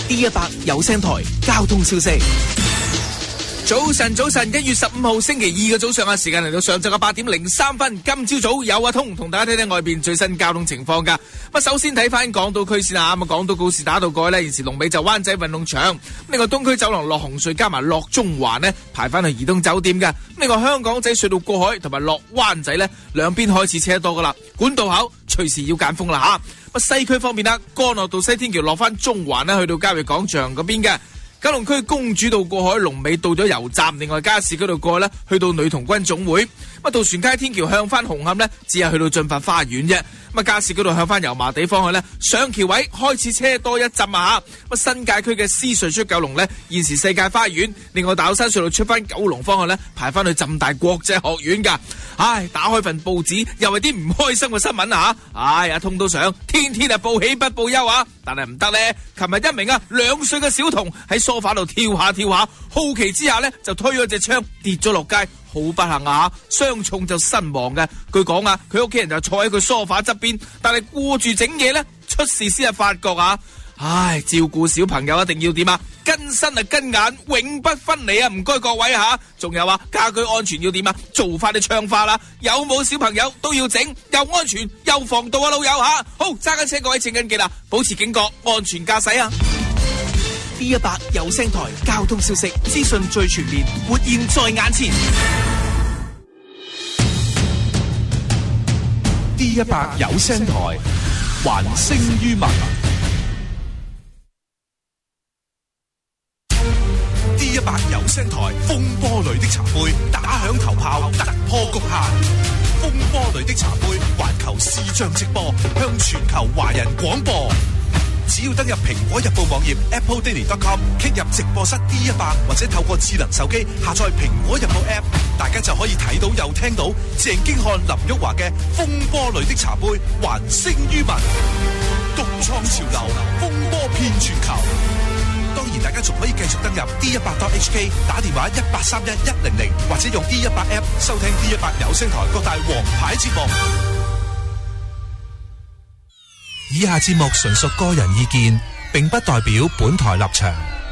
D100有聲台交通消息。早晨，1月15號星期二嘅早上啊，時間嚟到上晝嘅8點03分。今朝早有阿通同大家睇睇外邊最新交通情況噶。首先睇翻港島區先啊，港島告士打道過去呢，現時龍尾就灣仔運動場。另外東區走廊落紅隧加埋落中環呢，排翻去怡東酒店噶。另外香港仔隧道過海同埋落灣仔呢，兩邊開始車多噶啦，管道口隨時要揀風啦吓。西區方面啦，干諾道西天橋落翻中環呢，去到交易廣場嗰邊嘅。九龍區公主道過海龍尾到咗油站，另外加士居道過去呢，去到女童軍總會。渡船街天橋向翻紅磡呢，只係去到駿發花園啫。加士居道向翻油麻地方向呢，上橋位開始車多一陣啊！新界區嘅獅隧出九龍呢，現時世界花園，另外大老山隧道出翻九龍方向呢，排翻去浸大國際學院噶。唉，打開份報紙又係啲唔開心嘅新聞啊！唉，阿通都想天天啊報喜不報憂啊，但係唔得呢。琴日一名2歲嘅小童喺梳化度跳下跳下，好奇之下呢，就推咗隻槍跌咗落街。好不幸啊！傷重就身亡嘅。據講啊，佢屋企人就坐喺佢梳化側邊，但係顧住整嘢呢，出事先係發覺啊！唉，照顧小朋友一定要點啊？跟身啊跟眼，永不分離啊！唔該各位吓，仲有啊，家居安全要點啊？做翻啲窗花啦，有冇小朋友都要整，又安全又防盜啊，老友吓！好，揸緊車各位請緊記啦，保持警覺，安全駕駛啊！D100有聲台交通消息資訊最全面，活現在眼前。 D100有聲台還聲於民。D100有聲台風波裏的茶杯，打響頭炮，突破局限。風波裏的茶杯，環球視像直播，向全球華人廣播。只要登入蘋果日報網頁 appledaily.com， klick入直播室 D100， 或者透過智能手機下載蘋果日報 app， 大家就可以睇到又聽到鄭經翰、林旭華嘅風波裏的茶杯，還聲於民，獨創潮流，風波遍全球。當然，大家仲可以繼續登入 D100.hk， 打電話1831-100，或者用 D100 app 收聽 D100有聲台各大王牌節目。以下節目純屬個人意見，並不代表本台立場。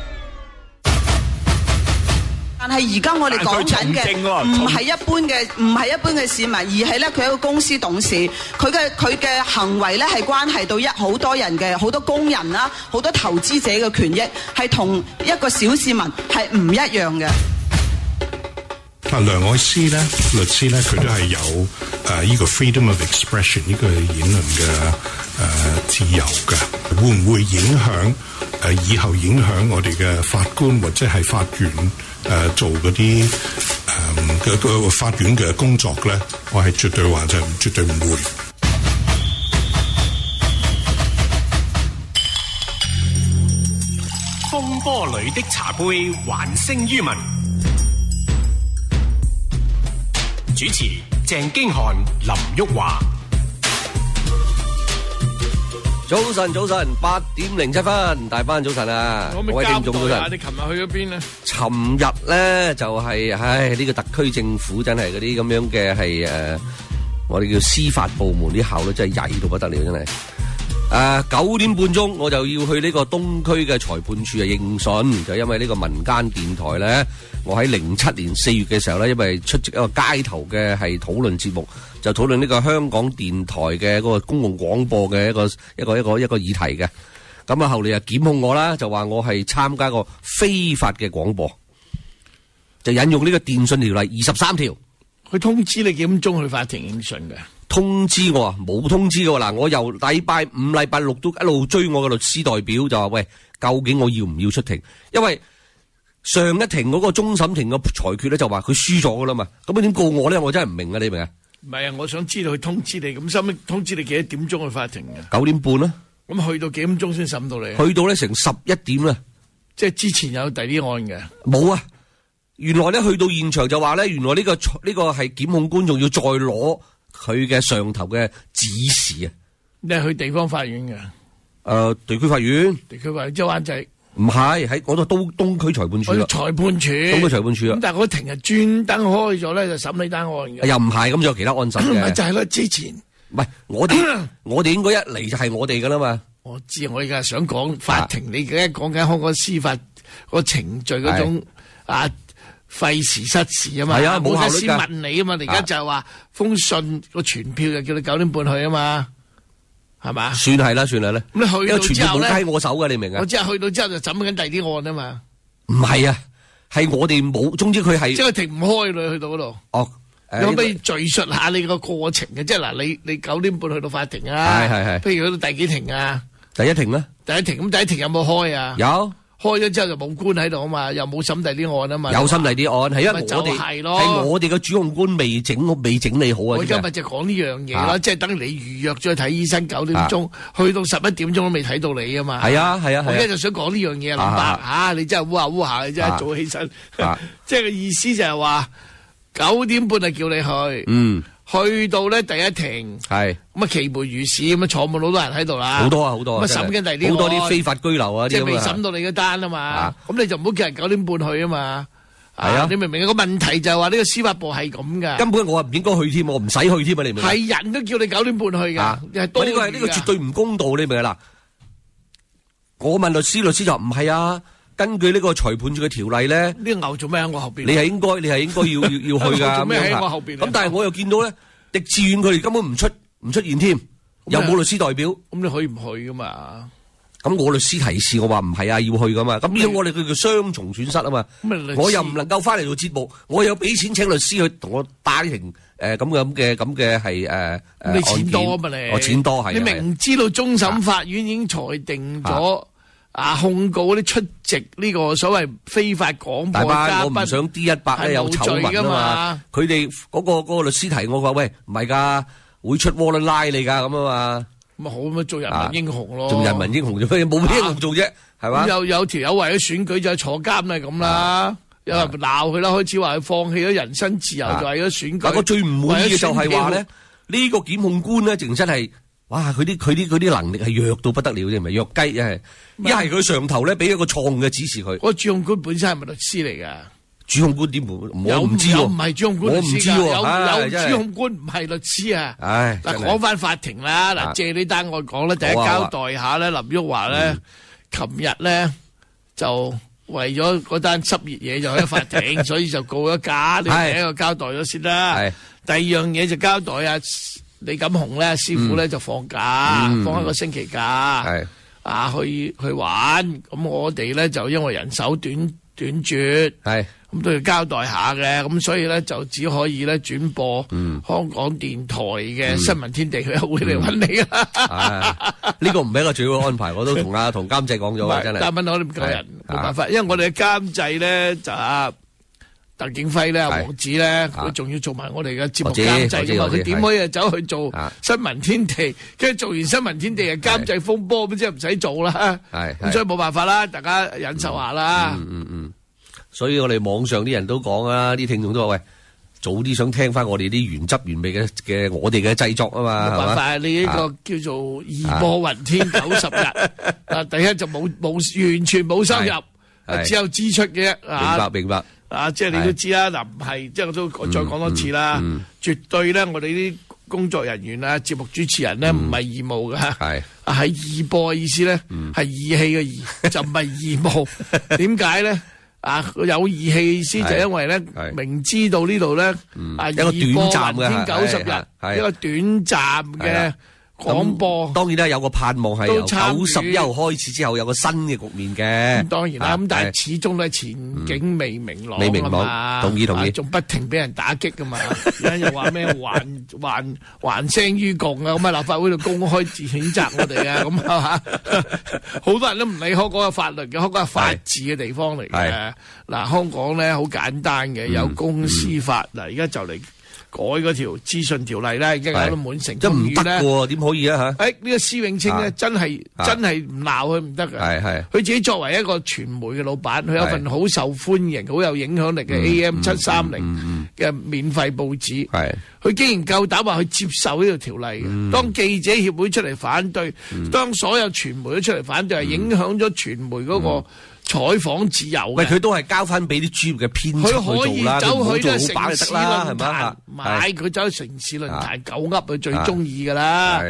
但係而家我哋講緊嘅唔係一般嘅市民，而係咧佢係一個公司董事，佢嘅行為咧係關係到好多人嘅好多工人啦，好多投資者嘅權益，係同一個小市民係唔一樣嘅。 梁愛詩咧，律師咧，佢都係有呢個 freedom of expression 呢個言論嘅自由嘅，會唔會影響以後影響我哋嘅法官或者係法院做嗰啲個法院嘅工作咧？我係絕對話就絕對唔會。 風波裏的茶杯，還聲於民。主持鄭經翰、林旭華。 早晨，8點07分，大班早晨啊！各位聽眾早晨。 你琴日去咗邊咧？ 尋日咧就係，呢個特區政府真係嗰啲咁樣嘅係我哋叫司法部門啲效率真係曳到不得了，真係。9點半鐘我就要去呢個東區嘅裁判處應訊，就因為呢個民間電台咧，我喺07年4月嘅時候咧，因為出席一個街頭嘅係討論節目，就討論呢個香港電台嘅嗰個公共廣播嘅一個議題嘅。咁啊，後嚟就檢控我啦，就話我係參加個非法嘅廣播，就引用呢個電訊條例23條。 佢通知你幾點鐘去法庭應訊嘅？ 通知我啊，冇通知嘅嗱，我由禮拜5、禮拜6都一路追我嘅律師代表，就話喂，究竟我要唔要出庭？因為上一庭嗰個終審庭嘅裁決咧，就話佢輸咗噶啦嘛，咁佢點告我咧？我真係唔明啊，你明啊？ 唔係啊，我想知道佢通知你，咁收尾通知你幾多點鐘去法庭嘅 ？9點半啦。 咁去到幾點鐘先審到你？ 去到咧成11點啦。 即係之前有第啲案嘅？ 冇啊，原來咧去到現場就話咧，原來呢個係檢控官仲要再攞佢嘅上頭嘅指示啊！ 你係去地方法院嘅？ 地區法院。 地區法院即係灣仔。唔係，喺嗰度東區裁判處啦。 裁判處。東區裁判處啦。 咁但係嗰庭係專登開咗咧，就審呢單案嘅。 又唔係，咁仲有其他案審嘅。 咪就係咯，之前。 唔係，我哋應該一嚟就係我哋噶啦嘛。 我知，我而家想講法庭，你而家講緊香港司法個程序嗰種費時失事啊嘛， 係啊，冇效率㗎。 先問你啊嘛，你而家就係話封信個傳票就叫你9點半去啊嘛，係嘛？ 算係啦。咁你去到之後咧， 冇雞我手㗎，你明啊？ 我即係去到之後就審緊第二啲案啊嘛。 唔係啊，係我哋冇，總之佢係即係停唔開你去到嗰度。 哦。 你可唔可以敘述下你個過程嘅？即係嗱，你9點半去到法庭啊？ 係。 譬如去到第幾庭啊？ 第一庭啦。 第一庭有冇開啊？ 有。 開咗之後就冇官喺度啊嘛，又冇審第啲案啊嘛。 有審第啲案，係因為係我哋嘅主控官未整理好啊。 我今日就講呢樣嘢咯，即係等你預約咗去睇醫生9點鐘，去到11點鐘都未睇到你啊嘛。 係啊。我而家就想講呢樣嘢，林伯你真係烏下，你真係早起身。即係個意思就係話9點半就叫你去。去到咧第一庭，係咁啊，其門如市咁啊，坐滿好多人喺度啦， 好多啊， 咁啊審緊第啲， 好多啲非法居留啊， 即係未審到你嘅單啊嘛，咁你就唔好叫人9點半去啊嘛，係啊，你明唔明啊？個問題就係話呢個司法部係咁噶， 根本我唔應該去添，我唔使去添啊，你明唔明？ 係人都叫你9點半去噶， 呢個絕對唔公道，你明唔明啦？我問律師就唔係啊。根據呢個裁判處嘅條例咧， 呢個牛做咩喺我後邊？ 你係應該要去噶。 做咩喺我後邊？ 咁但係我又見到咧，狄志遠佢哋根本唔出現添，又冇律師代表。 咁你可以唔去噶嘛？ 咁我律師提示我話唔係啊，要去噶嘛。咁呢個我哋叫雙重損失啊嘛。我又唔能夠翻嚟做節目，我又俾錢請律師去同我打呢庭咁嘅係你錢多啊嘛你？ 我錢多係。 你明知道終審法院已經裁定咗。控告嗰啲出席呢個所謂非法廣播嘉賓， 我唔想 D100 咧有醜聞啊嘛。佢哋嗰個律師提我話喂，唔係㗎，會出窩輪拉你㗎咁啊嘛。 咁好咁做人民英雄咯。 做人民英雄做咩？冇咩英雄做啫，係嘛？ 咁有條友為咗選舉就坐監咪咁啦。有人鬧佢啦，開始話佢放棄咗人身自由就為咗選舉。 但我最唔滿意嘅就係話咧，呢個檢控官咧，淨真係。哇！佢啲能力係弱到不得了啫，唔係弱雞，一係佢上頭咧俾一個錯誤嘅指示佢。 個主控官本身係咪律師嚟噶？ 主控官點會？我唔知喎。 唔係主控官律師㗎，有主控官唔係律師啊。 唉， 嗱，講翻法庭啦，嗱，借呢單案講咧，第一交代下咧，林旭華咧，琴日咧就為咗嗰單濕熱嘢就喺法庭，所以就告咗假。你第一個交代咗先啦。第二樣嘢就交代啊。李錦雄咧，師傅咧就放假，放一個星期假，去玩。咁我哋咧就因為人手短缺，咁都要交代下嘅。咁所以咧就只可以咧轉播香港電台嘅新聞天地，佢又會嚟揾你啦。 呢個唔係一個最好安排，我都同監製講咗啊，真係。 但係問我哋唔夠人，冇辦法，因為我哋嘅監製咧就鄧景輝咧，王子咧，佢仲要做埋我哋嘅節目監製噶嘛？佢點可以走去做新聞天地？跟住做完新聞天地啊，監製風波咁即係唔使做啦。咁所以冇辦法啦，大家忍受下啦。 所以我哋網上啲人都講啊，啲聽眾都話喂，早啲想聽翻我哋啲原汁原味嘅我哋嘅製作啊嘛。 冇辦法，你呢個叫做義播雲天90日，第一就冇完全冇收入，只有支出嘅。 明白。 即係你都知啦，嗱唔係，即係我都再講多次啦，絕對咧，我哋啲工作人員啊、節目主持人咧，唔係義務㗎，係義播嘅意思咧，係義氣嘅義，就唔係義務。點解咧？有義氣嘅意思就因為咧，明知道呢度咧， 一個短暫嘅 90日，一個短暫嘅。廣播當然啦，有個盼望係由91號開始之後有個新嘅局面嘅。當然啦，咁但係始終都係前景未明朗， 未明朗，同意， 仲不停俾人打擊噶嘛。而家又話咩還聲於共啊，咁喺立法會度公開譴責我哋啊，咁係嘛？好多人都唔理香港嘅法律嘅，香港係法治嘅地方嚟嘅。嗱，香港咧好簡單嘅，有公司法。嗱，而家就嚟改嗰條資訊條例咧，而家搞到滿城風雨咧， 真唔得喎，點可以啊嚇？ 呢個施永青咧，真係唔鬧佢唔得嘅。佢自己作為一個傳媒嘅老闆，佢有份好受歡迎、好有影響力嘅 AM 730嘅免費報紙。佢竟然夠膽話去接受呢條條例嘅。當記者協會出嚟反對，當所有傳媒都出嚟反對，係影響咗傳媒嗰個採訪自由嘅。 喂，佢都係交翻俾啲專業嘅編輯去做啦，佢唔好做老闆就得啦，係咪？ 買佢走去城市論壇狗噏，佢最中意噶啦。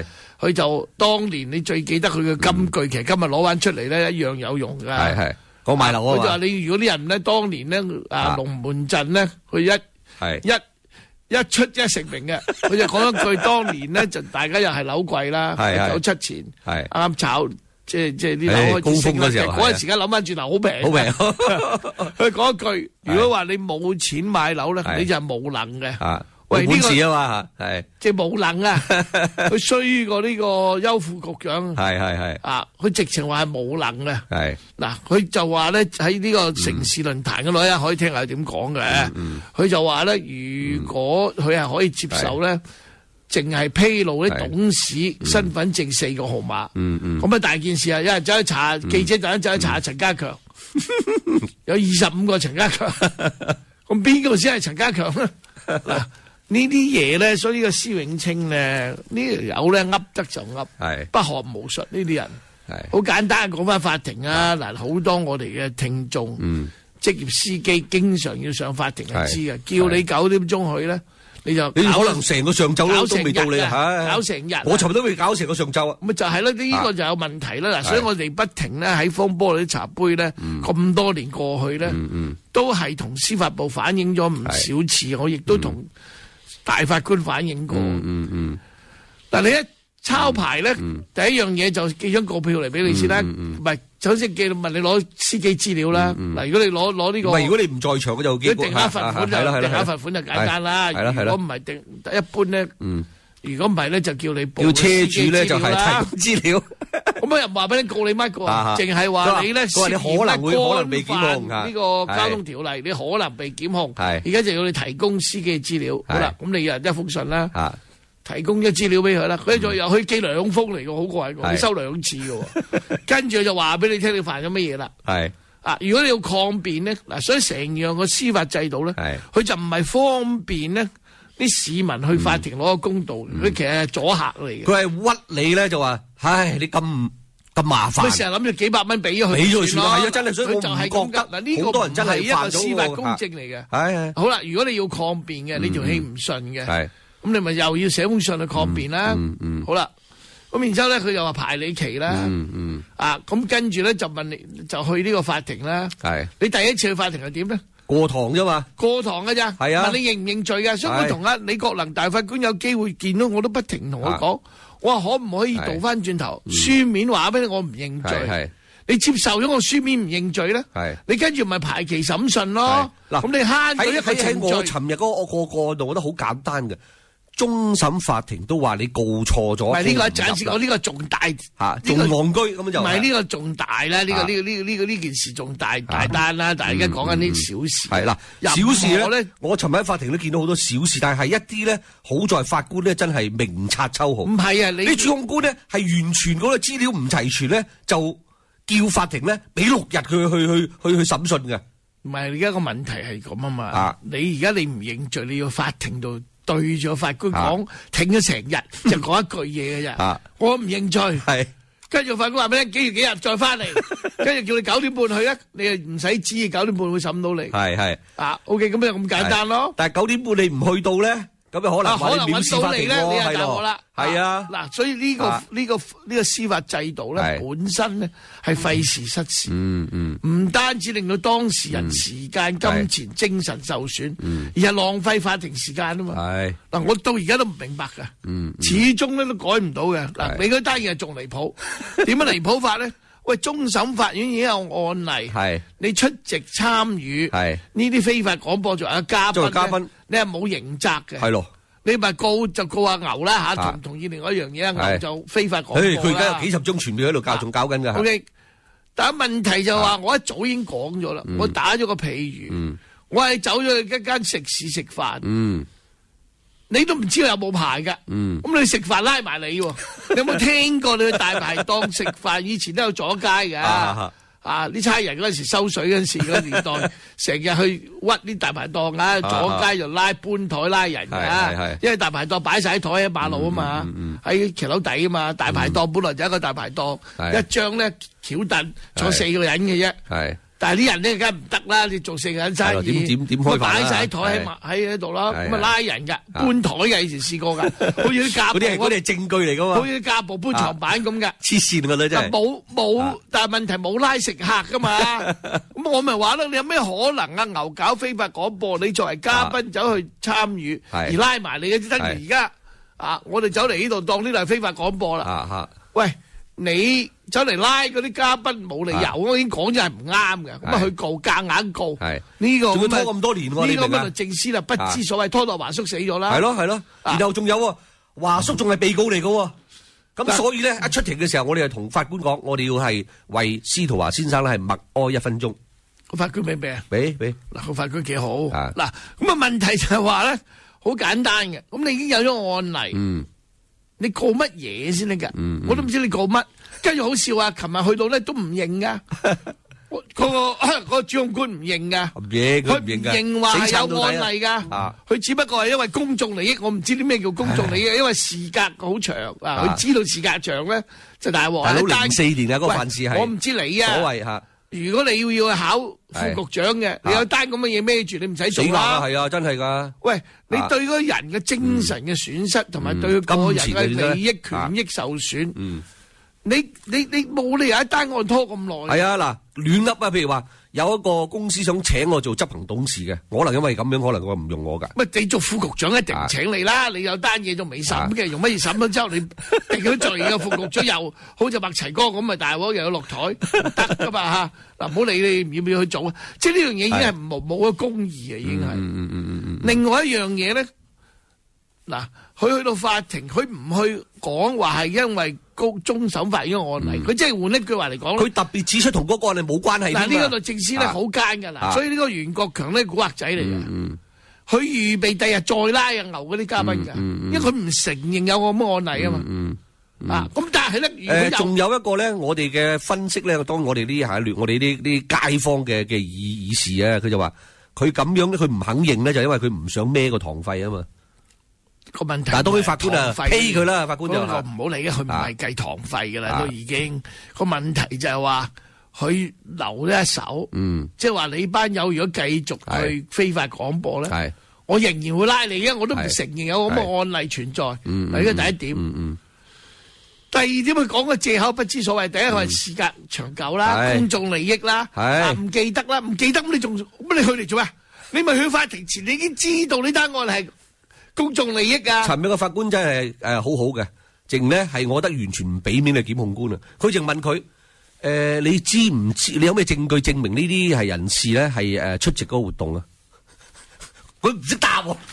佢就當年你最記得佢嘅金句，其實今日攞翻出嚟咧一樣有用㗎。 係講買樓啊嘛。 佢就話你如果啲人咧當年咧龍門陣咧，佢一出一成名嘅，佢就講一句當年咧就大家又係樓貴啦，97前啱啱炒。即係啲樓開始升啦，嗰陣時間諗翻轉頭好平，好平。佢講一句，如果話你冇錢買樓咧，你就係無能嘅。喂，呢個啊嘛，係即係無能啊！佢衰過呢個邱副局長， 係啊，佢直情話係無能嘅。 係嗱，佢就話咧喺呢個城市論壇嗰度咧，可以聽下佢點講嘅。佢就話咧，如果佢係可以接受咧。淨係披露啲董事身份證4個號碼，咁啊大件事啊！有人走去查，記者突然走去查陳家強，有25個陳家強，咁邊個先係陳家強咧？嗱，呢啲嘢咧，所以呢個施永青咧，呢條友咧噏得就噏，不學無術呢啲人，好簡單講翻法庭啊！嗱，好多我哋嘅聽眾，職業司機經常要上法庭係知嘅，叫你9點鐘去咧。你可能成個上晝都未到你搞成日， 我尋日都未搞成個上晝啊！ 咪就係咯，呢個就有問題啦。嗱，所以我哋不停咧喺風波啲茶杯咧，咁多年過去咧，都係同司法部反映咗唔少次，我亦都同大法官反映過。嗱，你一抄牌咧，第一樣嘢就寄張告票嚟俾你先啦，唔係首先問你攞司機資料啦。嗱，如果你攞呢個， 唔係如果你唔在場，就定額罰款就簡單啦。如果唔係定一般咧，如果唔係咧就叫你報叫車主咧就係提供資料。 咁啊又唔話俾你告你乜個，淨係話你咧涉嫌可能被檢控呢個交通條例，你可能被檢控。而家就要你提供司機資料。好啦，咁你有一封信啦。提供咗資料俾佢啦，佢再又可以寄2封嚟嘅，好過癮，你收2次嘅，跟住就話俾你聽你犯咗乜嘢啦。係啊，如果你要抗辯咧，嗱，所以成樣個司法制度咧，佢就唔係方便咧啲市民去法庭攞個公道，佢其實係阻嚇嚟嘅。佢係屈你咧就話，唉，你咁麻煩。 佢成日諗住幾百蚊俾咗佢， 俾咗佢算啦，係啊，真係所以我唔覺得嗱，呢個唔係一個司法公正嚟嘅。係好啦，如果你要抗辯嘅，你條氣唔順嘅。咁你咪又要寫封信去抗辯啦，好啦，咁然之後咧佢又話排你期啦，咁跟住咧就問你就去呢個法庭啦，你第一次去法庭係點咧？ 過堂啫嘛， 過堂㗎咋，問你認唔認罪㗎？所以我同李國能大法官有機會見到我都不停同佢講，我話可唔可以倒翻轉頭書面話俾你我唔認罪？你接受咗我書面唔認罪咧？你跟住咪排期審訊咯。嗱，咁你慳咗一個程序。 我尋日嗰個案度，我覺得好簡單嘅。終審法庭都話你告錯咗， 唔係呢個暫時講呢個仲大嚇，仲戇居咁就唔係呢個仲大啦，呢件事仲大單啦，但係而家講緊啲小事。 係啦，小事咧，我尋日喺法庭都見到好多小事，但係一啲咧，好在法官咧真係明察秋毫。 唔係啊，你主控官咧係完全嗰個資料唔齊全咧，就叫法庭咧俾6日佢去審訊嘅。 唔係，而家個問題係咁啊嘛，你而家你唔認罪，你要法庭度。對住法官講，挺咗成日就講一句嘢嘅啫。我唔認罪，跟住法官話俾你幾月幾日再翻嚟，跟住叫你9點半去咧，你又唔使知9點半會審到你。係OK，咁就咁簡單咯。 但係9點半你唔去到咧，咁就可能揾到你咧，你又答我啦。 係啊， 嗱，所以呢個司法制度咧，本身咧係費時失事，唔單止令到當事人時間、金錢、精神受損，而係浪費法庭時間啊嘛。嗱，我到而家都唔明白噶，始終咧都改唔到嘅。嗱，你嗰單嘢仲離譜，點樣離譜法咧？喂，終審法院已經有案例，你出席參與呢啲非法廣播作為嘉賓，你係冇刑責嘅。係咯。你咪告就告阿牛啦嚇，同唔同意另外一樣嘢？牛就非法廣播啦。 佢而家有幾十宗傳票喺度教，仲搞緊㗎。 OK，但係問題就話，我一早已經講咗啦，我打咗個譬喻，我係走咗去一間食肆食飯，你都唔知道有冇牌㗎。咁你食飯拉埋你喎，你有冇聽過你去大排檔食飯？以前都有阻街㗎。啲差人嗰陣時收水嗰陣時嗰年代，成日去屈啲大排檔啊，阻街就搬台拉人㗎，因為大排檔擺晒喺台喺馬路啊嘛，喺騎樓底啊嘛，大排檔本來就一個大排檔，一張咧橋凳坐4個人嘅啫， 但係啲人咧梗係唔得啦，你做成人生意， 點開飯擺晒台喺度啦，咁啊拉人㗎，搬台㗎，以前試過㗎，好似啲架步嗰啲係證據嚟㗎嘛， 好似啲架步搬床板咁㗎， 黐線㗎啦真係。 冇，但係問題冇拉食客㗎嘛，咁我咪話咯，你有咩可能啊？牛搞非法廣播，你作為嘉賓走去參與，而拉埋你嘅，等於而家我哋走嚟呢度當呢度係非法廣播啦。喂，你走嚟拉嗰啲嘉賓冇理由，我已經講咗係唔啱嘅，咁啊去告，夾硬告，呢個仲要拖咁多年喎， 呢個律政司啦，不知所謂，拖到華叔死咗啦。 係咯，然後仲有華叔仲係被告嚟嘅，咁所以咧一出庭嘅時候，我哋就同法官講，我哋要係為司徒華先生咧係默哀1分鐘。 個法官俾唔俾啊？ 俾嗱，個法官幾好。嗱，咁啊問題就係話咧，好簡單嘅，咁你已經有咗案例。你告乜嘢先得噶？我都唔知你告乜。跟住好笑啊！琴日去到咧都唔認噶，嗰個主控官唔認噶，佢唔認話係有案例噶。佢只不過係因為公眾利益，我唔知啲咩叫公眾利益，因為時隔好長啊，佢知道時隔長咧就大鑊。 大佬04年啊，嗰個犯事係我唔知你啊。 所謂嚇。 如果你要去考副局長嘅，你有單咁嘅嘢孭住，你唔使做啦。 係啊，真係㗎。 喂，你對嗰個人嘅精神嘅損失，同埋對佢個人嘅利益權益受損，你冇理由一單案拖咁耐。係啊， 嗱，亂噏啊，譬如話有一個公司想請我做執行董事嘅，可能因為咁樣，可能我唔用我㗎。 乜你做副局長一定唔請你啦？你有單嘢仲未審嘅，用乜嘢審咗之後你定咗罪嘅副局長又好似麥齊哥咁，咪大鑊又要落台唔得噶嘛嚇！嗱，唔好理你要唔要去做啊！即係呢樣嘢已經係冇咗公義啊，已經係。另外一樣嘢咧，嗱，佢去到法庭，佢唔去講話係因為終審法院嘅案例，佢即係換一句話嚟講， 佢特別指出同嗰個案例冇關係。 嗱，呢個律政司咧好奸㗎啦，所以呢個袁國強咧古惑仔嚟嘅，佢預備第日再拉牛嗰啲嘉賓㗎，因為佢唔承認有個咁嘅案例啊嘛。咁但係咧， 仲有一個咧，我哋嘅分析咧，當我哋我哋啲街坊嘅議事啊，佢就話佢咁樣咧，佢唔肯認咧，就因為佢唔想孭個堂費啊嘛。 個問題， 但係當啲法官啊批佢啦，法官就話唔好理嘅，佢唔係計堂費噶啦，都已經個問題就係話佢留呢一手，即係話你班友如果繼續去非法廣播咧，我仍然會拉你嘅，我都唔承認有咁嘅案例存在。嗱，呢個第一點。第二點佢講嘅藉口不知所謂，第一個係時隔長久啦，公眾利益啦，唔記得啦，唔記得咁你仲乜你去嚟做咩？你咪去法庭前，你已經知道呢單案係公眾利益啊！ 尋日個法官真係好好嘅，淨咧係我覺得完全唔俾面嘅檢控官啊！佢淨問佢你知唔知？你有咩證據證明呢啲係人士咧係出席嗰個活動啊？佢唔識答喎。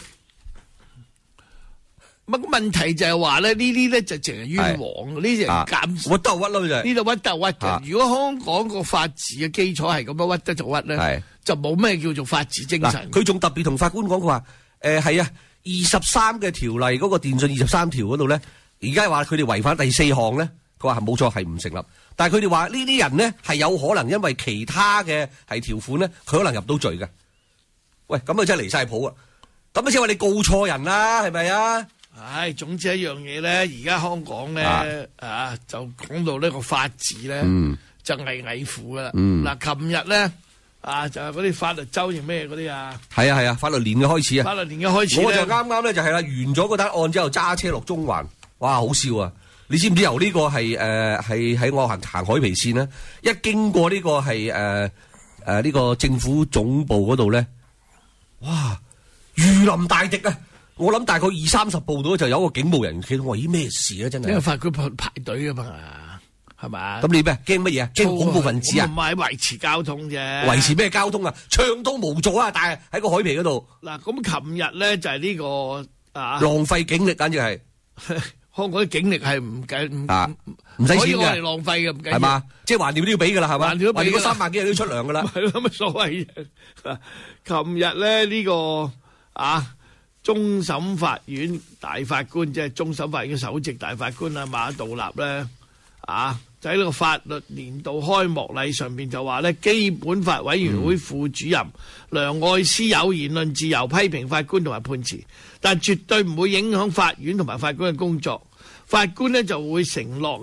乜問題就係話咧，呢啲咧就淨係冤枉，呢啲人減屈得屈咯，就係呢度屈得屈嘅。如果香港個法治嘅基礎係咁樣屈得就屈咧，就冇咩叫做法治精神。 佢仲特別同法官講，佢話係啊，23嘅條例嗰個電訊23條嗰度咧，而家話佢哋違反第4項咧，佢話係冇錯係唔成立。但係佢哋話呢啲人咧係有可能因為其他嘅係條款咧，佢可能入到罪嘅。喂，咁啊真係離晒譜啊！咁啊即係話你告錯人啦，係咪啊？ 唉，總之一樣嘢咧，而家香港咧就講到呢個法治咧，就危乎噶啦。嗱，琴日咧就係嗰啲法律周定咩嗰啲啊？係啊，法律年嘅開始啊！ 法律年嘅開始我就啱咧就係啦，完咗嗰單案之後揸車落中環，哇，好笑啊！你知唔知由呢個係喺我行海皮線咧，一經過呢個係呢個政府總部嗰度咧，哇，如臨大敵啊！我諗大概20-30步到就有一個警務人員企到，我話咦咩事啊？真係， 因為法官排隊啊嘛，係嘛？ 咁你咩驚乜嘢啊？驚恐怖分子啊？ 唔係維持交通啫。 維持咩交通啊？暢通無阻啊！但係喺個海皮嗰度。 嗱，咁琴日咧就係呢個浪費警力，簡直係香港啲警力係唔計唔使錢嘅，可以我哋浪費嘅，唔計係嘛？即係橫掂都要俾噶啦，係嘛？橫掂嗰3萬幾人都出糧噶啦。 係咯，乜所謂啫？琴日咧呢個終審法院大法官，即係終審法院嘅首席大法官啊馬道立咧，就喺呢個法律年度開幕禮上邊就話咧，基本法委員會副主任梁愛詩有言論自由，批評法官同埋判詞，但絕對唔會影響法院同埋法官嘅工作。法官呢就會承諾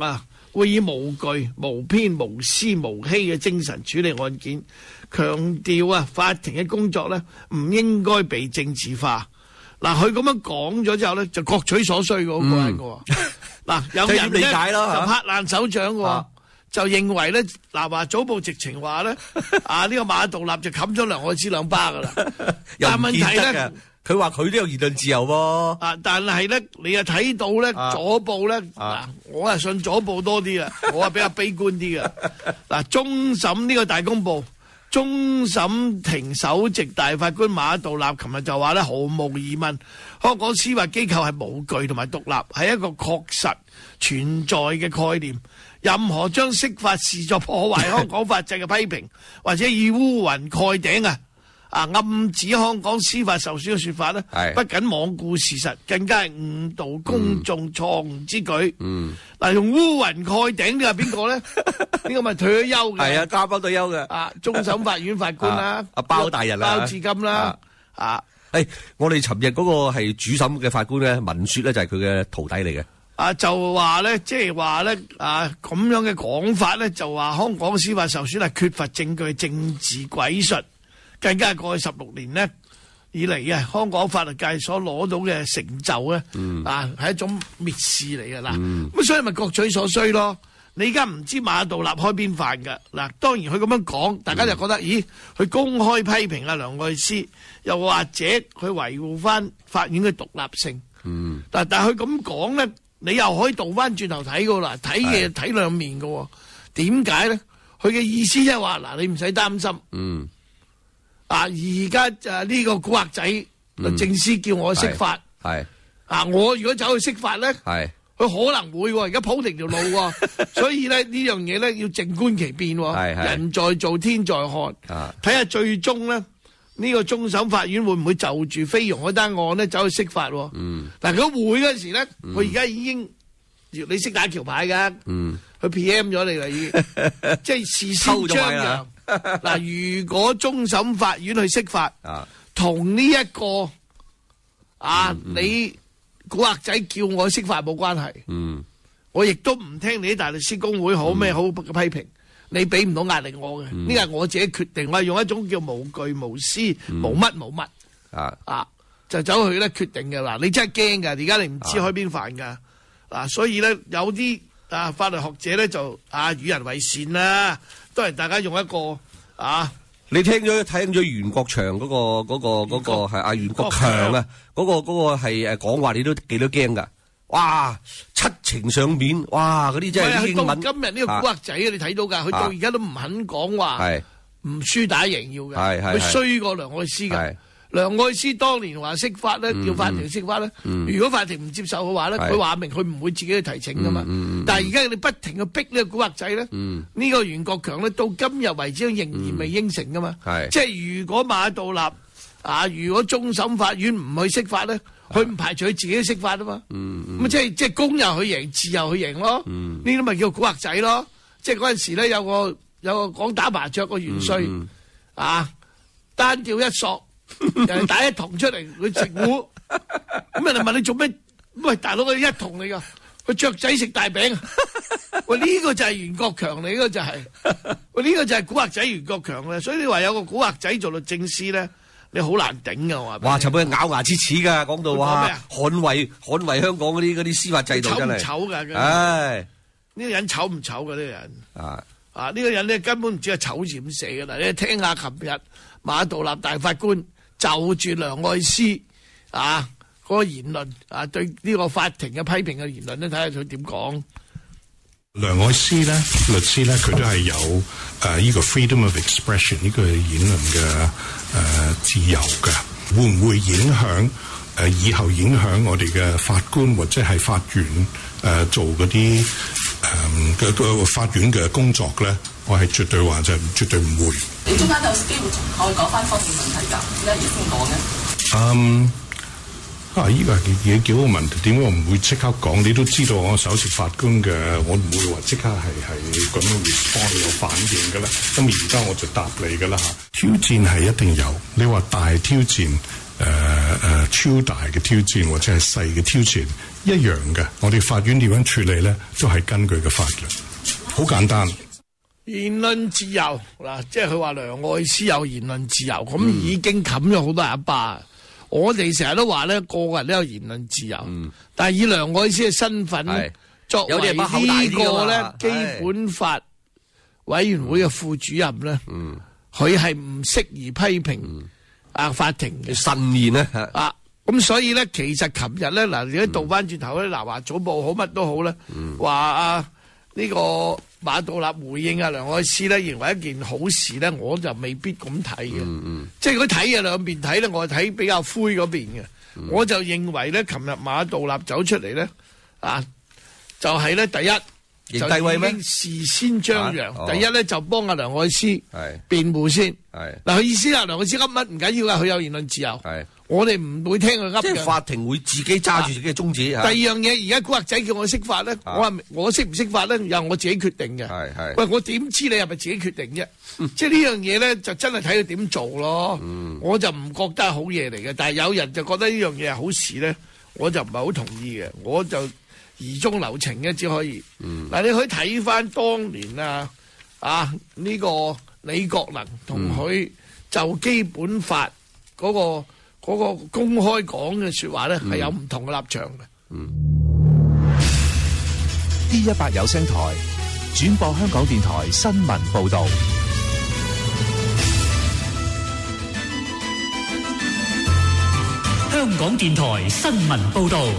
會以無懼、無偏、無私、無欺嘅精神處理案件，強調啊法庭嘅工作咧唔應該被政治化。嗱，佢咁樣講咗之後咧，就各取所需嗰個人嘅。嗱，有人咧就拍爛手掌嘅，就認為咧嗱話早報直情話咧呢個馬道立就冚咗梁愛詩兩巴噶啦。但問題咧， 佢話佢都有言論自由喎。 但係咧，你又睇到咧左報咧我係信左報多啲啊，我係比較悲觀啲嘅。嗱，終審呢個大公報。終審庭首席大法官馬道立琴日就話咧，毫無疑問，香港司法機構係無懼同埋獨立，係一個確實存在嘅概念。任何將釋法視作破壞香港法制嘅批評，或者以烏雲蓋頂暗指香港司法受損嘅說法咧，不僅罔顧事實，更加係誤導公眾錯誤之舉。嗱，用烏雲蓋頂呢個邊個咧？呢個咪退咗休嘅？係啊，加班退休嘅。終審法院法官啦， 包大人啦， 包致金啦。 我哋尋日嗰個係主審嘅法官咧，文雪咧就係佢嘅徒弟嚟嘅。 就話咧，即係話咧，咁樣嘅講法咧，就話香港司法受損係缺乏證據、政治鬼術。更加係過去16年呢以嚟嘅香港法律界所攞到嘅成就咧，係一種蔑視嚟嘅啦。咁所以咪各取所需咯。你而家唔知馬道立開邊飯㗎嗱，當然佢咁樣講，大家就覺得咦，佢公開批評阿梁愛詩，又或者佢維護翻法院嘅獨立性。但係佢咁講咧，你又可以倒翻轉頭睇㗎啦，睇嘢睇兩面㗎。點解咧？佢嘅意思即係話嗱，你唔使擔心。而家呢個古惑仔律政司叫我釋法，我如果走去釋法咧，佢可能會而家鋪定條路，所以咧呢樣嘢咧要靜觀其變，人在做天在看，睇下最終咧呢個終審法院會唔會就住菲傭嗰單案咧走去釋法？但係佢會嗰時咧，佢而家已經你識打橋牌噶，佢 PM 咗你啦，已經即係事先張揚。嗱，如果終審法院去釋法，同呢一個你古惑仔叫我釋法冇關係。我亦都唔聽你啲大律師公會好咩好嘅批評，你俾唔到壓力我嘅，呢個係我自己決定。我係用一種叫無懼無私無乜就走去咧決定嘅。嗱，你真係驚噶，而家你唔知開邊飯噶。所以咧有啲法律學者咧就與人為善啦。都係大家用一個你聽咗袁國強嗰個係阿袁國強啊，嗰個係講話，你都幾多驚噶？哇，七情上面，哇，嗰啲真係英文。 到今日呢個古惑仔你睇到噶，佢到而家都唔肯講話，唔輸打贏要嘅，佢衰過梁愛詩嘅。梁愛詩當年話釋法咧，叫法庭釋法咧。如果法庭唔接受嘅話咧，佢話明佢唔會自己去提請噶嘛。但係而家你不停去逼呢個古惑仔咧，呢個袁國強咧到今日為止仍然未應承噶嘛。即係如果馬道立如果終審法院唔去釋法咧，佢唔排除佢自己釋法啊嘛。咁即係公又去贏，自又去贏咯。呢啲咪叫古惑仔咯。即係嗰陣時咧有個講打麻雀個元帥單吊一索。人哋打一筒出嚟，佢食糊，咁人哋問你做咩？喂，大佬，佢一筒嚟噶，佢雀仔食大餅。喂，呢個就係袁國強嚟，呢個就係，喂，呢個就係古惑仔袁國強咧。所以你話有個古惑仔做律政司咧，你好難頂噶。我話， 哇，尋日咬牙切齒噶，講到話捍衛香港嗰啲司法制度真係醜噶。 唉， 呢個人醜唔醜噶？呢個人呢個人咧根本唔知係醜字點寫噶啦。你聽下琴日馬道立大法官就住梁愛詩嗰個言論對呢個法庭嘅批評嘅言論咧，睇下佢點講。 梁愛詩咧，律師咧，佢都係有呢個 freedom of expression 呢個言論嘅自由嘅。會唔會影響以後影響我哋嘅法官或者係法院做嗰啲嘅法院嘅工作咧？我係絕對話就絕對唔會。 你中間有機會可以講翻方面問題㗎？點解要先講呢？ 依個嘢幾好問題，點解我唔會即刻講？你都知道我首席法官嘅，我唔會話即刻係咁樣 respond 有反應㗎啦。咁而家我就答你㗎啦嚇。挑戰係一定有，你話大挑戰超大嘅挑戰或者係細嘅挑戰一樣嘅，我哋法院點樣處理咧，都係根據嘅法律，好簡單。 言論自由嗱，即係佢話梁愛詩有言論自由，咁已經冚咗好多人一巴。我哋成日都話咧，個個人都有言論自由，但係以梁愛詩嘅身份作為呢個咧基本法委員會嘅副主任咧，佢係唔適宜批評法庭嘅慎言咧咁所以咧，其實琴日咧嗱，如果倒翻轉頭咧，嗱話早報好乜都好咧，話呢個馬道立回應梁愛詩咧，認為一件好事咧，我就未必咁睇嘅。即係如果睇嘅兩邊睇咧，我係睇比較灰嗰邊嘅。我就認為咧，琴日馬道立走出嚟咧，就係咧第一。就已經事先張揚，第一咧就幫阿梁愛詩辯護先。嗱，佢意思梁愛詩噏乜唔緊要噶，佢有言論自由。我哋唔會聽佢噏嘅。即係法庭會自己揸住自己嘅宗旨。第二樣嘢，而家古惑仔叫我釋法咧，我話我釋唔釋法咧，又我自己決定嘅。喂，我點知你係咪自己決定啫？即係呢樣嘢咧，就真係睇佢點做咯。我就唔覺得係好嘢嚟嘅，但係有人就覺得呢樣嘢係好事咧，我就唔係好同意嘅。我就疑中留情嘅，只可以。嗱，你可以睇翻當年呢個李國能同佢就基本法嗰個公開講嘅說話咧，係有唔同嘅立場嘅。 D100 有聲台轉播香港電台新聞報道。 香港電台新聞報道。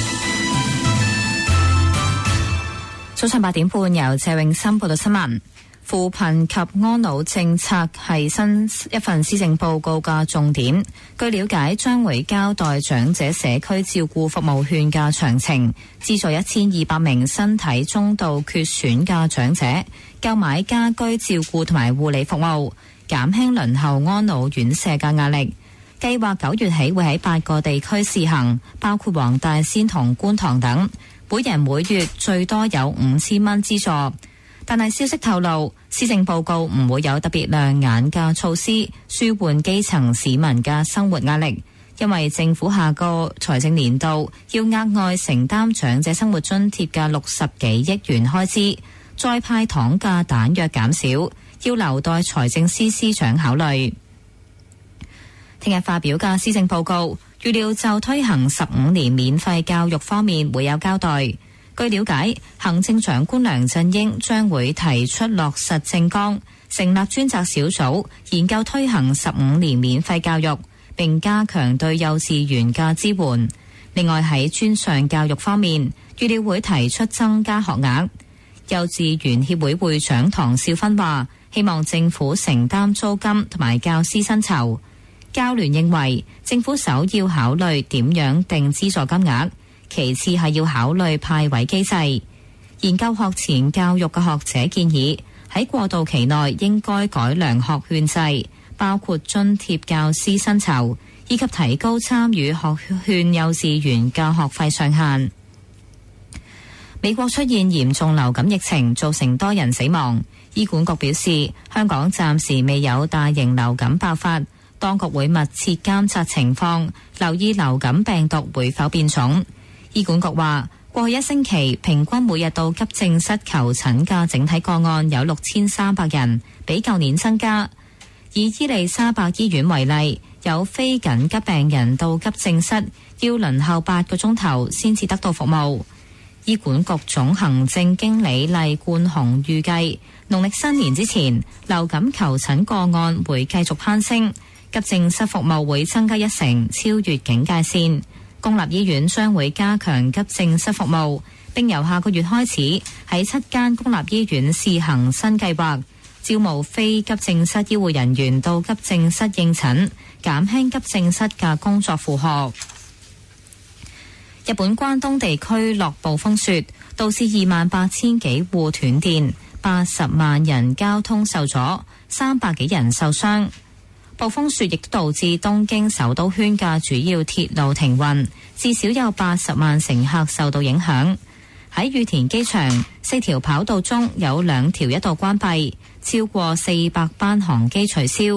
早上8點半，由謝永森報道新聞。扶貧及安老政策係新一份施政報告嘅重點。據了解，將會交代長者社區照顧服務券嘅詳情，資助1200名身體中度缺損嘅長者購買家居照顧同埋護理服務，減輕輪候安老院舍嘅壓力。計劃9月起會喺8個地區試行，包括黃大仙同觀塘等。每人每月最多有5000蚊資助，但係消息透露，施政報告唔會有特別亮眼嘅措施，舒緩基層市民嘅生活壓力，因為政府下個財政年度要額外承擔長者生活津貼嘅60幾億元開支，再派糖嘅彈藥減少，要留待財政司司長考慮。聽日發表嘅施政報告預料就推行15年免費教育方面會有交代。據了解，行政長官梁振英將會提出落實政綱，成立專責小組研究推行15年免費教育，並加強對幼稚園嘅支援。另外喺專上教育方面，預料會提出增加學額。幼稚園協會會長唐少芬話，希望政府承擔租金同埋教師薪酬。教聯認為政府首要考慮點樣定資助金額，其次係要考慮派位機制。研究學前教育嘅學者建議喺過渡期內應該改良學券制，包括津貼教師薪酬，以及提高參與學券幼稚園嘅學費上限。美國出現嚴重流感疫情，造成多人死亡。醫管局表示，香港暫時未有大型流感爆發，當局會密切監察情況，留意流感病毒會否變種。醫管局話，過去1星期平均每日到急症室求診嘅整體個案有6300人，比舊年增加。以伊利沙伯醫院為例，有非緊急病人到急症室要輪候8個鐘頭先至得到服務。醫管局總行政經理黎冠雄預計，農曆新年之前流感求診個案會繼續攀升，急症室服務會增加1成，超越警戒線。公立醫院將會加強急症室服務，並由下個月開始喺7間公立醫院試行新計劃，招募非急症室醫護人員到急症室應診，減輕急症室嘅工作負荷。日本關東地區落暴風雪，導致28000幾戶斷電，80萬人交通受阻，300幾人受傷。暴風雪亦導致東京首都圈嘅主要鐵路停運，至少有80萬乘客受到影響。喺羽田機場，4條跑道中有2條一度關閉，超過400班航機取消，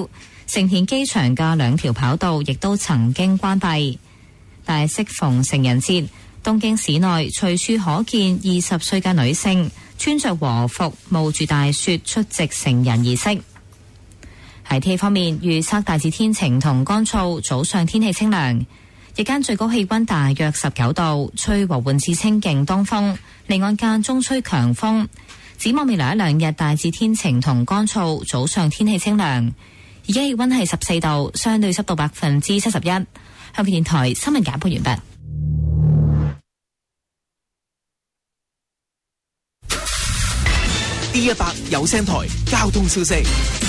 成田機場嘅2條跑道亦都曾經關閉。但係適逢成人節，東京市內隨處可見20歲嘅女性穿着和服冒住大雪出席成人儀式。喺天氣方面，預測大致天晴同乾燥，早上天氣清涼，日間最高氣溫大約19度，吹和緩至清勁東風，離岸間中吹強風。展望未來1-2日大致天晴同乾燥，早上天氣清涼。而家氣溫係14度，相對濕度71%。香港電台新聞簡報完畢。 D100有聲台交通消息。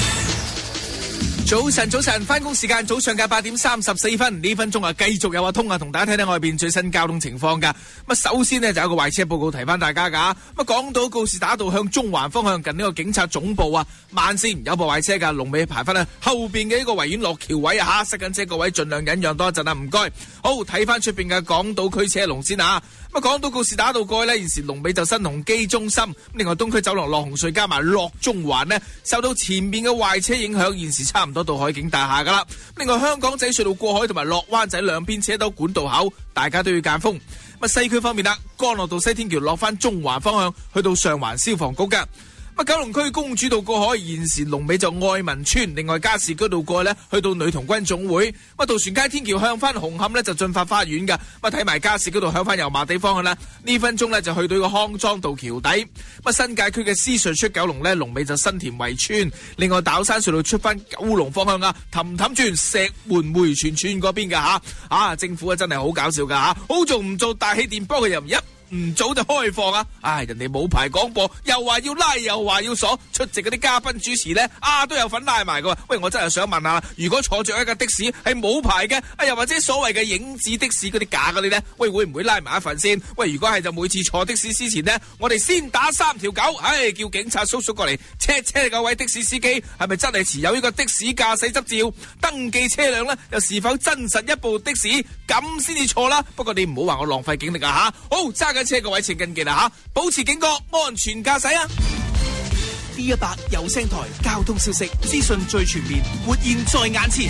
早晨，翻工時間早上嘅8點34分，呢分鐘啊，繼續有阿通啊，同大家睇睇外邊最新交通情況噶。咁首先呢，就有個壞車報告提翻大家噶。咁港島告士打道向中環方向近呢個警察總部啊，慢線有部壞車噶，龍尾排翻咧後邊嘅呢個維園落橋位啊，塞緊車各位盡量忍讓多一陣啊，唔該。好，睇翻出邊嘅港島區車龍先啊。咁港島告士打道過去呢，現時龍尾就新鴻基中心。另外東區走廊落紅隧加埋落中環呢，受到前面嘅壞車影響，現時差唔多到海景大廈噶啦。另外香港仔隧道過海同埋落灣仔兩邊車都管道口，大家都要間風。咁西區方面啦，干諾道西天橋落翻中環方向，去到上環消防局噶。九龍區公主道過海，現時龍尾就愛民村。另外加士居道過去呢，去到女童軍總會。渡船街天橋向翻紅磡呢，就進發花園噶。睇埋加士居道向翻油麻地方向啦，呢分鐘呢，就去到個康莊道橋底。新界區嘅獅隧出九龍呢，龍尾就新田圍村。另外大老山隧道出翻九龍方向啊，氹氹轉石門梅泉村嗰邊噶吓。政府真係好搞笑噶吓，好做唔做大氣電波佢又唔早就開放啊！人哋冇牌廣播，又話要拉，又話要鎖，出席嗰啲嘉賓主持呢，都有份拉埋噶。喂，我真係想問下，如果坐着一架的士係冇牌嘅，又或者所謂嘅影子的士嗰啲假嗰啲呢，喂，會唔會拉埋一份先？喂，如果係就每次坐的士之前呢，我哋先打3條9，叫警察叔叔過嚟 check 嗰位的士司機係咪真係持有呢個的士駕駛執照，登記車輛呢，又是否真實一部的士，咁先至錯啦。不過你唔好話我浪費警力啊吓，好揸緊車各位請緊記啦吓，保持警覺，安全駕駛啊！D100有聲台交通消息資訊最全面，活現在眼前。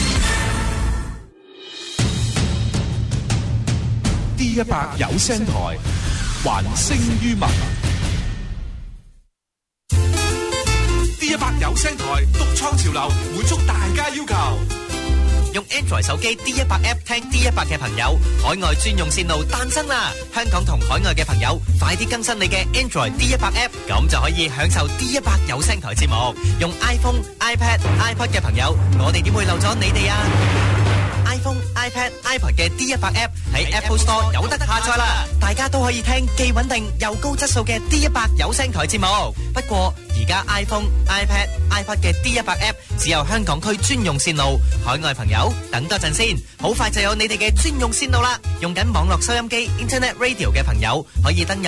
D100有聲台還聲於民。D100有聲台獨創潮流，滿足大家要求。 用 Android 手機 D100 App 聽 D100 嘅朋友，海外專用線路誕生啦！香港同海外嘅朋友，快啲更新你嘅 Android D100 App， 咁就可以享受 D100 有聲台節目。用 iPhone、iPad、iPod 嘅朋友，我哋點會漏咗你哋啊？iPhone、iPad、iPod 嘅 D100 App 喺 Apple Store 有得下載啦，大家都可以聽既穩定又高質素嘅 D100 有聲台節目。不過而家 iPhone、iPad、iPod 嘅 D100 App 只有香港區專用線路，海外朋友等多陣先，好快就有你哋嘅專用線路啦。用緊網絡收音機 Internet Radio 嘅朋友，可以登入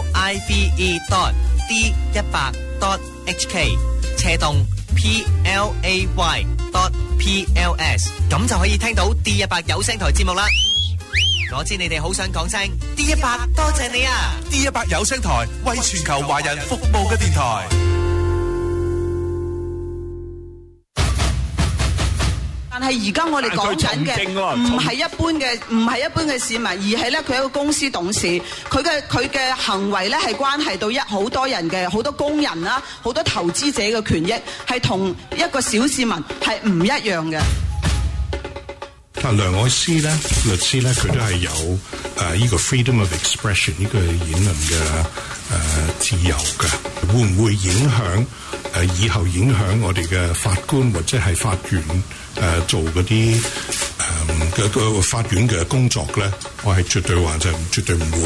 live.d100.hk 斜洞 play.pls， 咁就可以聽到 D100 有聲台節目啦。我知你哋好想講聲 D100 多謝你啊！ D100 有聲台為全球華人服務嘅電台。 但係而家我哋講緊嘅唔係一般嘅市民，而係咧佢係一個公司董事，佢嘅行為咧係關係到好多人嘅好多工人啦，好多投資者嘅權益，係同一個小市民係唔一樣嘅。 梁愛詩咧，律師咧，佢都係有呢個 freedom of expression 呢個言論嘅自由嘅，會唔會影響以後影響我哋嘅法官或者係法院做嗰啲嘅法院嘅工作咧？我係絕對話就絕對唔會。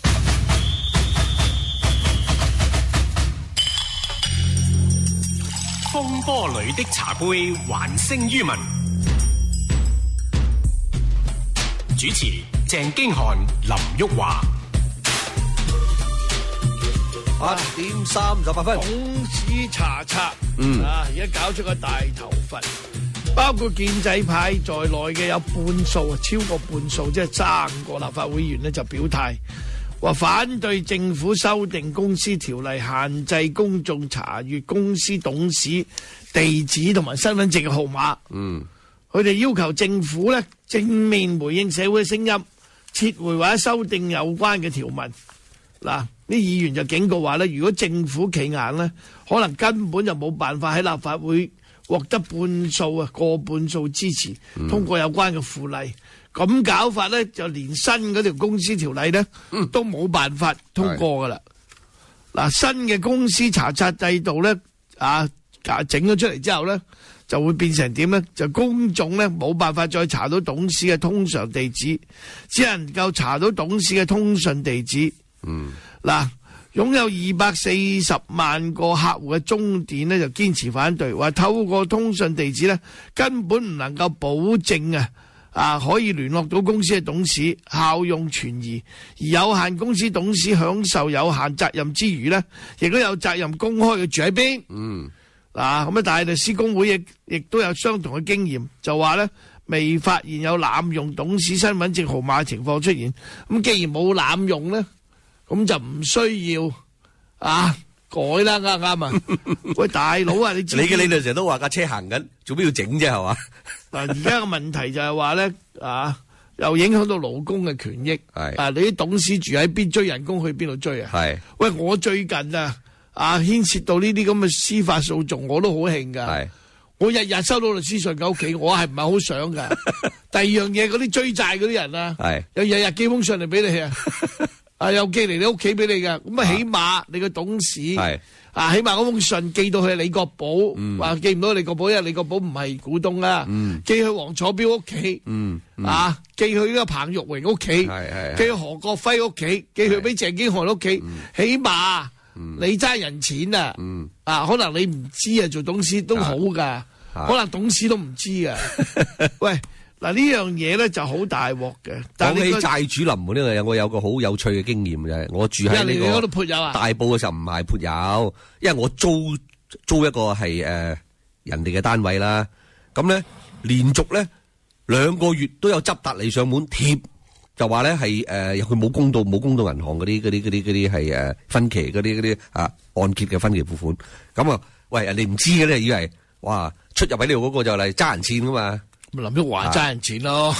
風波裏的茶杯還聲於民。主持鄭經翰、林旭華。 8點38分， 董事查冊，而家搞出個大頭佛，包括建制派在內嘅有半數，超過半數，即係3個立法會議員咧就表態， 話反對政府修訂公司條例，限制公眾查閱公司董事地址同埋身份證嘅號碼。佢哋要求政府咧正面回應社會嘅聲音，撤回或者修訂有關嘅條文。嗱，啲議員就警告話咧，如果政府企硬咧，可能根本就冇辦法喺立法會獲得過半數支持，通過有關嘅附例。咁搞法咧，就連新嗰條公司條例咧，都冇辦法通過噶啦。嗱，新嘅公司查冊制度咧，整咗出嚟之後咧，就會變成點咧？就公眾咧冇辦法再查到董事嘅通常地址，只能夠查到董事嘅通訊地址。嗱，擁有240萬個客戶嘅中電呢，就堅持反對，話透過通訊地址呢，根本唔能夠保證可以聯絡到公司嘅董事，效用存疑。而有限公司董事享受有限責任之餘呢，亦都有責任公開佢住喺邊。咁大律師公會亦都有相同嘅經驗，就話呢，未發現有濫用董事身份證號碼嘅情況出現。咁既然冇濫用呢，咁就唔需要改啦，啱唔啱啊？喂，大佬啊，你知你嘅理論成日都話架車行緊，做咩要整啫？係嘛？嗱，而家嘅問題就係話咧，又影響到勞工嘅權益。係你啲董事住喺邊，追人工去邊度追啊？係。喂，我最近牽涉到呢啲咁嘅司法訴訟，我都好興噶。係。我日日收到律師信喺屋企，我係唔係好想噶？第二樣嘢，嗰啲追債嗰啲人係有日日寄封信嚟俾你又寄嚟你屋企俾你嘅，咁起碼你個董事起碼嗰封信寄到去李國寶，話寄唔到李國寶，因為李國寶唔係股東啦，寄去黃楚標屋企，寄去呢個彭玉榮屋企，寄去何國輝屋企，寄去俾鄭經翰屋企，起碼你揸人錢可能你唔知做董事都好噶，可能董事都唔知啊，喂。嗱，呢樣嘢咧就好大鑊嘅。講起債主臨門呢個，我有個好有趣嘅經驗嘅。我住喺呢個大埔嘅時候唔係潑油，因為我租一個係人哋嘅單位啦。咁咧連續咧2個月都有執達嚟上門貼，就話咧係佢冇供到銀行嗰啲係分期嗰啲按揭嘅分期付款。咁喂，人哋唔知嘅咧，以為哇出入喺呢度嗰個就嚟揸人錢噶嘛。林旭華揸人錢咯，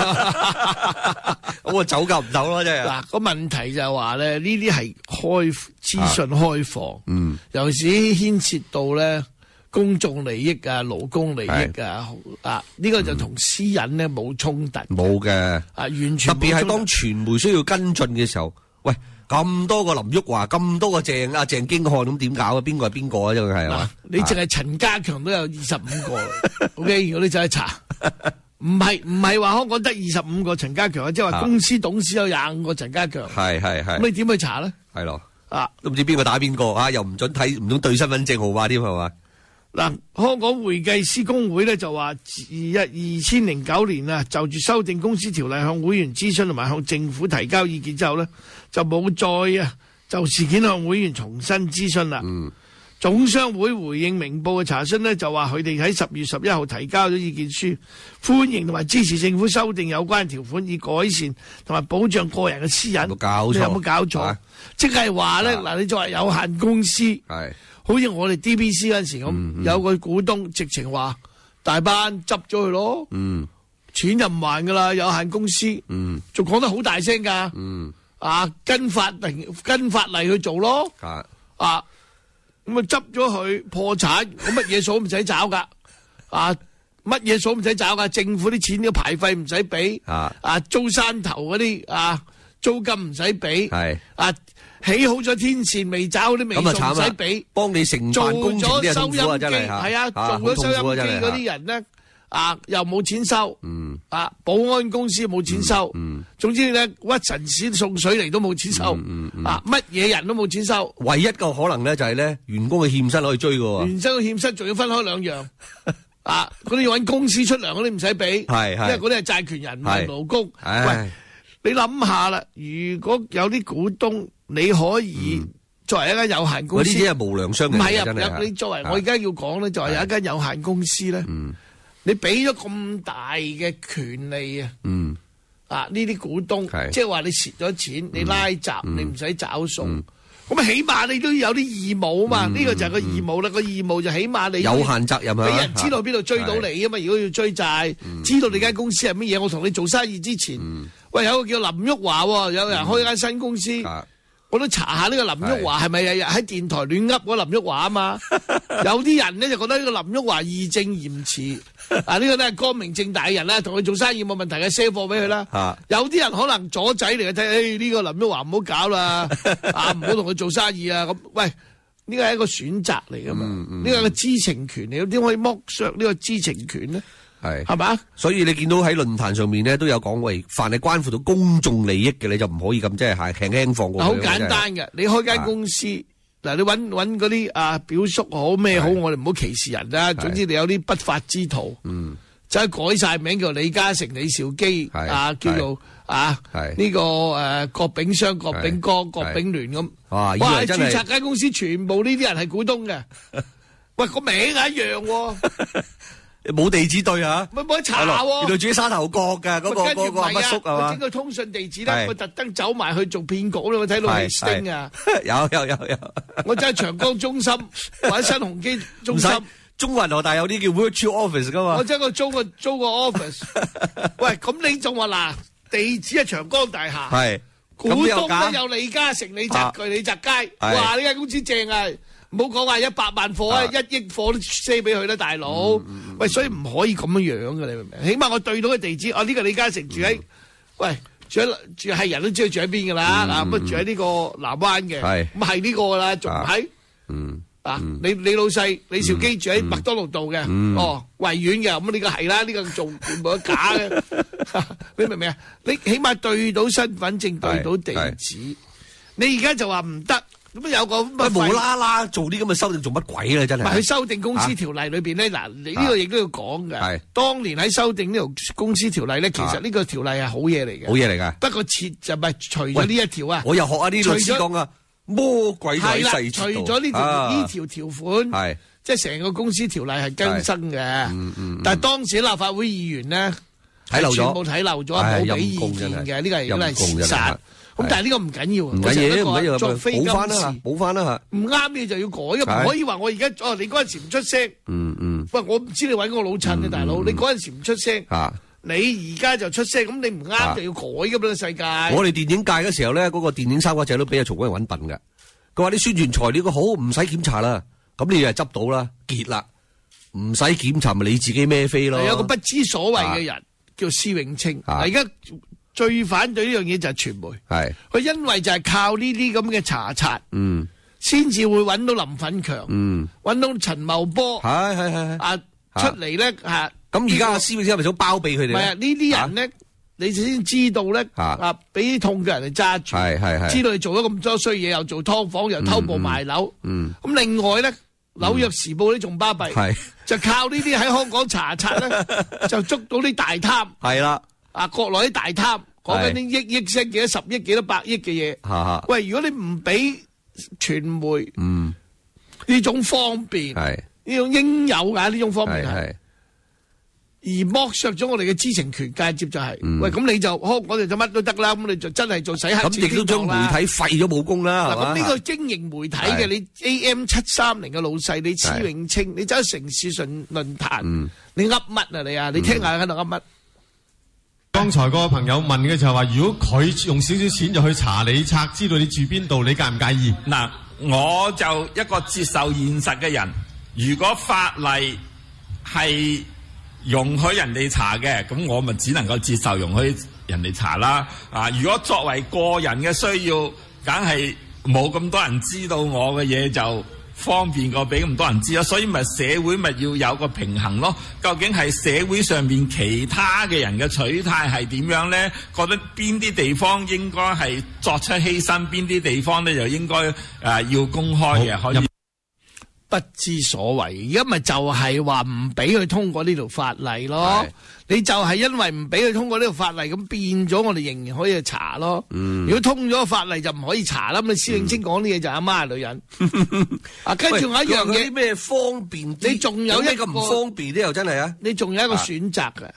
咁我走夠唔走咯，真係。嗱，個問題就係話咧，呢啲係資訊開放，尤其是牽涉到咧公眾利益勞工利益呢個就同私隱咧冇衝突，冇嘅，完全特別係當傳媒需要跟進嘅時候，喂，咁多個林旭華，咁多個鄭經翰，咁點搞啊？邊個係邊個啊？真係嘛？你淨係陳家強都有25個，OK？ 如果你走去查。唔係話香港得25個陳家強，即係話公司董事有25個陳家強。係。咁你點去查咧？係咯。都唔知邊個打邊個又唔准睇，唔准對身份證號碼添係嘛？嗱，香港會計師公會咧就話2009年就住修訂公司條例向會員諮詢同埋向政府提交意見之後咧，就冇再就事件向會員重新諮詢啦。總商會回應明報嘅查詢呢，就話佢哋喺10月11號提交咗意見書，歡迎同埋支持政府修訂有關條款，以改善同埋保障個人嘅私隱。有冇搞錯？即係話咧，嗱，你作為有限公司，好似我哋 DBC 嗰陣時咁，有個股東直情話大班執咗佢咯，錢就唔還噶啦，有限公司，仲講得好大聲噶，跟法例去做咯，咁執咗佢破產，咁乜嘢數唔使找噶，乜嘢數唔使找噶，政府啲錢嘅牌費唔使俾，租山頭嗰啲租金唔使俾，起好咗天線未找嗰啲尾數唔使俾，幫你承辦工程啲痛苦啊，真係做咗收音機嗰啲人咧。又冇錢收，保安公司冇錢收，總之咧屈臣氏送水嚟都冇錢收，乜嘢人都冇錢收。唯一個可能咧就係咧員工嘅欠薪可以追嘅，員工嘅欠薪仲要分開2樣，嗰啲要搵公司出糧嗰啲唔使俾，因為嗰啲係債權人唔係勞工。喂，你諗下啦，如果有啲股東，你可以作為一間有限公司，嗰啲只係無良商人，唔係啊！你作為我而家要講咧，就係有一間有限公司咧。你俾咗咁大嘅權利啊呢啲股東，即係話你蝕咗錢，你拉閘，你唔使找數。咁起碼你都有啲義務啊嘛，呢個就係個義務啦。個義務就起碼你有限責任啊， 俾人知道邊度追到你啊嘛。如果要追債，知道你間公司係乜嘢，我同你做生意之前，喂，有個叫林旭華，有人開間新公司，我都查下呢個林旭華係咪日日喺電台亂噏嗰林旭華啊嘛。有啲人咧就覺得呢個林旭華義正嚴辭，啊呢個都係光明正大嘅人啦，同佢做生意冇問題嘅，sell 貨俾佢啦。有啲人可能左仔嚟嘅睇，呢個林旭華唔好搞啦，啊唔好同佢做生意啊咁。喂，呢個係一個選擇嚟噶嘛，呢個係個知情權嚟，點可以剝削呢個知情權呢？係嘛？所以你見到喺論壇上面咧都有講，喂，凡係關乎到公眾利益嘅，你就唔可以咁即係輕輕放過佢。好簡單嘅，你開間公司嗱，你揾嗰啲表叔好咩好，我哋唔好歧視人啦。總之你有啲不法之徒，就係改晒名叫李嘉誠、李兆基叫做呢個郭炳湘、郭炳江、郭炳聯咁。哇！註冊間公司全部呢啲人係股東嘅。喂，個名係一樣喎。冇地址對啊，冇得查喎。原來住喺沙頭角㗎，嗰個乜叔係嘛？整個通訊地址咧，我特登走埋去做騙局啦。我睇到係星啊，有。我真係長江中心或者新鴻基中心，中環河大有啲叫 virtual office 㗎嘛。我真係租個 office。喂，咁你仲話嗱，地址係長江大廈，係股東咧有李嘉誠、李澤鉅、李澤楷。哇！呢間公司正啊！唔好講話100萬貨啊，1億貨都 sell 俾佢啦，大佬。喂，所以唔可以咁樣嘅，你明唔明？起碼我對到個地址，呢個李嘉誠住喺，住係人都知佢住喺邊噶啦，咁住喺呢個南灣嘅，咁係呢個噶啦，仲唔係？你老細李兆基住喺麥當勞道嘅，維園嘅，咁呢個係啦，呢個做全部都假嘅，你明唔明啊？你起碼對到身份證，對到地址，你而家就話唔得。咁有個無啦啦做啲咁嘅修訂做乜鬼咧？真係。佢修訂公司條例裏邊咧，嗱，你呢個亦都要講嘅。係。當年喺修訂呢條公司條例咧，其實呢個條例係好嘢嚟嘅。好嘢嚟㗎。不過就咪除咗呢一條啊。我又學下啲律師講啊，魔鬼喺細節度。係啦，除咗呢條條款，係即係成個公司條例係更新嘅。但係當時立法會議員咧睇漏咗，全部睇漏咗，冇俾意見嘅。呢個係事實。咁但係呢個唔緊要，唔緊要，作非今時，補翻啦吓，唔啱嘅就要改，唔可以話我而家你嗰陣時唔出聲，喂，我唔知你搵我老襯啊，大佬，你嗰陣時唔出聲，你而家就出聲，咁你唔啱就要改咁樣世界。我哋電影界嘅時候咧，嗰個電影三國仔都俾阿曹君揾笨噶，佢話啲宣傳材料個好唔使檢查啦，咁你就執到啦，結啦，唔使檢查咪你自己孭飛咯。有個不知所謂嘅人叫施永青，而家。最反對呢樣嘢就係傳媒，係佢因為就係靠呢啲咁嘅查冊，先至會揾到林奮強，揾到陳茂波，係出嚟咧嚇。咁而家阿施永青係咪想包庇佢哋咧？唔係啊，呢啲人咧，你先知道咧俾啲痛嘅人嚟揸住，係知道你做咗咁多衰嘢，又做劏房，又偷步賣樓，咁另外咧，紐約時報呢仲巴閉，就靠呢啲喺香港查冊咧，就捉到啲大貪，係啦。國內啲大貪講緊啲億聲幾多10億幾多100億嘅嘢，喂，如果你唔俾傳媒呢種方便，呢種應有㗎呢種方便係，而剝削咗我哋嘅知情權，間接就係，喂，咁你就我哋就乜都得啦，咁你就真係做洗黑錢咁，亦都將媒體廢咗武功啦。嗱，咁呢個經營媒體嘅你 AM730嘅老細，你施永青，你走去城市論壇，你噏乜啊你聽下喺度噏乜？ 剛才個朋友問嘅就係話，如果佢用少少錢就去查你冊，知道你住邊度，你介唔介意？ 嗱，我就一個接受現實嘅人。如果法例係容許人哋查嘅，咁我咪只能夠接受容許人哋查啦。如果作為個人嘅需要，梗係冇咁多人知道我嘅嘢就方便過俾咁多人知啦，所以咪社會咪要有個平衡咯。究竟係社會上面其他嘅人嘅取態係點樣咧？覺得邊啲地方應該係作出犧牲，邊啲地方咧就應該要公開嘅，可以。 不知所謂，而家咪就係話唔俾佢通過呢條法例咯。你就係因為唔俾佢通過呢條法例，咁變咗我哋仍然可以去查咯。如果通咗法例就唔可以查啦。咁你施永青講啲嘢就阿媽係女人。跟住仲有一樣嘢咩方便？你仲有一個唔方便啲又真係啊？你仲有一個選擇嘅。係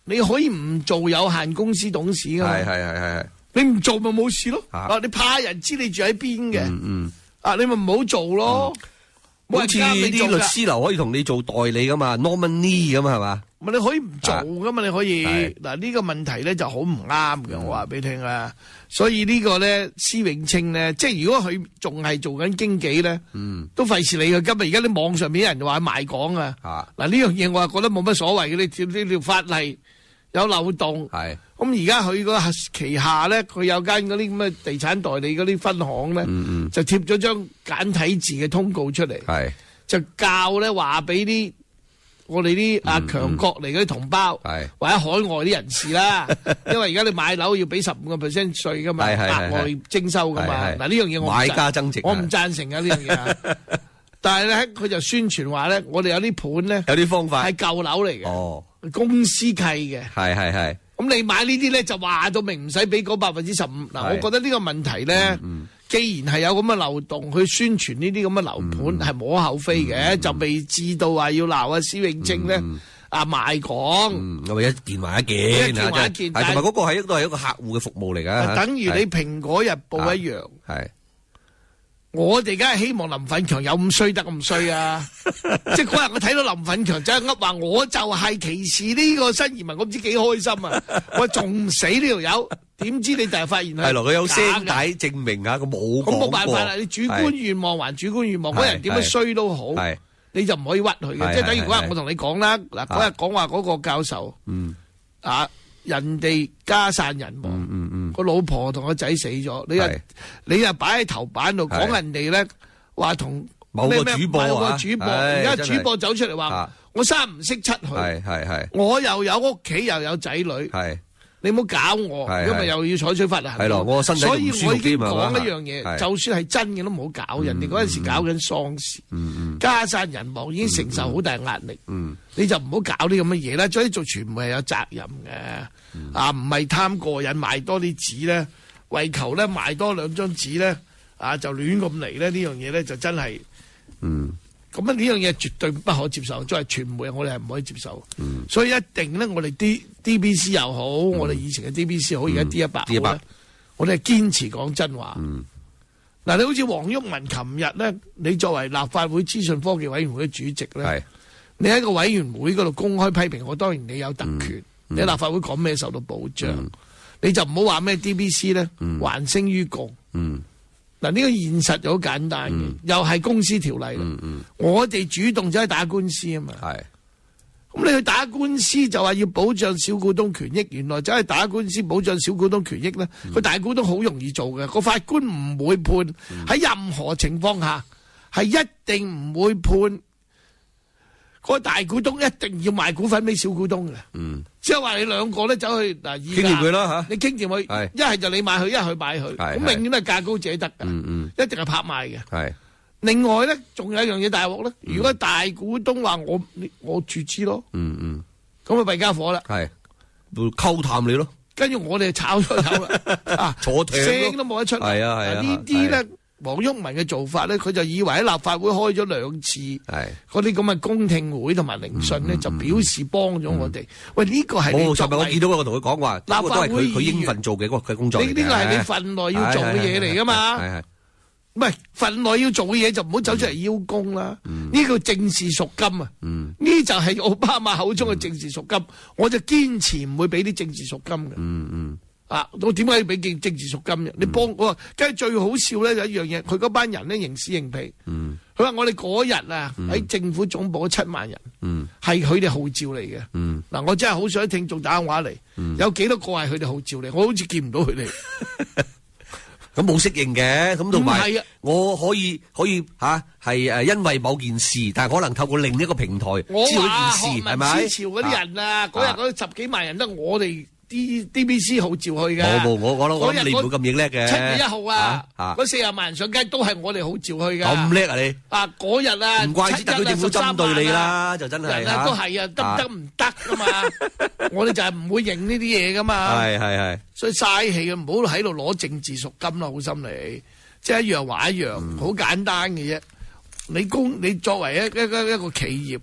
你可以唔做有限公司董事噶嘛？ 係。 你唔做咪冇事咯。你怕人知你住喺邊嘅，你咪唔好做咯。 好似啲律師樓可以同你做代理噶嘛 ，nominee 咁係嘛？ 咪你可以唔做噶嘛？你可以嗱呢個問題咧就好唔啱嘅，我話俾你聽啦。所以呢個咧，施永青咧，即係如果佢仲係做緊經紀咧，都費事你嘅。今日而家啲網上面啲人話賣港啊，嗱呢樣嘢我係覺得冇乜所謂嘅。呢條法例有漏洞，咁而家佢個旗下咧，佢有間嗰啲咁嘅地產代理嗰啲分行咧，就貼咗張簡體字嘅通告出嚟，就教咧話俾啲我哋啲強國嚟嗰啲同胞，或者海外啲人士啦，因為而家你買樓要俾15% 稅噶嘛，額外徵收噶嘛。嗱呢樣嘢買家增值， 我唔贊成啊呢樣嘢。但係咧，佢就宣傳話咧，我哋有啲盤咧， 有啲方法係舊樓嚟嘅，公司契嘅。係。咁你買呢啲咧就話到明唔使俾嗰15%。嗱，我覺得呢個問題咧，既然係有咁嘅漏洞，去宣傳呢啲咁嘅樓盤係無可厚非嘅，就未至到話要鬧阿施永青咧賣港。 我一件還一件，同埋嗰個係都係一個客戶嘅服務嚟㗎。 等於你蘋果日報一樣。我哋梗係希望林奮強有咁衰得咁衰啊！即係嗰日我睇到林奮強真係噏話，我就係歧視呢個新移民，我唔知幾開心啊！我仲唔死呢條友？點知你第日發現係佢有聲帶證明啊，佢冇講過。 咁冇辦法啦，你主觀願望還主觀願望，嗰人點樣衰都好，你就唔可以屈佢嘅。即係等於嗰日我同你講啦，嗱嗰日講話嗰個教授，人哋家散人亡，個老婆同個仔死咗，你又擺喺頭版度講人哋咧，話同某個主播而家主播走出嚟話我三唔識七佢，我又有屋企又有仔女，你唔好搞我，因為又要採取法律行動。所以我已經講一樣嘢，就算係真嘅都唔好搞。人哋嗰陣時搞緊喪事，家散人亡已經承受好大壓力，你就唔好搞啲咁嘅嘢啦。所以做傳媒係有責任嘅，唔係貪過癮賣多啲紙咧，為求咧賣多2張紙咧，就亂咁嚟咧。呢樣嘢咧就真係，咁呢樣嘢絕對不可接受。作為傳媒，我哋係唔可以接受。所以一定咧，我哋DBC 又好，我哋以前嘅 DBC 好，而家 D100 好咧，我哋係堅持講真話。嗱，你好似黃毓民琴日咧，你作為立法會資訊科技委員會嘅主席咧，你喺個委員會嗰度公開批評我，當然你有特權，你喺立法會講咩受到保障，你就唔好話咩 DBC 咧，還聲於共。嗱，呢個現實就好簡單嘅，又係公司條例。我哋主動走去打官司啊嘛。咁你去打官司就話要保障小股東權益，原來走去打官司保障小股東權益咧，個大股東好容易做嘅，個法官唔會判，喺任何情況下係一定唔會判個大股東一定要賣股份俾小股東嘅。即係話你兩個咧走去傾掂佢啦， 你傾掂佢，一係就你買佢，一係佢買佢，咁永遠都係價高者得噶，一定係拍賣嘅。另外咧，仲有一樣嘢大鑊咧，如果大股東話我注資咯，咁啊弊家伙啦， 會溝淡你咯， 跟住我哋炒咗頭啦， 坐艇聲都冇得出。呢啲咧，黃毓民嘅做法咧，佢就以為喺立法會開咗2次嗰啲咁嘅公聽會同埋聆訊咧，就表示幫咗我哋。喂，呢個係你作為， 我見到我同佢講話，立法會佢應份做嘅嗰個工作嚟嘅。 呢個係你份內要做嘅嘢嚟噶嘛？唔係份內要做嘅嘢就唔好走出嚟邀功啦。呢個政治贖金啊，呢就係奧巴馬口中嘅政治贖金。我就堅持唔會俾啲政治贖金嘅。我點解要俾政治贖金嘅？你幫我，跟住最好笑咧就一樣嘢，佢嗰班人咧認屎認屁。佢話我哋嗰日啊喺政府總部7萬人，係佢哋號召嚟嘅。嗱，我真係好想聽眾打電話嚟，有幾多個係佢哋號召嚟？我好似見唔到佢哋。 咁冇適應嘅，咁同埋我可以係因為某件事，但係可能透過另一個平台知道一件事，係咪？思潮嗰啲人啊，嗰日嗰10幾萬人都我哋DBC 號召去嘅。我諗你唔會咁認叻嘅。7月1號啊，嗰40萬人上街都係我哋號召去嘅。咁叻啊你！嗰日啊，唔怪之特區政府針對你啦，就真係都係啊，得唔得㗎嘛？我哋就係唔會認呢啲嘢㗎嘛。係。所以嘥氣嘅，唔好喺度攞政治贖金啦，好心理。即係一樣話一樣，好簡單嘅啫。你作為一個企業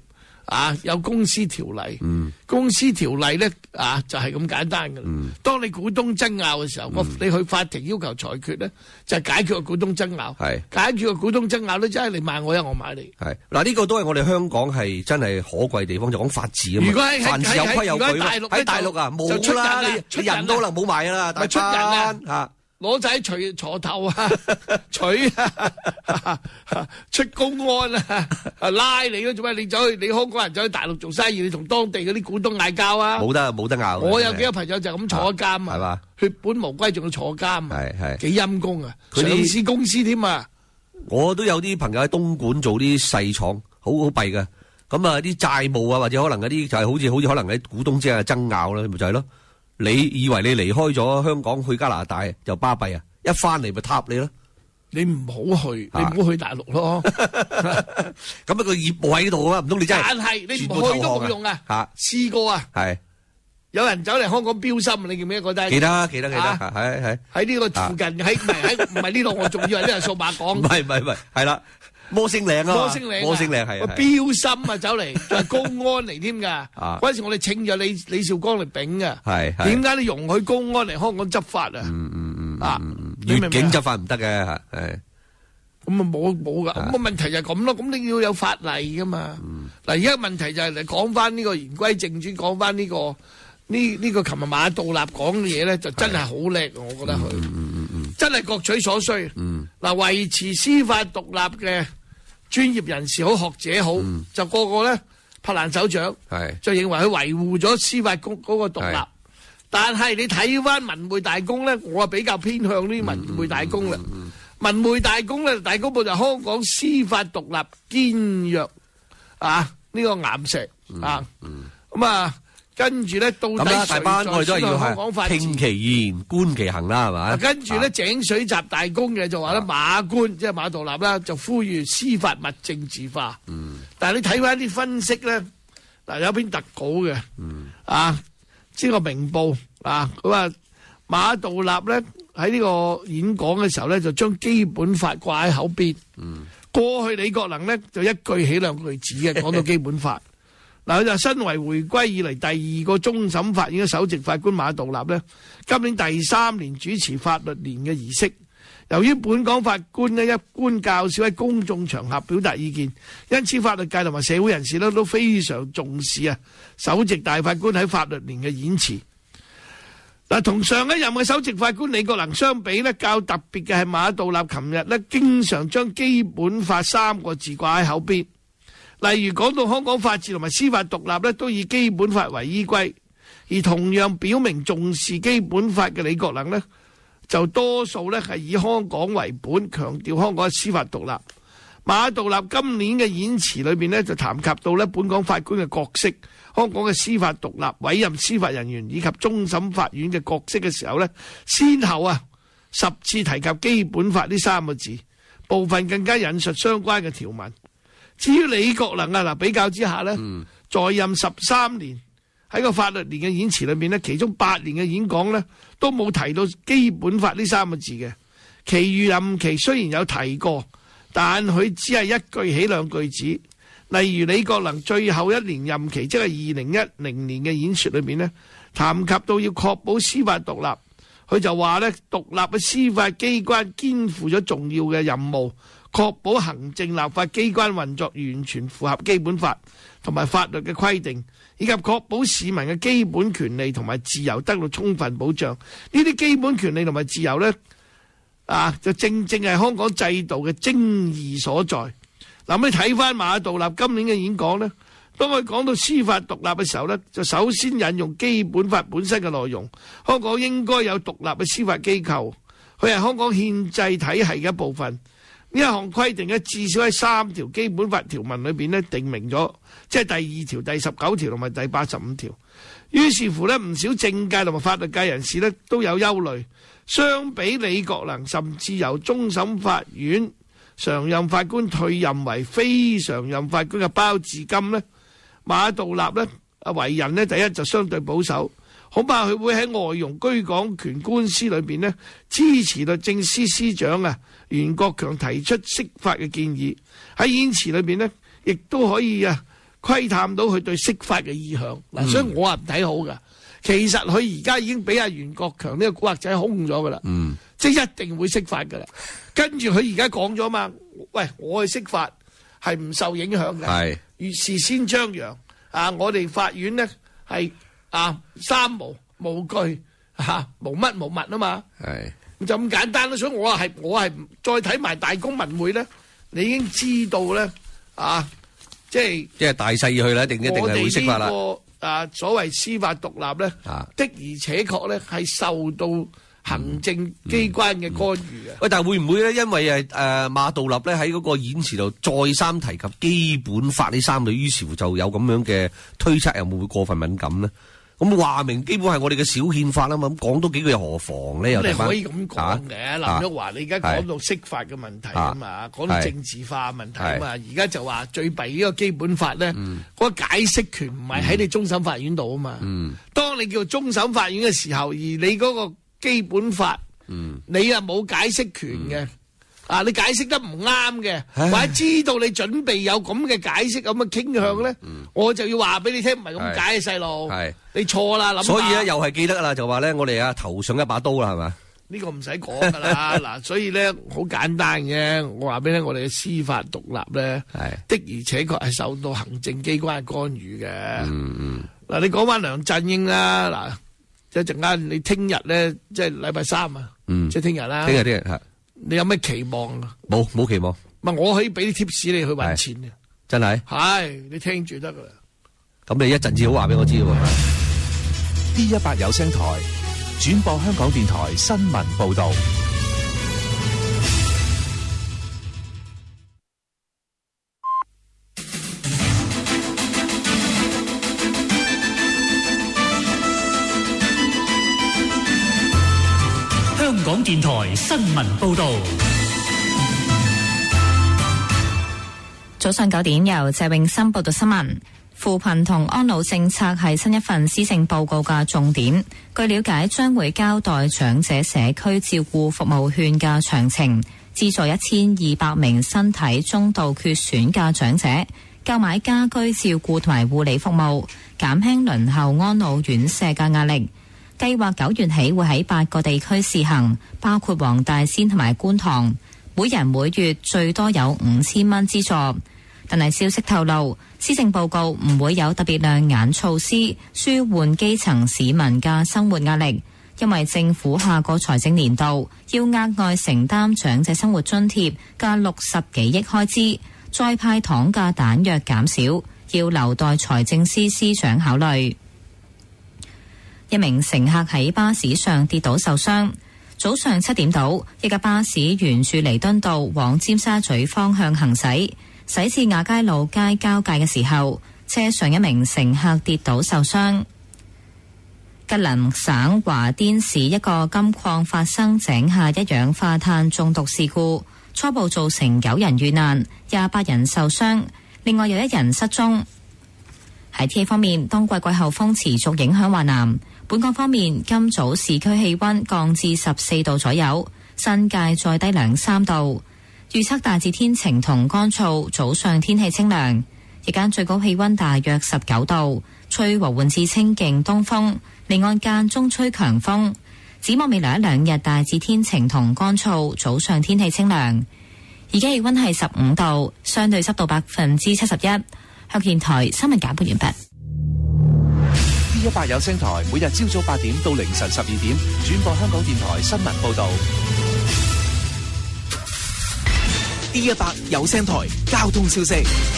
有公司條例，公司條例咧就係咁簡單噶啦。當你股東爭拗嘅時候，你去法庭要求裁決咧，就係解決個股東爭拗。 係解決個股東爭拗咧，即係你買我一，我買你。 係嗱，呢個都係我哋香港係真係可貴地方，就講法治啊嘛。 如果喺凡事有規有矩喺大陸啊，冇啦，你人都可能冇埋啦，大出人啊！ 攞仔鋤頭啊，出公安啊，拉你咯，做咩？你香港人走去大陸做生意，你同當地嗰啲股東嗌交啊？冇得拗。我有幾個朋友就咁坐監啊，係嘛？血本無歸，仲要坐監，係幾陰公啊！上市公司添啊！ 我都有啲朋友喺東莞做啲細廠，好弊噶。咁啊，啲債務啊，或者可能嗰啲就係好似可能喺股東之間嘅爭拗啦，咪就係咯。你以為你離開咗香港去加拿大就巴閉啊？一翻嚟咪撻你咯！ 你唔好去，你唔好去大陸咯。 咁個業務喺度啊，唔通你真係？ 但係你唔去都冇用啊！試過啊，係有人走嚟香港標心，你記唔記得嗰單？記得，係喺呢個附近，唔係呢度，我仲以為呢係數碼港。唔係，係啦。摩星嶺係標心啊，走嚟就係公安嚟添噶。嗰陣時我哋請咗李兆光嚟丙噶。係點解你容許公安嚟香港執法啊？ 越境執法唔得嘅，係咁啊冇噶。咁個問題就係咁咯。咁你要有法例噶嘛？嗱，而家問題就係你講翻呢個言歸正傳，講翻呢個琴日馬道立講嘅嘢咧，就真係好叻，我覺得佢真係各取所需。嗱，維持司法獨立嘅專業人士好，學者好，就個個咧拍爛手掌，就認為佢維護咗司法公嗰個獨立。但係你睇翻文匯大公咧，我比較偏向呢文匯大公啦。文匯大公咧，大公報就香港司法獨立堅若呢個岩石咁啊。跟住咧，到底大班我哋都係要係聽其言觀其行啦，係嘛？ 跟住咧，井水集大公嘅就話咧，馬官即係馬道立啦，就呼籲司法勿政治化。但係你睇翻啲分析咧，嗱有篇特稿嘅，呢個明報佢話馬道立咧喺呢個演講嘅時候咧，就將基本法掛喺口邊。過去李國能咧就一句起兩句止嘅，講到基本法。嗱，佢就身為回歸以嚟第二個終審法院嘅首席法官馬道立呢，今年第3年主持法律年嘅儀式。由於本港法官呢一般較少喺公眾場合表達意見，因此法律界同埋社會人士呢都非常重視首席大法官喺法律年嘅演辭。嗱，同上一任嘅首席法官李國能相比呢，較特別嘅係馬道立琴日呢經常將基本法3個字掛喺口邊。例如講到香港法治同埋司法獨立咧，都以基本法為依歸；而同樣表明重視基本法嘅李國能呢，就多數咧係以香港為本，強調香港嘅司法獨立。馬道立今年嘅演辭裏邊呢，就談及到咧本港法官嘅角色、香港嘅司法獨立、委任司法人員以及終審法院嘅角色嘅時候呢，先後10次提及基本法呢3個字，部分更加引述相關嘅條文。至於李國能比較之下呢，在任13年喺個法律年嘅演辭裏面呢，其中8年嘅演講呢都冇提到基本法呢3個字嘅，其餘任期雖然有提過，但佢只係一句起兩句止。例如李國能最後一年任期，即係2010年嘅演說裏面呢，談及到要確保司法獨立，佢就話呢，獨立嘅司法機關肩負咗重要嘅任務，確保行政立法機關運作完全符合基本法同埋法律嘅規定，以及確保市民嘅基本權利同埋自由得到充分保障。呢啲基本權利同埋自由呢，就正正係香港制度嘅精義所在。嗱，你睇翻馬道立今年嘅演講呢，當佢講到司法獨立嘅時候呢，就首先引用基本法本身嘅內容，香港應該有獨立嘅司法機構，佢係香港憲制體系嘅一部分。呢一項規定咧，至少喺3條基本法條文裏邊咧，定明咗，即係第2條、第19條同埋第85條。於是乎咧，唔少政界同埋法律界人士咧都有憂慮。相比李國能，甚至由終審法院常任法官退任為非常任法官嘅包致金呢，馬道立呢為人呢，第一就相對保守，恐怕佢會喺外傭居港權官司裏邊呢，支持律政司司長袁國強提出釋法嘅建議。喺演辭裏邊呢，亦都可以確窺探到佢對釋法嘅意向。嗱，所以我唔睇好噶。其實佢而家已經俾阿袁國強呢個古惑仔兇咗噶啦，即係一定會釋法噶啦。跟住佢而家講咗嘛，喂，我去釋法係唔受影響嘅，如事先張揚啊！我哋法院呢係三無懼無乜無物啊嘛，就咁簡單啦。所以我係再睇埋大公文匯咧，你已經知道咧即係大勢要去啦，一定係會釋法啦。所謂司法獨立咧，的而且確咧係受到行政機關嘅干預嘅。 喂，但係會唔會咧？因為馬道立咧喺嗰個演辭度再三提及基本法呢三類，於是乎就有咁樣嘅推測，有冇會過分敏感呢？咁話明基本係我哋嘅小憲法啊嘛，咁講多幾句又何妨呢？ 你可以咁講嘅，林旭華，你而家講到釋法嘅問題啊嘛，講到政治化問題啊嘛，而家就話最弊呢個基本法咧，嗰個解釋權唔係喺你終審法院度啊嘛。當你叫終審法院嘅時候，而你嗰個基本法，你又冇解釋權嘅。你解釋得唔啱嘅，或者知道你準備有咁嘅解釋咁嘅傾向咧，我就要話俾你聽，唔係咁解嘅細路，你錯啦，諗下。 所以咧又係記得啦，就話咧我哋頭上一把刀啦，係咪？ 呢個唔使講噶啦，嗱，所以咧好簡單嘅，我話俾你聽，我哋嘅司法獨立咧，的而且確係受到行政機關嘅干預嘅。嗱，你講翻梁振英啦，嗱，一陣間你聽日咧，即係禮拜三啊，即係聽日啦。聽日係。你有咩期望啊？ 冇期望。 唔係，我可以俾啲貼士你去搵錢嘅。 真係？ 係，你聽住得噶啦。 咁你一陣至好話俾我知喎。 D100有聲台轉播香港電台新聞報道。 香港電台新聞報道。 早上9點，由謝永森報道新聞。扶貧同安老政策係新一份施政報告嘅重點。據了解，將會交代長者社區照顧服務券嘅詳情，資助1200名身體中度缺損嘅長者購買家居照顧同埋護理服務，減輕輪候安老院舍嘅壓力。計劃9月起會喺8個地區試行，包括黃大仙同埋觀塘，每人每月最多有5000蚊資助。但係消息透露，施政報告唔會有特別亮眼措施舒緩基層市民嘅生活壓力，因為政府下個財政年度要額外承擔長者生活津貼嘅60幾億開支，再派糖嘅彈藥減少，要留待財政司司長考慮。一名乘客喺巴士上跌倒受傷。早上7點到，一架巴士沿住彌敦道往尖沙咀方向行駛，駛至亞皆老街交界嘅時候，車上一名乘客跌倒受傷。吉林省華甸市一個金礦發生井下一氧化碳中毒事故，初步造成9人遇難，28人受傷，另外有1人失蹤。喺天氣方面，當季季候風持續影響華南。本港方面，今早市區氣溫降至14度左右，新界再低2-3度。預測大致天晴同乾燥，早上天氣清涼，日間最高氣溫大約19度，吹和緩至清勁東風，離岸間中吹強風。展望未來1-2日大致天晴同乾燥，早上天氣清涼。而家氣溫係15度，相對濕度71%。香港電台新聞簡報完畢。 D100有聲台每日朝早8點到凌晨12點轉播香港電台新聞報道。 D100有聲台交通消息。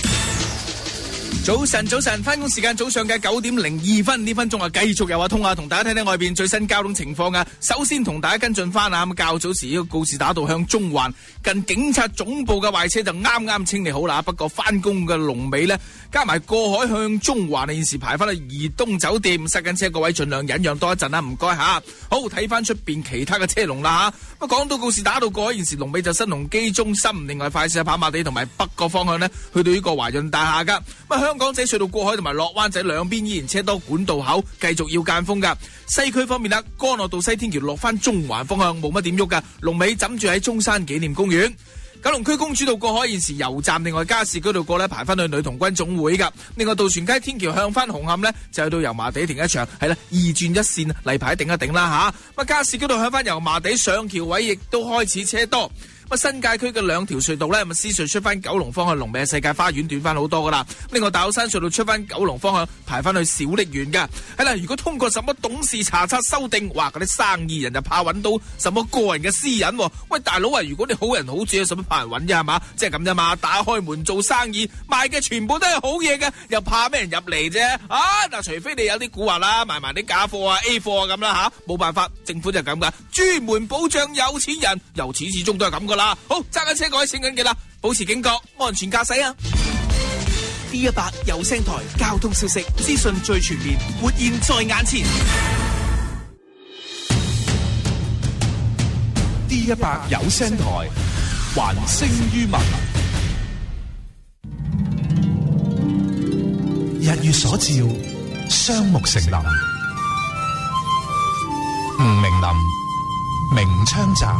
早晨，翻工時間早上嘅9點02分，呢分鐘繼續有阿通同大家睇睇外邊最新交通情況啊。首先同大家跟進翻咁較早時呢個告士打道向中環近警察總部嘅壞車就啱清理好啦，不過翻工嘅龍尾呢，加埋過海向中環現時排翻去怡東酒店塞緊車，各位盡量忍讓多一陣啦，唔該吓。好，睇翻出邊其他嘅車龍啦吓。講到告士打道過海現時龍尾就新鴻基中心，另外快線跑馬地同埋北角方向呢，去到呢個華潤大廈噶。香港仔隧道過海同埋落灣仔兩邊依然車多，管道口繼續要間封噶。西區方面啦，干諾道西天橋落翻中環方向冇乜點喐噶，龍尾枕住喺中山紀念公園。 九龍區公主道過海現時油站，另外加士居道過咧排翻去女童軍總會噶。另外渡船街天橋向翻紅磡咧就去到油麻地停一場，係啦2轉1線例牌頂一頂啦吓。加士居道向翻油麻地上橋位亦都開始車多。新界區嘅兩條隧道咧，獅隧出翻九龍方向龍尾世界花園短翻好多噶啦。另外大老山隧道出翻九龍方向排翻去小瀝源噶。係啦，如果通過什麼董事查冊修訂，哇嗰啲生意人就怕揾到什麼個人嘅私隱。喂大佬啊，如果你好人好主，有什麼怕人揾啫係嘛？即係咁啫嘛，打開門做生意，賣嘅全部都係好嘢嘅，又怕咩人入嚟啫？嗱，除非你有啲蠱惑啦，賣埋啲假貨啊 A 貨啊咁啦吓，冇辦法，政府就係咁噶，專門保障有錢人，由始至終都係咁噶啦。好，揸緊車各位請緊記啦，保持警覺，安全駕駛啊！D100有聲台交通消息資訊最全面，活現在眼前。 D100有聲台還聲於民，日月所照，雙目成林。吳明林，明窗站。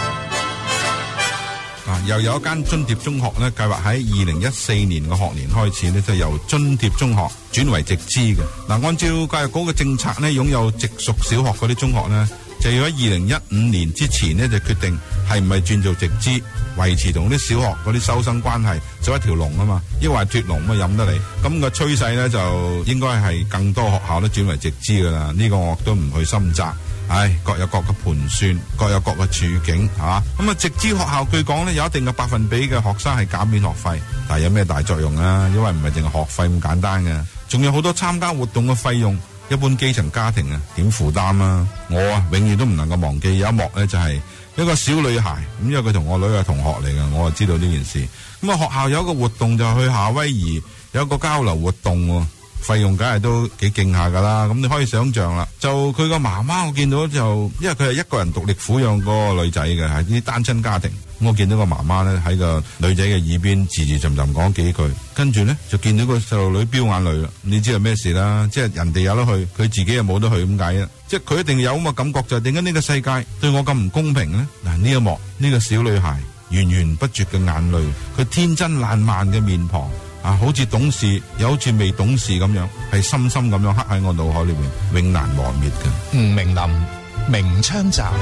又有一間津貼中學咧，計劃喺2014年嘅學年開始咧，就由津貼中學轉為直資嘅。按照教育局嘅政策咧，擁有直屬小學嗰啲中學咧，就要喺2015年之前咧就決定係唔係轉做直資，維持同啲小學嗰啲收生關係，做一條龍啊嘛，抑或係脫龍咁啊任得你。咁個趨勢咧就應該係更多學校都轉為直資噶啦，呢個我都唔去深責。各有各嘅盤算，各有各嘅處境嚇。咁直資學校據講咧，有一定嘅百分比嘅學生係減免學費，但係有咩大作用啊？因為唔係淨係學費咁簡單嘅，仲有好多參加活動嘅費用，一般基層家庭啊點負擔啊？我永遠都唔能夠忘記有一幕咧，就係一個小女孩，咁因為佢同我女係同學嚟嘅，我就知道呢件事。咁學校有一個活動就去夏威夷有一個交流活動喎。費用梗係都幾勁下噶啦，咁你可以想象啦。就佢個媽媽，我見到就，因為佢係一個人獨力撫養嗰個女仔嘅，係啲單親家庭。我見到個媽媽咧喺個女仔嘅耳邊字字沉沉講幾句，跟住咧就見到個細路女飆眼淚啦。你知係咩事啦？即係人哋有得去，佢自己又冇得去咁解啊！即係佢一定有咁嘅感覺，就係點解呢個世界對我咁唔公平咧？嗱，呢一幕呢個小女孩源源不絕嘅眼淚，佢天真爛漫嘅面龐。好似懂事又好似未懂事咁樣，係深深咁樣刻喺我腦海裏邊，永難磨滅嘅。 吳明林，明窗站。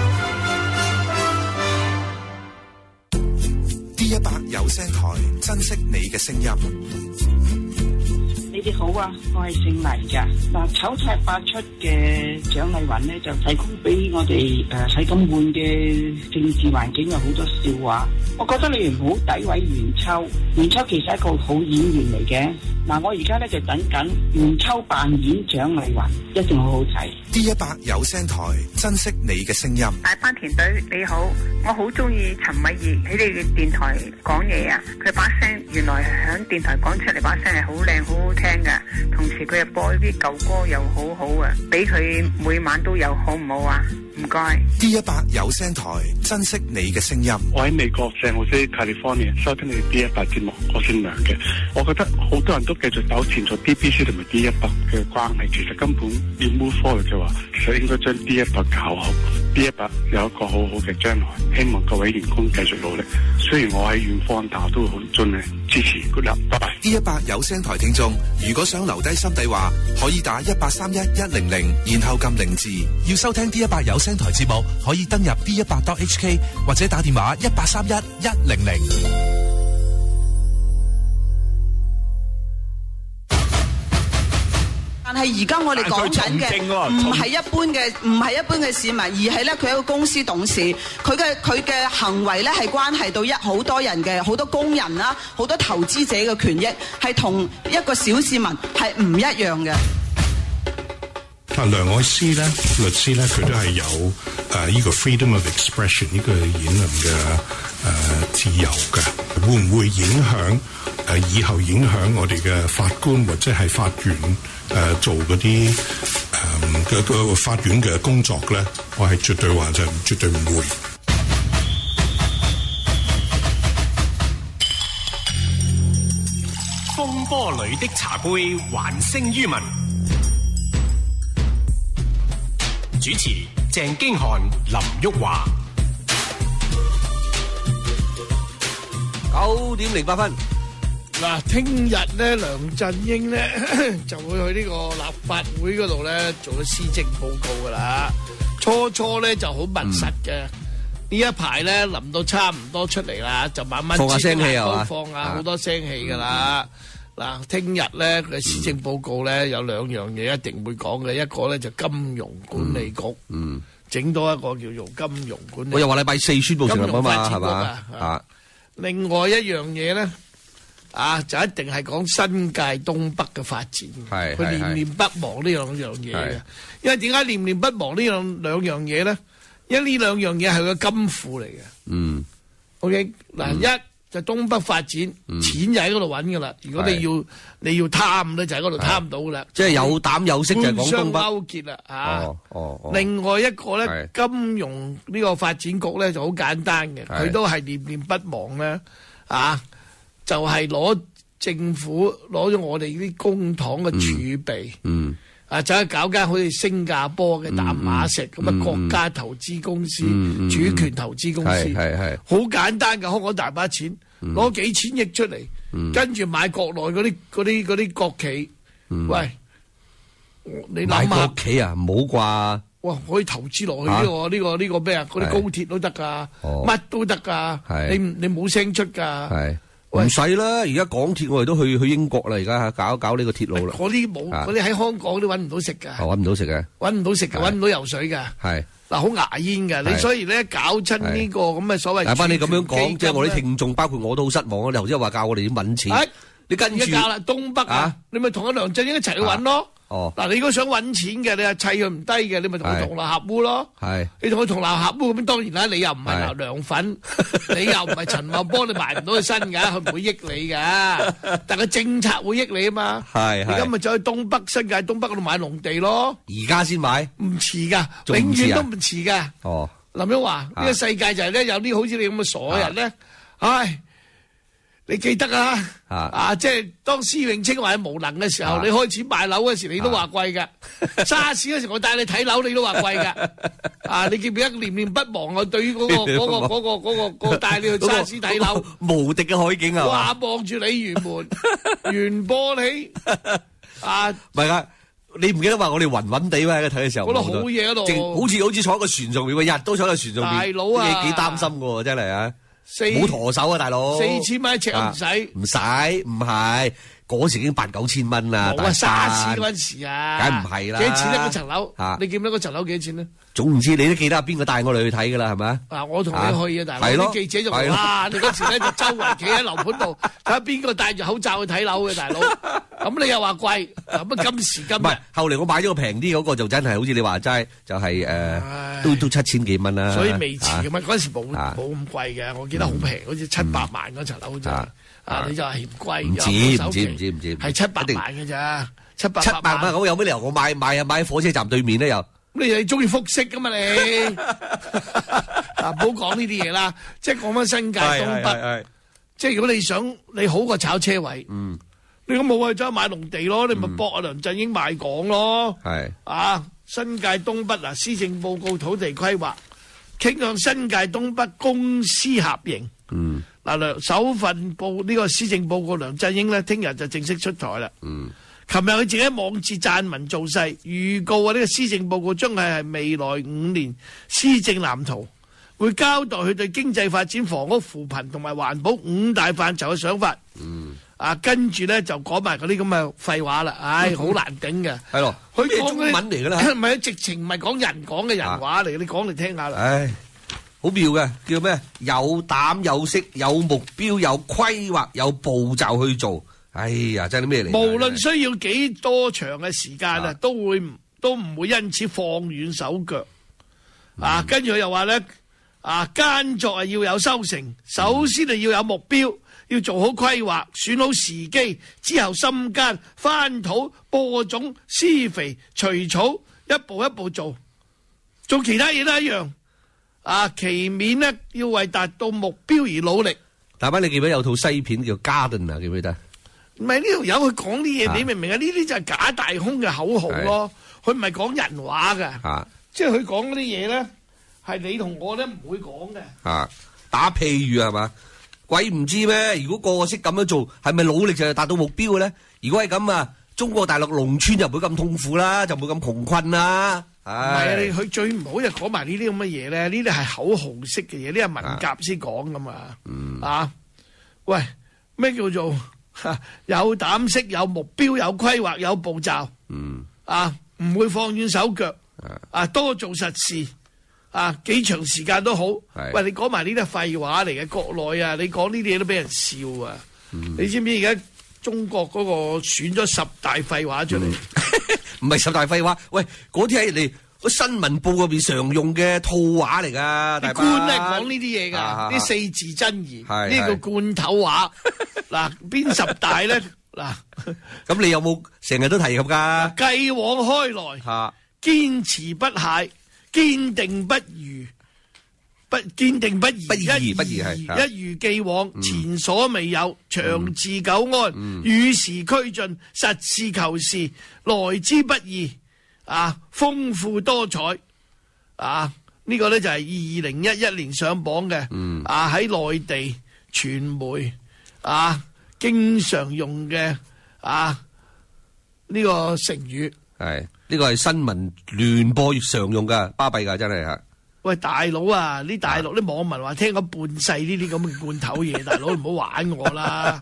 D100有聲台，珍惜你嘅聲音。 你哋好啊，我係姓黎噶。嗱，丑尺百出嘅蔣麗芸呢，就提供俾我哋喺咁悶嘅政治環境有好多笑話。我覺得你哋唔好詆毀袁秋，袁秋其實係一個好演員嚟嘅。嗱，我而家咧就等緊袁秋扮演蔣麗芸，一定好好睇。 D100有聲台，珍惜你嘅聲音。 大班團隊你好，我好中意陳偉儀喺你嘅電台講嘢啊！佢把聲原來響電台講出嚟把聲係好靚好好聽噶，同時佢又播啲舊歌又好好啊，俾佢每晚都有，好唔好啊？唔該。 D100有聲台，珍惜你嘅聲音。 我喺美國聖荷西 California 收聽你 D100 節目，我姓梁嘅。我覺得好多人都繼續糾纏咗 DBC 同埋 D100 嘅關係，其實根本要 move forward 就話，其實應該將 D100 搞好。D100 有一個好好嘅將來，希望各位員工繼續努力。雖然我喺遠方，但我都會好盡力支持。Good luck，拜拜。 D100有聲台聽眾，如果想留低心底話，可以打1831-100，然後撳0字。要收聽 D100有聲台節目，可以登入 D100.HK 或者打電話1831-100。 但係而家我哋講緊嘅唔係一般嘅市民，而係咧佢係一個公司董事，佢嘅行為咧係關係到好多人嘅好多工人啦，好多投資者嘅權益，係同一個小市民係唔一樣嘅。 梁愛詩咧，律師咧，佢都係有呢個 freedom of expression 呢個言論嘅自由嘅，會唔會影響以後影響我哋嘅法官或者係法院做嗰啲嘅法院嘅工作咧？我係絕對話就絕對唔會。 風波裏的茶杯，還聲於民。主持鄭經翰、林旭華。 9:08。 嗱，聽日咧，梁振英咧就會去呢個立法會嗰度咧做咗施政報告噶啦。初咧就好密實嘅，呢一排咧臨到差唔多出嚟啦，就慢慢放下聲氣係嘛， 放下好多聲氣噶啦。嗱，聽日咧佢施政報告咧有兩樣嘢一定會講嘅，一個咧就金融管理局，整多一個叫做金融管理局。 我又話禮拜4宣佈成立啊嘛，係嘛啊？另外一樣嘢咧。就一定係講新界東北嘅發展，佢念念不忘呢兩樣嘢嘅。因為點解念念不忘呢兩樣嘢咧？因為呢兩樣嘢係個金庫嚟嘅。OK 嗱，一就東北發展，錢就喺嗰度揾噶啦。如果你要貪咧，就喺嗰度貪到噶啦。 即係有膽有識就係講東北勾結啦嚇。另外一個咧，金融呢個發展局咧就好簡單嘅，佢都係念念不忘咧就係攞政府攞咗我哋啲公帑嘅儲備，就係搞間好似新加坡嘅淡馬錫咁嘅國家投資公司、主權投資公司，好簡單嘅，香港大把錢，攞幾千億出嚟，跟住買國內嗰啲國企，喂，你諗下， 買國企啊，唔好啩？ 哇，可以投資落去呢個咩啊？嗰啲高鐵都得㗎，乜都得㗎，你冇聲出㗎。 唔使啦，而家港鐵我哋都去英國啦，而家搞呢個鐵路啦。 嗰啲冇，嗰啲喺香港都揾唔到食㗎。 揾唔到食嘅， 揾唔到食嘅，揾唔到游水㗎。係嗱，好牙煙㗎。你所以咧搞親呢個咁嘅所謂。 但係你咁樣講，即係我啲聽眾，包括我都好失望啊！你頭先話教我哋點揾錢，你跟住教啦，東北啊，你咪同阿梁振英一齊去揾咯。嗱，你如果想揾錢嘅，你係砌佢唔低嘅，你咪同佢同流合污咯。你同佢同流合污咁，當然啦，你又唔係梁粉，你又唔係陳茂波，你埋唔到佢身㗎，佢唔會益你㗎。但係政策會益你啊嘛。而家咪走去東北新界東北嗰度買農地咯。 而家先買？唔遲㗎，永遠都唔遲㗎。林旭華，呢個世界就係咧有啲好似你咁嘅傻人咧，唉。你記得即係當施永青話係無能嘅時候，你開始買樓嗰時，你都話貴㗎。沙士嗰時我帶你睇樓，你都話貴㗎。你記唔記得念念不忘啊？對於嗰個帶你去沙士睇樓， 無敵嘅海景啊！ 哇，望住你圓門圓玻璃唔係㗎，你唔記得話我哋暈暈地咩？喺度睇嘅時候， 嗰度好嘢嗰度， 好似坐喺個船上面，日都坐喺個船上面。 大佬啊， 幾擔心㗎喎，真係啊！冇舵手啊，大佬 ！4000蚊一尺唔使， 唔係嗰時已經8-9千蚊啦。 冇啊，沙士嗰陣時啊， 梗唔係啦。 幾錢咧？嗰層樓，你記唔記得嗰層樓幾多錢咧？ 總唔知你都記得邊個帶我哋去睇㗎啦，係咪？ 我同你去啊，大佬！啲記者就話：哇！你嗰時咧就周圍企喺樓盤度睇下邊個戴住口罩去睇樓嘅，大佬。咁你又話貴，咁今時今日。唔係， 後嚟我買咗個平啲嗰個就真係好似你話齋，就係都7000幾蚊啦。 所以未遲嘅嘛，嗰陣時冇咁貴嘅，我記得好平，好似700萬嗰層樓咋。你就係唔貴。唔止，係 700萬嘅咋，700 萬。我有咩理由我買喺火車站對面咧又？ 你中意複式噶嘛你？唔好講呢啲嘢啦，即係講翻新界東北。即係如果你想你好過炒車位，你咁冇去走去買農地咯，你咪搏阿梁振英賣港咯。新界東北嗱，施政報告土地規劃傾向新界東北公私合營。首份呢個施政報告，梁振英咧聽日就正式出台啦。琴日佢自己喺網誌撰文造勢，預告呢個施政報告將係未來5年施政藍圖，會交代佢對經濟發展、房屋扶貧同埋環保5大範疇嘅想法。跟住咧就講埋嗰啲咁嘅廢話啦，好難頂嘅。 係咯， 佢講中文嚟㗎啦， 唔係直情唔係講人講嘅人話嚟，你講嚟聽下啦。 好妙嘅，叫咩？有膽有識，有目標，有規劃，有步驟去做。哎呀，真係咩嚟？ 無論需要幾多長嘅時間都唔會因此放軟手腳。跟住佢又話咧，耕作要有收成，首先要有目標，要做好規劃，選好時機，之後深耕、翻土、播種、施肥、除草，一步一步做其他嘢都一樣。其面呢要為達到目標而努力。 大班你記唔記得有套西片叫《Garden》啊？記唔記得？ 唔係呢條友佢講啲嘢，你明唔明啊？呢啲就係假大空嘅口號咯，佢唔係講人話㗎，即係佢講嗰啲嘢咧，係你同我咧唔會講嘅。 打譬喻係嘛？ 鬼唔知咩？如果個個識咁樣做，係咪努力就達到目標嘅咧？如果係咁啊，中國大陸農村就唔會咁痛苦啦，就唔會咁窮困啦。 唔係啊，佢最唔好就講埋呢啲咁嘅嘢咧，呢啲係口號式嘅嘢，呢係文革先講噶嘛。啊，喂，咩叫做有膽識、有目標、有規劃、有步驟？啊，唔會放軟手腳。啊，多做實事。啊，幾長時間都好。喂，你講埋呢啲廢話嚟嘅，國內啊，你講呢啲嘢都俾人笑啊。你知唔知而家中國嗰個選咗10大廢話出嚟？ 唔係10大廢話，喂，嗰啲係你新聞報嗰邊常用嘅套話嚟噶。 啲官咧講呢啲嘢噶，啲4字真言，呢個罐頭話。嗱，邊10大咧？嗱， 咁你有冇成日都提及噶？ 繼往開來，堅持不懈，堅定不移，一如既往，前所未有，長治久安，與時俱進，實事求是，來之不易，啊，豐富多彩，啊，呢個咧就係2011年上榜嘅，啊，喺內地傳媒啊經常用嘅啊呢個成語。 係呢個係新聞聯播常用噶，巴閉噶真係吓。 喂，大佬啊，啲大陸啲網民話聽咗半世呢啲咁嘅罐頭嘢，大佬唔好玩我啦。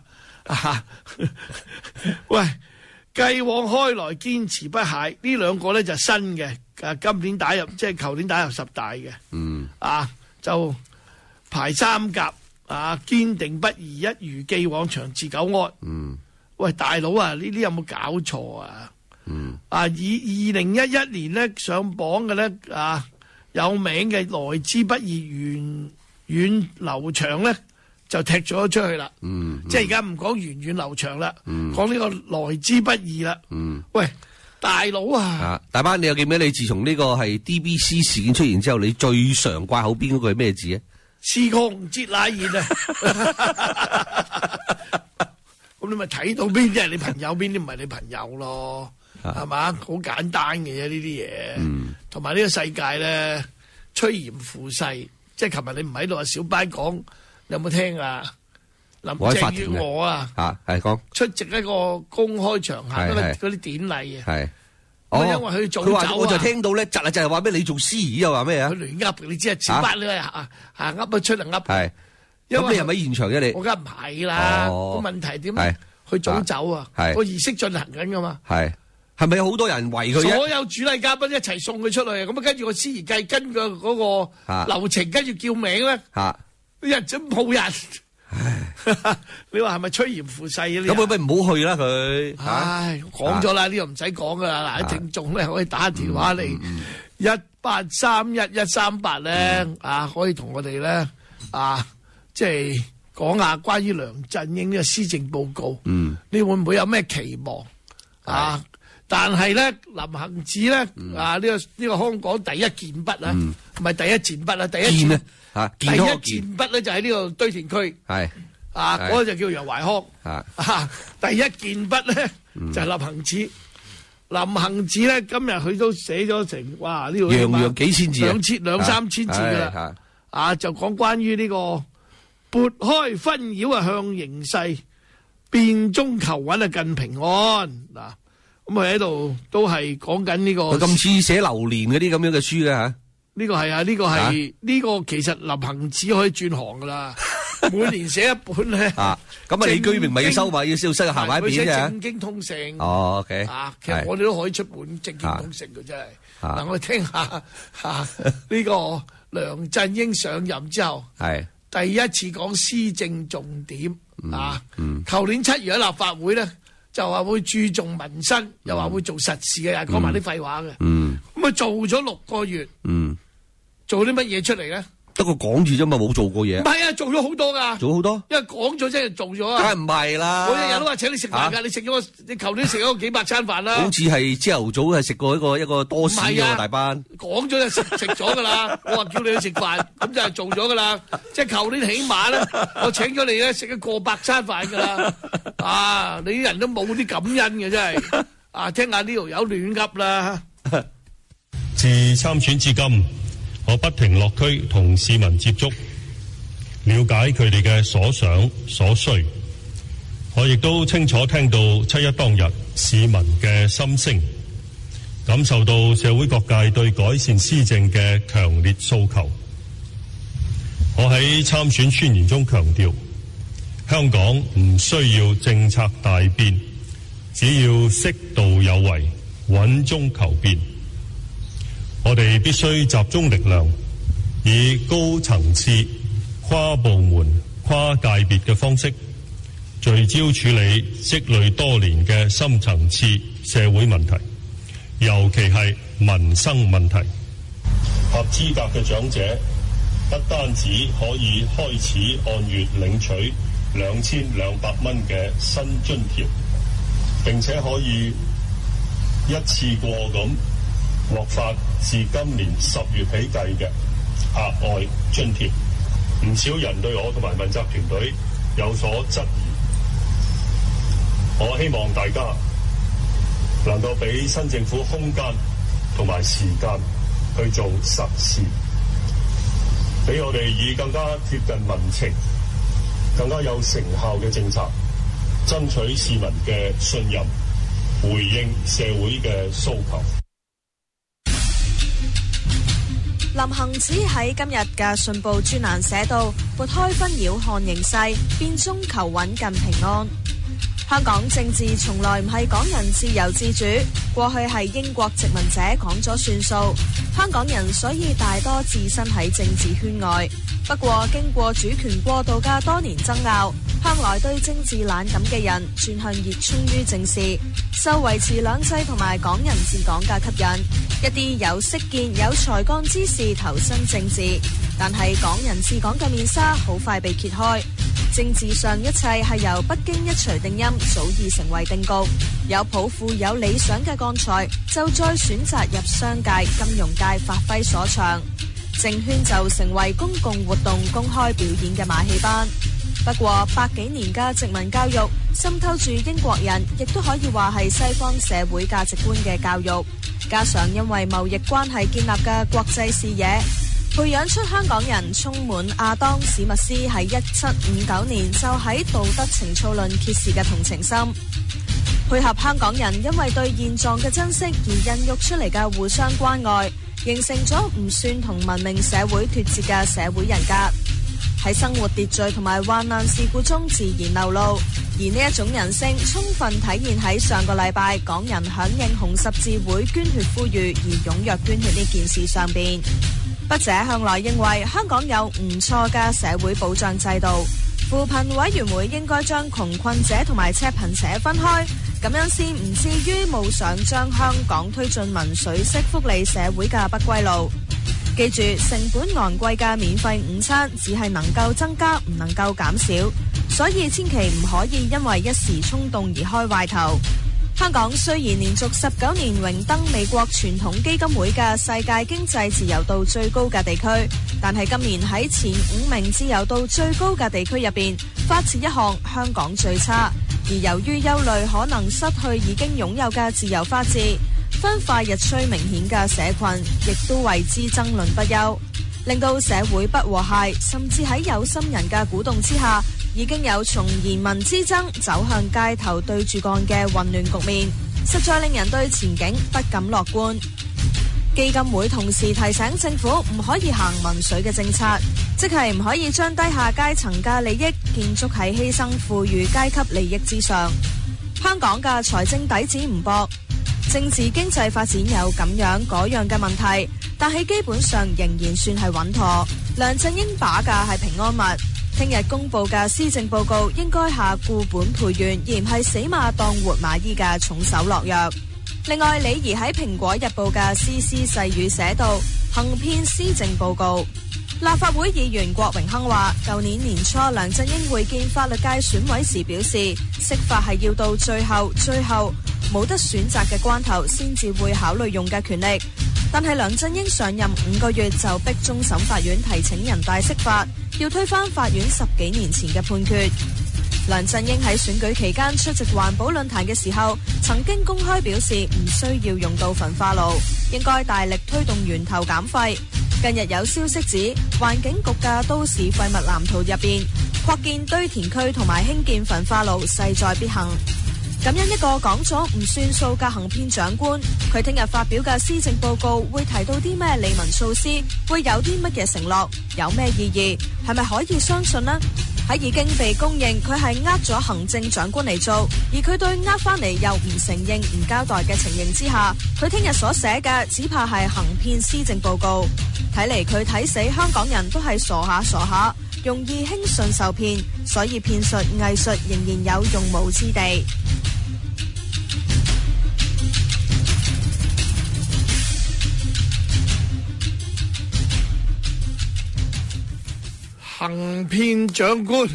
喂，繼往開來，堅持不懈，呢兩個咧就新嘅，今年打入即係舊年打入10大嘅。啊，就排3甲，啊，堅定不移，一如既往，長治久安。喂，大佬啊，呢啲有冇搞錯啊？啊，以2011年咧上榜嘅咧啊，有名嘅來之不易、源遠流長咧，就踢咗出去啦。即係而家唔講源遠流長啦，講呢個來之不易啦。喂，大佬啊！ 大班，你有記唔記得你自從呢個係 DBC 事件出現之後，你最常掛口邊嗰句係咩字啊？ 司空節乃現啊！咁你咪睇到邊啲係你朋友，邊啲唔係你朋友咯？係嘛，好簡單嘅啫呢啲嘢，同埋呢個世界咧趨炎附勢，即係琴日你唔喺度啊，小班講，你有冇聽啊？林鄭月娥啊， 係講出席一個公開場合嗰啲典禮啊， 係， 因為佢早走啊， 我就聽到咧，就係話咩你做司儀又話咩啊？ 佢亂噏，你知啊，小班咧噏得出嚟噏， 係，咁你係咪現場啫？你我梗唔係啦，個問題點咧？佢早走啊，個儀式進行緊噶嘛， 係咪有好多人圍佢？ 所有主禮嘉賓一齊送佢出去，咁啊跟住個司儀計跟個嗰個流程，跟住叫名咧，人就冇人。你話係咪趨炎附勢啊？ 咁佢咪唔好去啦佢。 唉，講咗啦，呢個唔使講噶啦。嗱，啲聽眾咧可以打電話嚟1831138咧，可以同我哋咧即係講下關於梁振英呢個施政報告。你會唔會有咩期望啊？但係咧，林行止咧呢個香港第一健筆啊，唔係第一戰筆啊，第一戰第一戰筆咧就喺呢個堆填區，係嗰個就叫楊懷康，第一健筆咧就係林行止。林行止咧今日佢都寫咗成哇呢度洋洋幾千字， 兩三千字噶啦，就講關於呢個撥開紛擾啊向形勢，變中求穩啊近平安嗱。咁佢喺度都係講緊呢個， 佢咁似寫流年嗰啲咁樣嘅書嘅吓， 呢個係啊，呢個係呢個其實林行止可以轉行噶啦，每年寫一本咧。咁啊， 李居明咪要收埋，要消失個行埋一邊嘅。 正經通勝。 哦，OK。 其實我哋都可以出本正經通勝嘅真係。嗱，我哋聽下呢個梁振英上任之後，第一次講施政重點啊。舊年7月喺立法會咧。就話會注重民生，又話會做實事嘅，又講埋啲廢話嘅。咁啊做咗6個月，做啲乜嘢出嚟咧？ 得個講住啫嘛，冇做過嘢。 唔係啊，做咗好多噶。 做好多？ 因為講咗即係做咗啊。 梗係唔係啦。 我日日都話請你食飯㗎，你食咗你舊年食咗幾百餐飯啦。 好似係朝頭早係食過一個多士嘅大班。 講咗就食咗㗎啦。我話叫你去食飯，咁就係做咗㗎啦。即係舊年起碼咧，我請咗你咧食咗過百餐飯㗎啦。你啲人都冇啲感恩嘅真係。聽下呢條友亂噏啦。 自參選至今，我不停落區同市民接觸， 了解佢哋嘅所想所需。我亦都清楚聽到七一當日市民嘅心聲，感受到社會各界對改善施政嘅強烈訴求。我喺參選宣言中強調，香港唔需要政策大變，只要適度有為，穩中求變。我哋必須集中力量，以高層次、跨部門、跨界別嘅方式，聚焦處理積累多年嘅深層次社會問題，尤其係民生問題。合資格嘅長者不單止可以開始按月領取2200蚊嘅新津貼，並且可以一次過咁獲發自今年10月起計嘅額外津貼。唔少人對我同埋問責團隊有所質疑，我希望大家能夠俾新政府空間同埋時間去做實事，俾我哋以更加貼近民情、更加有成效嘅政策，爭取市民嘅信任，回應社會嘅訴求。 林行止喺今日嘅信報專欄寫到，撥開紛擾看形勢，變中求穩近平安。香港政治從來唔係港人自由自主，過去係英國殖民者講咗算數，香港人所以大多置身喺政治圈外。不過經過主權過渡嘅多年爭拗，向來對政治冷感嘅人轉向熱衷於政事，受維持兩制同埋港人治港嘅吸引，一啲有識見有才幹之士投身政治，但係港人治港嘅面紗好快被揭開。政治上一切係由北京一錘定音，早已成為定局。有抱負有理想嘅幹才，就再選擇入商界、金融界發揮所長，政圈就成為公共活動公開表演嘅馬戲班。不過百幾年嘅殖民教育滲透住英國人，亦都可以話係西方社會價值觀嘅教育，加上因為貿易關係建立嘅國際視野，培養出香港人充滿亞當史密斯喺1759年就喺道德情操論揭示嘅同情心，配合香港人因為對現狀嘅珍惜而孕育出嚟嘅互相關愛，形成咗唔算同文明社會脫節嘅社會人格，喺生活秩序同埋患難事故中自然流露。而呢一種人性充分體現喺上個禮拜港人響應紅十字會捐血呼籲而踴躍捐血呢件事上邊。筆者向來認為香港有唔錯嘅社會保障制度，扶貧委員會應該將窮困者同埋赤貧者分開，咁樣先唔至於冒上將香港推進民粹式福利社會嘅不歸路。記住，成本昂貴嘅免費午餐只係能夠增加，唔能夠減少，所以千祈唔可以因為一時衝動而開壞頭。香港雖然連續19年榮登美國傳統基金會嘅世界經濟自由度最高嘅地區，但係今年喺前5名自由度最高嘅地區入邊，發現一項香港最差。而由於憂慮可能失去已經擁有嘅自由法治，分化日趨明顯嘅社群，亦都為之爭論不休，令到社會不和諧，甚至喺有心人嘅鼓動之下，已經有從言民之爭走向街頭對住幹嘅混亂局面，實在令人對前景不敢樂觀。基金會同時提醒政府唔可以行民粹嘅政策，即係唔可以將低下階層嘅利益建築喺犧牲富裕階級利益之上。香港嘅財政底子唔薄，政治經濟發展有咁樣嗰樣嘅問題，但係基本上仍然算係穩妥。梁振英把嘅係平安物，聽日公布嘅施政報告應該下固本培元，而唔係死馬當活馬醫嘅重手落藥。另外，李怡喺蘋果日報嘅絲絲細語寫到，行騙施政報告。立法會議員郭榮鏗話，舊年年初梁振英會見法律界選委時表示，釋法係要到最後冇得選擇嘅關頭先至會考慮用嘅權力。但係梁振英上任5個月就逼終審法院提請人大釋法，要推翻法院10幾年前嘅判決。梁振英喺選舉期間出席環保論壇嘅時候，曾經公開表示唔需要用到焚化爐，應該大力推動源頭減廢。 近日有消息指，環境局嘅都市廢物藍圖入邊，擴建堆填區同埋興建焚化爐勢在必行。咁樣一個講咗唔算數嘅行騙長官，佢聽日發表嘅施政報告會提到啲咩利民措施，會有啲乜嘢承諾，有咩意義，係咪可以相信呢？喺已經被公認佢係呃咗行政長官嚟做，而佢對呃翻嚟又唔承認唔交代嘅情形之下，佢聽日所寫嘅只怕係行騙施政報告。睇嚟佢睇死香港人都係傻下，容易輕信受騙，所以騙術藝術仍然有用武之地。 行騙長官，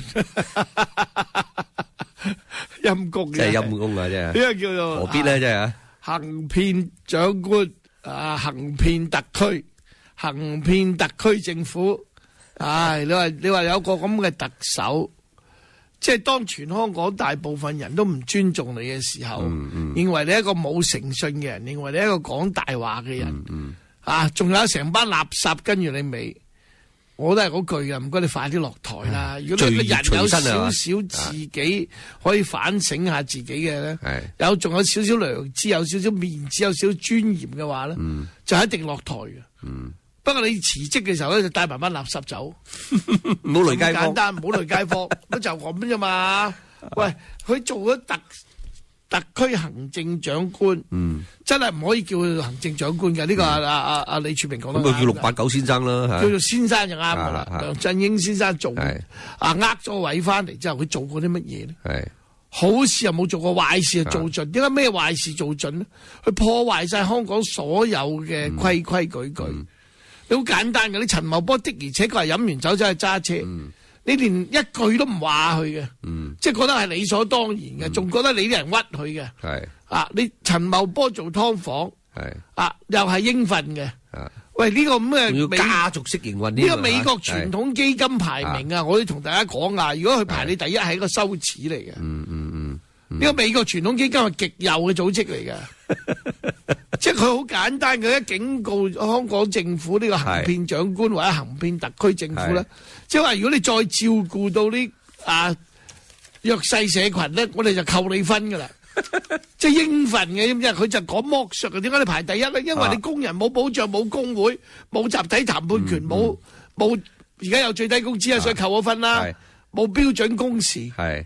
陰公嘅， 真係陰公啊！真係， 呢個叫做何必咧？真係啊！ 行騙長官啊，行騙特區，行騙特區政府。唉，你話有個咁嘅特首，即係當全香港大部分人都唔尊重你嘅時候，認為你係一個冇誠信嘅人，認為你係一個講大話嘅人，啊，仲有成班垃圾跟住你尾。我都係嗰句嘅，唔該你快啲落台啦！如果你個人有少少自己可以反省下自己嘅咧，仲有少少良知，有少少面子，有少少尊嚴嘅話咧，就一定落台嘅。不過你辭職嘅時候咧，就帶埋班垃圾走， 唔好累街坊， 簡單，唔好累街坊，咁就咁啫嘛。喂，佢做咗特區行政長官，真係唔可以叫佢行政長官嘅。呢個阿李柱銘講得啱。咁佢叫689先生啦， 叫做先生就啱噶啦。梁振英先生做，呃咗位翻嚟之後，佢做過啲乜嘢咧？好事又冇做過，壞事又做盡。點解咩壞事做盡呢？佢破壞晒香港所有嘅規矩。你好簡單嘅，你陳茂波的而且確係飲完酒走去揸車。你連一句都唔話佢嘅，即係覺得係理所當然嘅，仲覺得你啲人屈佢嘅。係啊，你陳茂波做劏房，係啊，又係應份嘅。喂，呢個咁嘅要家族式營運呢個美國傳統基金排名啊，我要同大家講啊，如果佢排你第一係一個羞恥嚟嘅。呢個美國傳統基金係極右嘅組織嚟嘅。即係佢好簡單嘅，一警告香港政府呢個行騙長官或者行騙特區政府咧，即係話如果你再照顧到啲弱勢社群咧，我哋就扣你分噶啦，即係應份嘅，知唔知啊？佢就講剝削嘅，點解你排第一咧？因為你工人冇保障、冇工會、冇集體談判權、冇而家有最低工資啊，所以扣咗分啦，冇標準工時，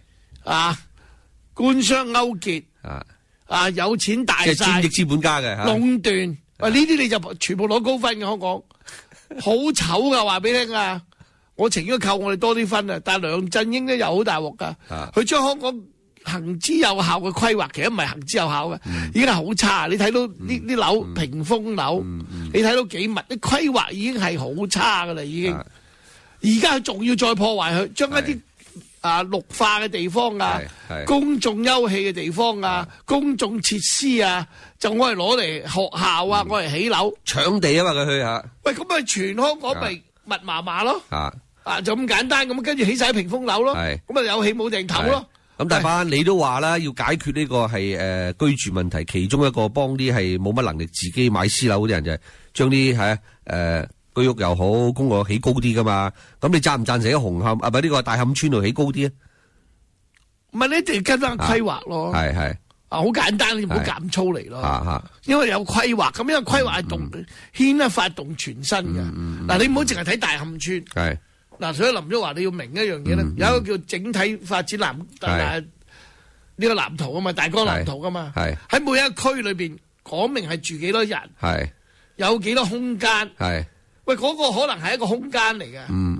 官商勾結。有錢大晒， 即係專益資本家嘅壟斷，呢啲你就全部攞高分嘅。香港好醜噶，話俾你聽啊！我情願扣我哋多啲分啊！但係梁振英咧又好大鑊噶，佢將香港行之有效嘅規劃，其實唔係行之有效嘅，已經係好差。你睇到呢啲樓屏風樓，你睇到幾密，啲規劃已經係好差噶啦，已經。而家佢仲要再破壞佢，將一啲綠化嘅地方啊，公眾休憩嘅地方啊，公眾設施啊，就我係攞嚟學校啊，我係起樓搶地啊嘛，佢去吓。 喂，咁咪全香港咪密麻麻咯？就咁簡單咁，跟住起晒屏風樓咯。咁咪有氣冇定頭咯。 咁大班你都話啦，要解決呢個係居住問題，其中一個幫啲係冇乜能力自己買私樓嗰啲人就係將啲居屋又好，公屋起高啲噶嘛？咁你贊唔贊成喺紅磡唔係呢個大磡村度起高啲啊？ 唔係你一定要跟翻規劃咯。係好簡單，你唔好減粗嚟咯。因為有規劃，咁因為規劃係牽一發動全身嘅。嗱，你唔好淨係睇大磡村。嗱，所以林旭華你要明一樣嘢咧，有一個叫整體發展呢個藍圖啊嘛，大綱藍圖噶嘛。喺每一個區裏邊講明係住幾多人，有幾多空間。喂，嗰個可能係一個空間嚟嘅。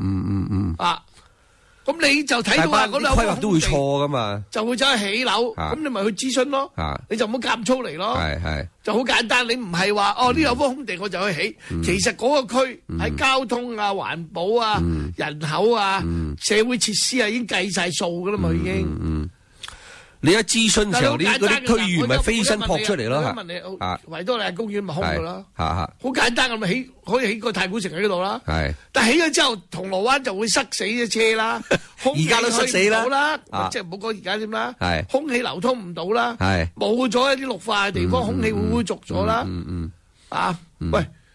咁你就睇到話嗰度規劃都會錯噶嘛， 就會走去起樓，咁你咪去諮詢咯。你就唔好夾粗嚟咯。就好簡單，你唔係話呢有幅空地我就去起。其實嗰個區喺交通啊、環保啊、人口啊、社會設施啊，已經計晒數噶啦嘛，已經。 你一諮詢時候，嗰啲區議員咪飛身撲出嚟咯。 我問你，維多利亞公園咪空噶啦？好簡單，咁咪可以起個太古城喺嗰度啦。但起咗之後，銅鑼灣就會塞死啲車啦， 而家都塞死啦。 即係唔好講而家點啦。空氣流通唔到啦，冇咗一啲綠化嘅地方，空氣會污濁咗啦。喂，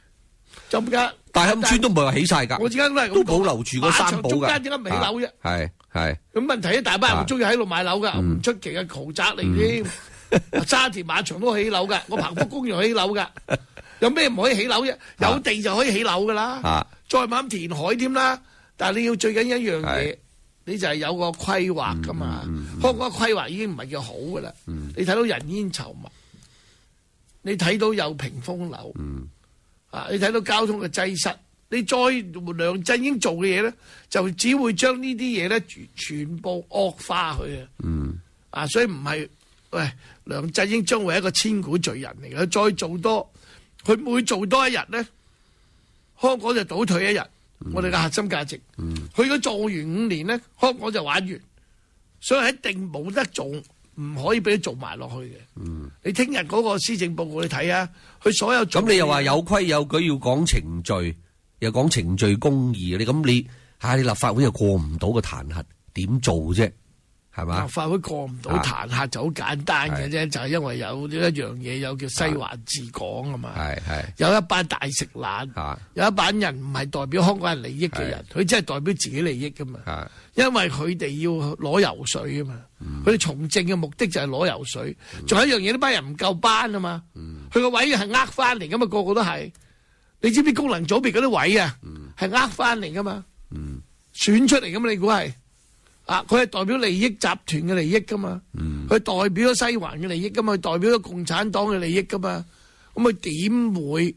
就咁㗎。 大磡村都唔係話起晒㗎， 我而家都係咁都保留住個三寶㗎。 中間點解唔起樓啫？ 係。 咁問題咧，大班人中意喺度買樓㗎，唔出奇嘅豪宅嚟添。沙田馬場都起樓㗎，我彭福公園起樓㗎，有咩唔可以起樓啫？有地就可以起樓㗎啦。再猛填海添啦，但係你要最緊一樣嘢，你就係有個規劃㗎嘛。香港嘅規劃已經唔係叫好㗎啦。你睇到人煙稠密，你睇到有屏風樓，你睇到交通嘅擠塞，你再梁振英做嘅嘢咧，就只會將呢啲嘢咧全部惡化佢啊！所以唔係。喂，梁振英將會係一個千古罪人嚟嘅，再做多，佢每做多一日咧，香港就倒退一日。我哋嘅核心價值，佢如果做完5年咧，香港就玩完，所以一定冇得做，唔可以俾佢做埋落去嘅。你聽日嗰個施政報告你睇啊，佢所有咁你又話有規有矩要講程序，又講程序公義，你立法會又過唔到個彈劾，點做啫？係嘛？立法會過唔到彈劾就好簡單嘅啫，就係因為有一樣嘢有叫西環治港啊嘛。有一班大食懶，有一班人唔係代表香港人利益嘅人，佢真係代表自己利益噶嘛。因為佢哋要攞油水啊嘛，佢哋從政嘅目的就係攞油水。仲有一樣嘢，呢班人唔夠班啊嘛，佢個位係呃翻嚟噶嘛，個個都係。你知唔知功能組別嗰啲位啊，係呃翻嚟噶嘛，選出嚟噶嘛？你估係？佢係代表利益集團嘅利益噶嘛，佢代表咗西環嘅利益噶嘛，佢代表咗共產黨嘅利益噶嘛，咁佢點會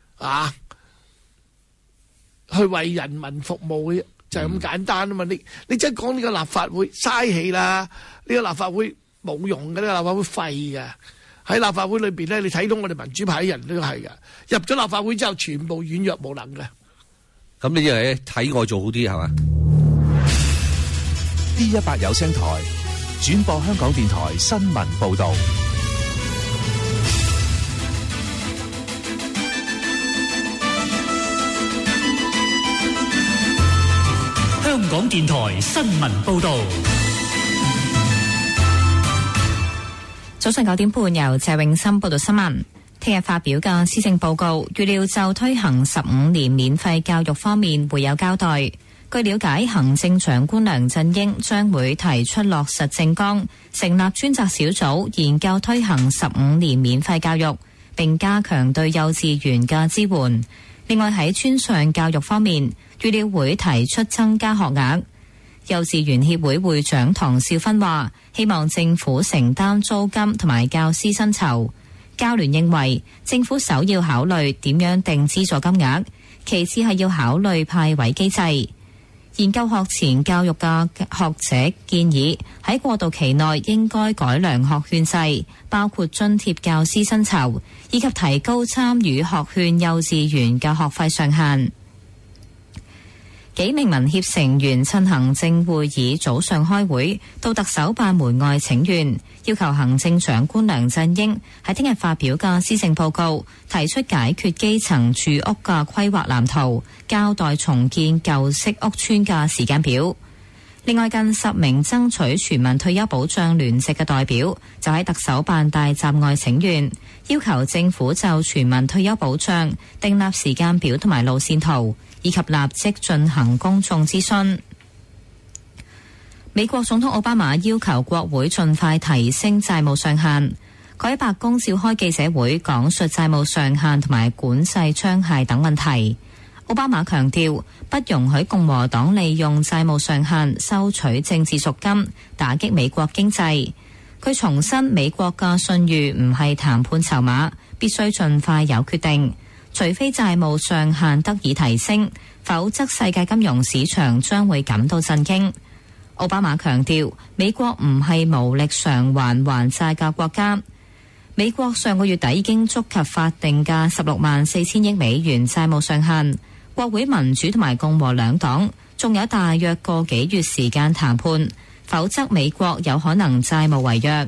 去為人民服務嘅？就係咁簡單啊嘛！你真係講呢個立法會嘥氣啦，呢個立法會冇用嘅，呢個立法會廢嘅。喺立法會裏邊咧，你睇到我哋民主派啲人都係噶，入咗立法會之後，全部軟弱無能嘅。 咁你就係睇我做好啲係嘛 ？D100 有聲台轉播香港電台新聞報道。 香港電台新聞報道。 早上9點半，由謝永森報道新聞。聽日發表嘅施政報告，預料就推行15年免費教育方面會有交代。據了解，行政長官梁振英將會提出落實政綱，成立專責小組研究推行15年免費教育，並加強對幼稚園嘅支援。另外喺專上教育方面，預料會提出增加學額。幼稚園協會會長唐少芬話，希望政府承擔租金同埋教師薪酬。教聯認為政府首要考慮點樣定資助金額，其次係要考慮派位機制。研究學前教育嘅學者建議喺過渡期內應該改良學券制，包括津貼教師薪酬，以及提高參與學券幼稚園嘅學費上限。幾名民協成員趁行政會議早上開會，到特首辦門外請願，要求行政長官梁振英喺聽日發表嘅施政報告提出解決基層住屋嘅規劃藍圖，交代重建舊式屋邨嘅時間表。另外，近10名爭取全民退休保障聯席嘅代表就喺特首辦大閘外請願，要求政府就全民退休保障訂立時間表同埋路線圖，以及立即進行公眾諮詢。美國總統奧巴馬要求國會盡快提升債務上限。佢喺白宮召開記者會，講述債務上限同埋管制槍械等問題。奧巴馬強調，不容許共和黨利用債務上限收取政治贖金，打擊美國經濟。佢重申美國嘅信譽唔係談判籌碼，必須盡快有決定。除非債務上限得以提升，否則世界金融市場將會感到震驚。奧巴馬強調，美國唔係無力償還債嘅國家。美國上個月底已經觸及法定嘅164000億美元債務上限。國會民主同埋共和兩黨仲有大約個幾月時間談判，否則美國有可能債務違約。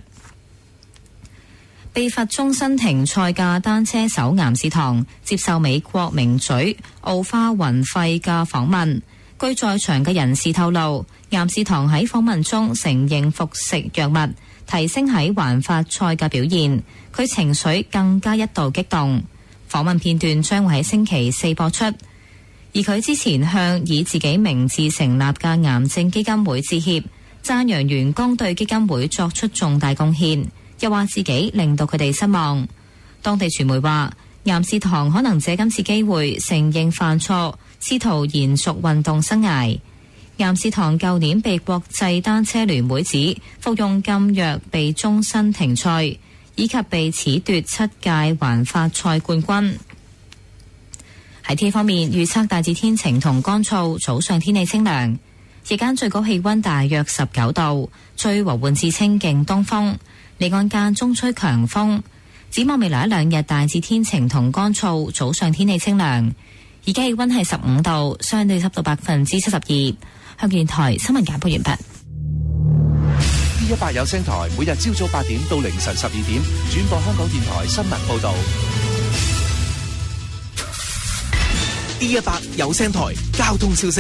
被罰終身停賽嘅單車手岩士堂接受美國名嘴奧花雲費嘅訪問。據在場嘅人士透露，岩士堂喺訪問中承認服食藥物提升喺環法賽嘅表現，佢情緒更加一度激動。 訪問片段將會喺星期四播出。而佢之前向以自己名字成立嘅癌症基金會致歉，讚揚員工對基金會作出重大貢獻，又話自己令到佢哋失望。當地傳媒話，岩士堂可能借今次機會承認犯錯，試圖延續運動生涯。岩士堂舊年被國際單車聯會指服用禁藥被終身停賽，以及被褫奪7屆環法賽冠軍。喺天氣方面，預測大致天晴同乾燥，早上天氣清涼，日間最高氣溫大約19度，吹和緩至清勁東風，離岸間中吹強風。展望未來一兩日大致天晴同乾燥，早上天氣清涼，而家氣溫係15度，相對濕度72%。香港電台新聞簡報完畢。 D100有聲台每日朝早8點到凌晨12點轉播香港電台新聞報道。 D100有聲台交通消息。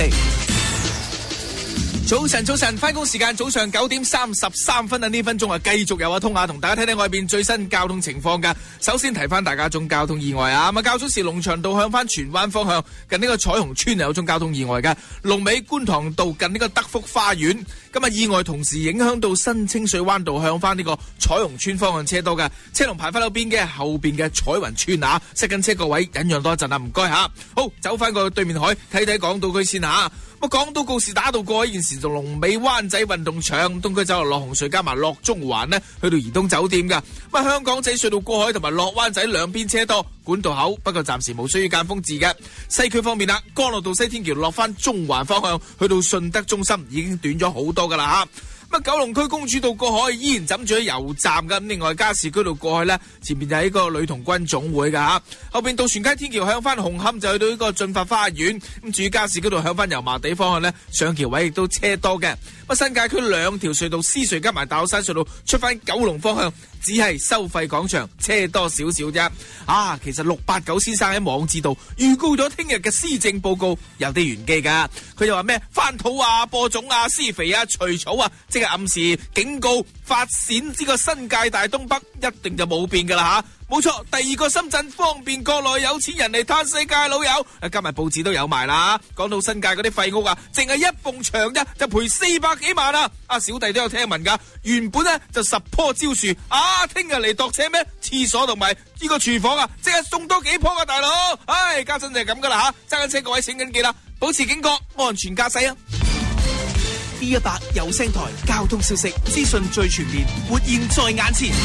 早晨，翻工時間早上9點33分啊！呢分鐘啊，繼續有通同大家睇睇外邊最新交通情況噶。首先提翻大家宗交通意外啊！較早時龍翔道向翻荃灣方向，近呢個彩虹村有宗交通意外嘅。龍尾觀塘道近呢個德福花園，今日意外同時影響到新清水灣道向翻呢個彩虹村方向車多嘅，車龍排翻到邊嘅後邊嘅彩雲村啊！塞緊車各位忍讓多一陣啊，唔該吓。好，走翻過去對面海睇睇港島區先吓。港島告士打道過呢件事，就龍尾灣仔運動場，東區走落紅隧加埋落中環呢，去到怡東酒店噶。香港仔隧道過海同埋落灣仔兩邊車多，管道口不過暫時冇需要間封字嘅。西區方面啦，干諾道西天橋落翻中環方向，去到順德中心已經短咗好多噶啦吓。九龍區公主道過海依然枕住喺油站噶，另外加士居道過去呢，前面就係一個女童軍總會噶吓，後邊渡船街天橋向翻紅磡就去到呢個駿發花園，咁至於加士居道向翻油麻地方向呢，上橋位亦都車多嘅。新界區兩條隧道獅隧加埋大老山隧道出翻九龍方向，只係收費廣場車多少少啫。其實689先生喺網誌度預告咗聽日嘅施政報告有啲玄機噶，佢又話咩翻土啊、播種啊、施肥啊、除草啊，即係暗示警告發展呢個新界大東北一定就冇變噶啦吓。冇錯，第二個深圳方便國內有錢人嚟嘆世界老友。今日報紙都有埋啦，講到新界嗰啲廢屋啊，淨係一埲牆啫，就賠400幾萬啊！小弟都有聽聞噶，原本呢就10棵蕉樹，聽日嚟度車咩？廁所同埋呢個廚房啊，即係送多幾棵啊，大佬！家陣就係咁噶啦吓，揸緊車各位請緊記啦，保持警覺，安全駕駛啊！D100有聲台交通消息資訊最全面，活現在眼前。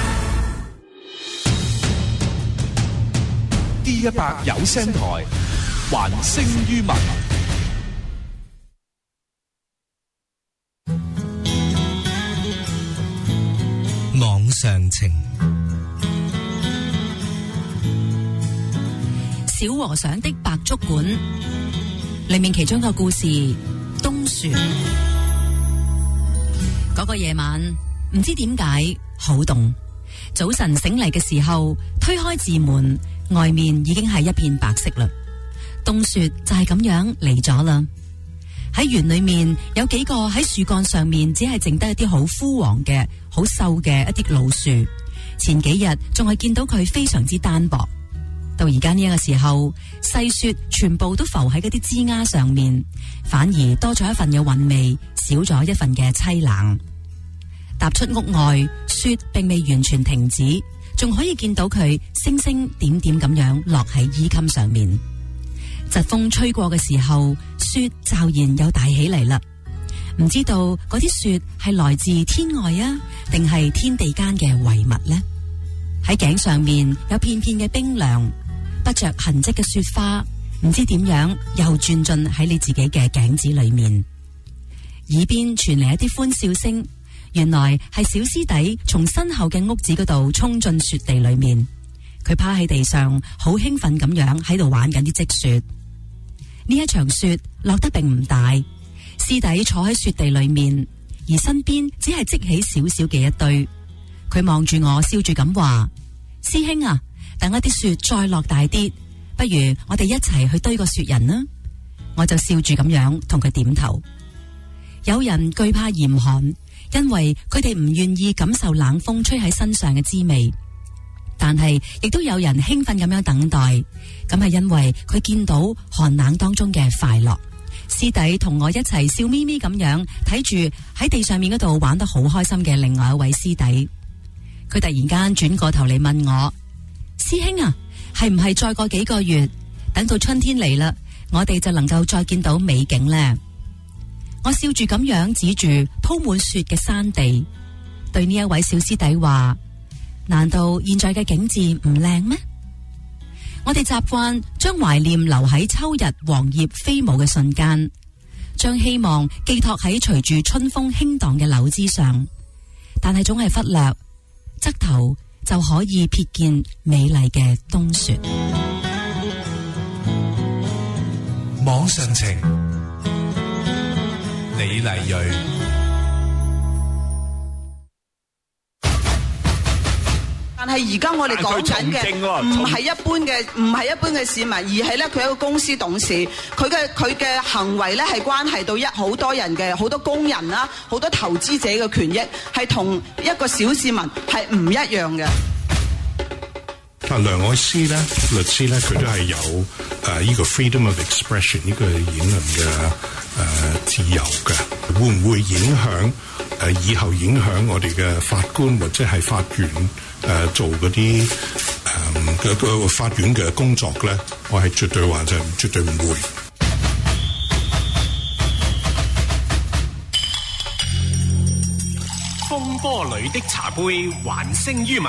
D100有聲台，還聲於民。 網上情，小和尚的白竹館裏面其中一個故事，冬雪。嗰個夜晚唔知點解好凍，早晨醒嚟嘅時候，推開寺門，外面已經係一片白色啦。冬雪就係咁樣嚟咗啦。喺園裏面有幾個喺樹幹上面只係剩得一啲好枯黃嘅、好瘦嘅一啲老樹。前幾日仲係見到佢非常之單薄，到而家呢一個時候，細雪全部都浮喺嗰啲枝丫上面，反而多咗一份嘅韻味，少咗一份嘅淒冷。踏出屋外，雪並未完全停止，仲可以見到佢星星點點咁樣落喺衣襟上面。疾風吹過嘅時候，雪驟然又大起嚟啦。唔知道嗰啲雪係來自天外啊，定係天地間嘅遺物呢？喺頸上面有片片嘅冰涼，不着痕跡嘅雪花，唔知點樣又轉進喺你自己嘅頸子裏面。耳邊傳嚟一啲歡笑聲，原來係小師弟從身後嘅屋子嗰度衝進雪地裏面。佢趴喺地上，好興奮咁樣喺度玩緊啲積雪。呢一場雪落得並唔大，師弟坐喺雪地裏面，而身邊只係積起少少嘅一堆。佢望住我，笑住咁話：師兄啊，等一啲雪再落大啲，不如我哋一齊去堆個雪人啦。我就笑住咁樣同佢點頭。有人懼怕嚴寒，因為佢哋唔願意感受冷風吹喺身上嘅滋味。 但係亦都有人興奮咁樣等待，咁係因為佢見到寒冷當中嘅快樂。師弟同我一齊笑眯眯咁樣睇住喺地上面嗰度玩得好開心嘅另外一位師弟，佢突然間轉過頭嚟問我：師兄啊，係唔係再過幾個月，等到春天嚟啦，我哋就能夠再見到美景呢？我笑住咁樣指住鋪滿雪嘅山地，對呢一位小師弟話：難道現在嘅景致唔靚咩？我哋習慣將懷念留喺秋日黃葉飛舞嘅瞬間，將希望寄託喺隨住春風輕蕩嘅柳枝上，但係總係忽略側頭就可以瞥見美麗嘅冬雪。 網上情，李麗蕊。 但係而家我哋講緊嘅唔係一般嘅市民，而係咧佢係一個公司董事，佢嘅行為咧係關係到好多人嘅好多工人啦，好多投資者嘅權益，係同一個小市民係唔一樣嘅。 梁愛詩咧，律師咧，佢都係有呢個 freedom of expression 呢個言論嘅自由嘅，會唔會影響以後影響我哋嘅法官或者係法院做嗰啲個法院嘅工作咧？我係絕對話就絕對唔會。 風波裏的茶杯，還聲於民。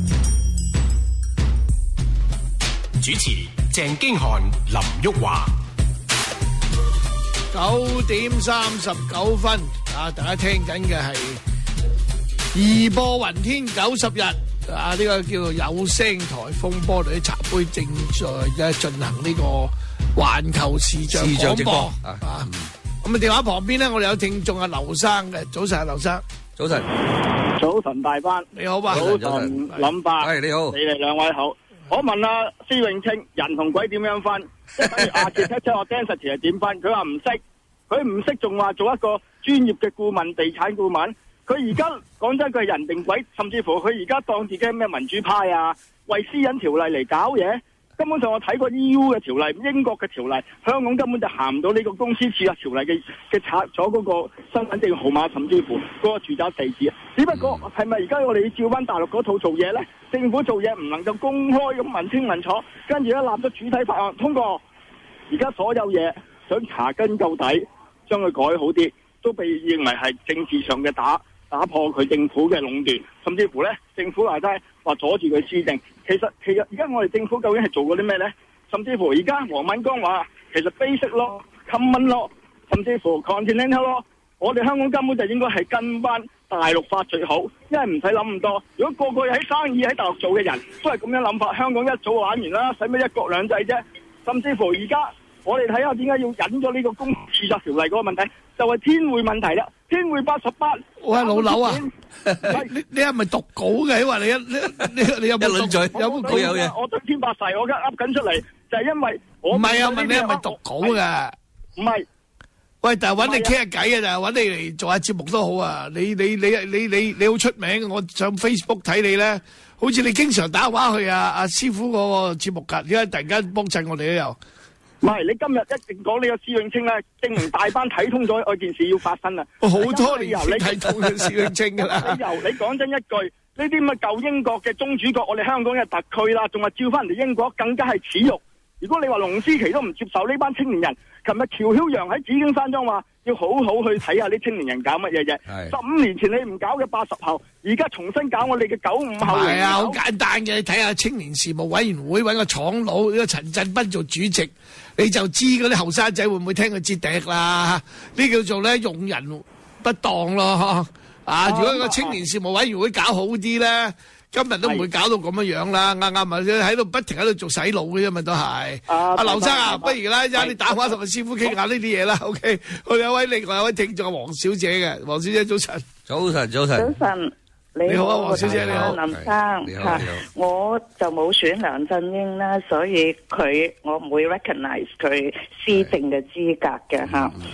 主持鄭經翰、林旭華。 9:39啊！大家聽緊嘅係義播雲天90日啊！呢個叫做有聲台風波裏的茶杯，正在進行呢個環球視像廣播啊！咁啊，電話旁邊咧，我哋有聽眾阿劉生嘅，早晨，劉生， 早晨， 早晨大班， 你好吧？ 早晨，林伯， 係你好， 你哋兩位好。我問阿施永青，人同鬼點樣分？即係等於阿杰出我 density 係點分？佢話唔識，佢唔識仲話做一個專業嘅顧問，地產顧問。佢而家講真，佢係人定鬼，甚至乎佢而家當自己係咩民主派啊，為私隱條例嚟搞嘢。根本上我睇過 EU 嘅條例、英國嘅條例，香港根本就行唔到呢個公司註冊條例嘅拆咗嗰個身份證號碼，甚至乎嗰個住宅地址。只不過係咪而家我哋要照翻大陸嗰套做嘢呢？政府做嘢唔能夠公開咁問清問楚，跟住咧立咗主體法案通過。而家所有嘢想查根究底，將佢改好啲，都被認為係政治上嘅打破佢政府嘅壟斷，甚至乎咧政府話齋話阻住佢施政。其實而家我哋政府究竟係做過啲咩咧？甚至乎而家黃敏剛話其實 basic law、common law， 甚至乎 continental law， 我哋香港根本就應該係跟翻大陸法最好，因為唔使諗咁多。如果個個喺生意喺大陸做嘅人都係咁樣諗法，香港一早玩完啦，使乜一國兩制啫？甚至乎而家我哋睇下點解要引咗呢個公司註冊條例嗰個問題，就係天匯問題啦。天匯88， 喂老劉啊，你係咪讀稿嘅？話你有冇讀？有冇稿有嘅？ 我對天發誓，我而家噏緊出嚟，就係因為我唔係啊，問你係咪讀稿嘅？ 唔係。 喂，但係揾你傾下偈啊，就係揾你嚟做下節目都好啊。你好出名，我上 Facebook 睇你咧，好似你經常打電話去阿師傅嗰個節目㗎，點解突然間幫襯我哋咧又？ 唔係，你今日一定講呢個施永青咧，證明大班睇通咗嗰件事要發生啦。 好多年前睇通咗施永青㗎啦。 你講真一句，呢啲咁嘅舊英國嘅宗主國，我哋香港嘅特區啦，仲係照翻人哋英國，更加係恥辱。如果你話龍思琪都唔接受呢班青年人，琴日喬曉陽喺紫荊山莊話要好好去睇下啲青年人搞乜嘢啫。15年前你唔搞嘅80後，而家重新搞我哋嘅95後。 係啊，好簡單嘅，你睇下青年事務委員會揾個廠佬呢個陳振彬做主席，你就知嗰啲後生仔會唔會聽佢接笛啦？呢叫做咧用人不當咯，啊！如果個青年事務委員會搞好啲咧，今日都唔會搞到咁樣啦，啱啱啊？喺度不停喺度做洗腦嘅啫嘛，都係。阿劉生啊，不如啦，而家你打電話同個師傅傾下呢啲嘢啦。OK， 我有另外一位聽眾黃小姐嘅，黃小姐早晨。 早晨，早晨。 早晨， 你好啊，黃小姐你好， 林生。 你好， 我就冇選梁振英啦，所以我唔會 recognize 佢施政嘅資格嘅嚇。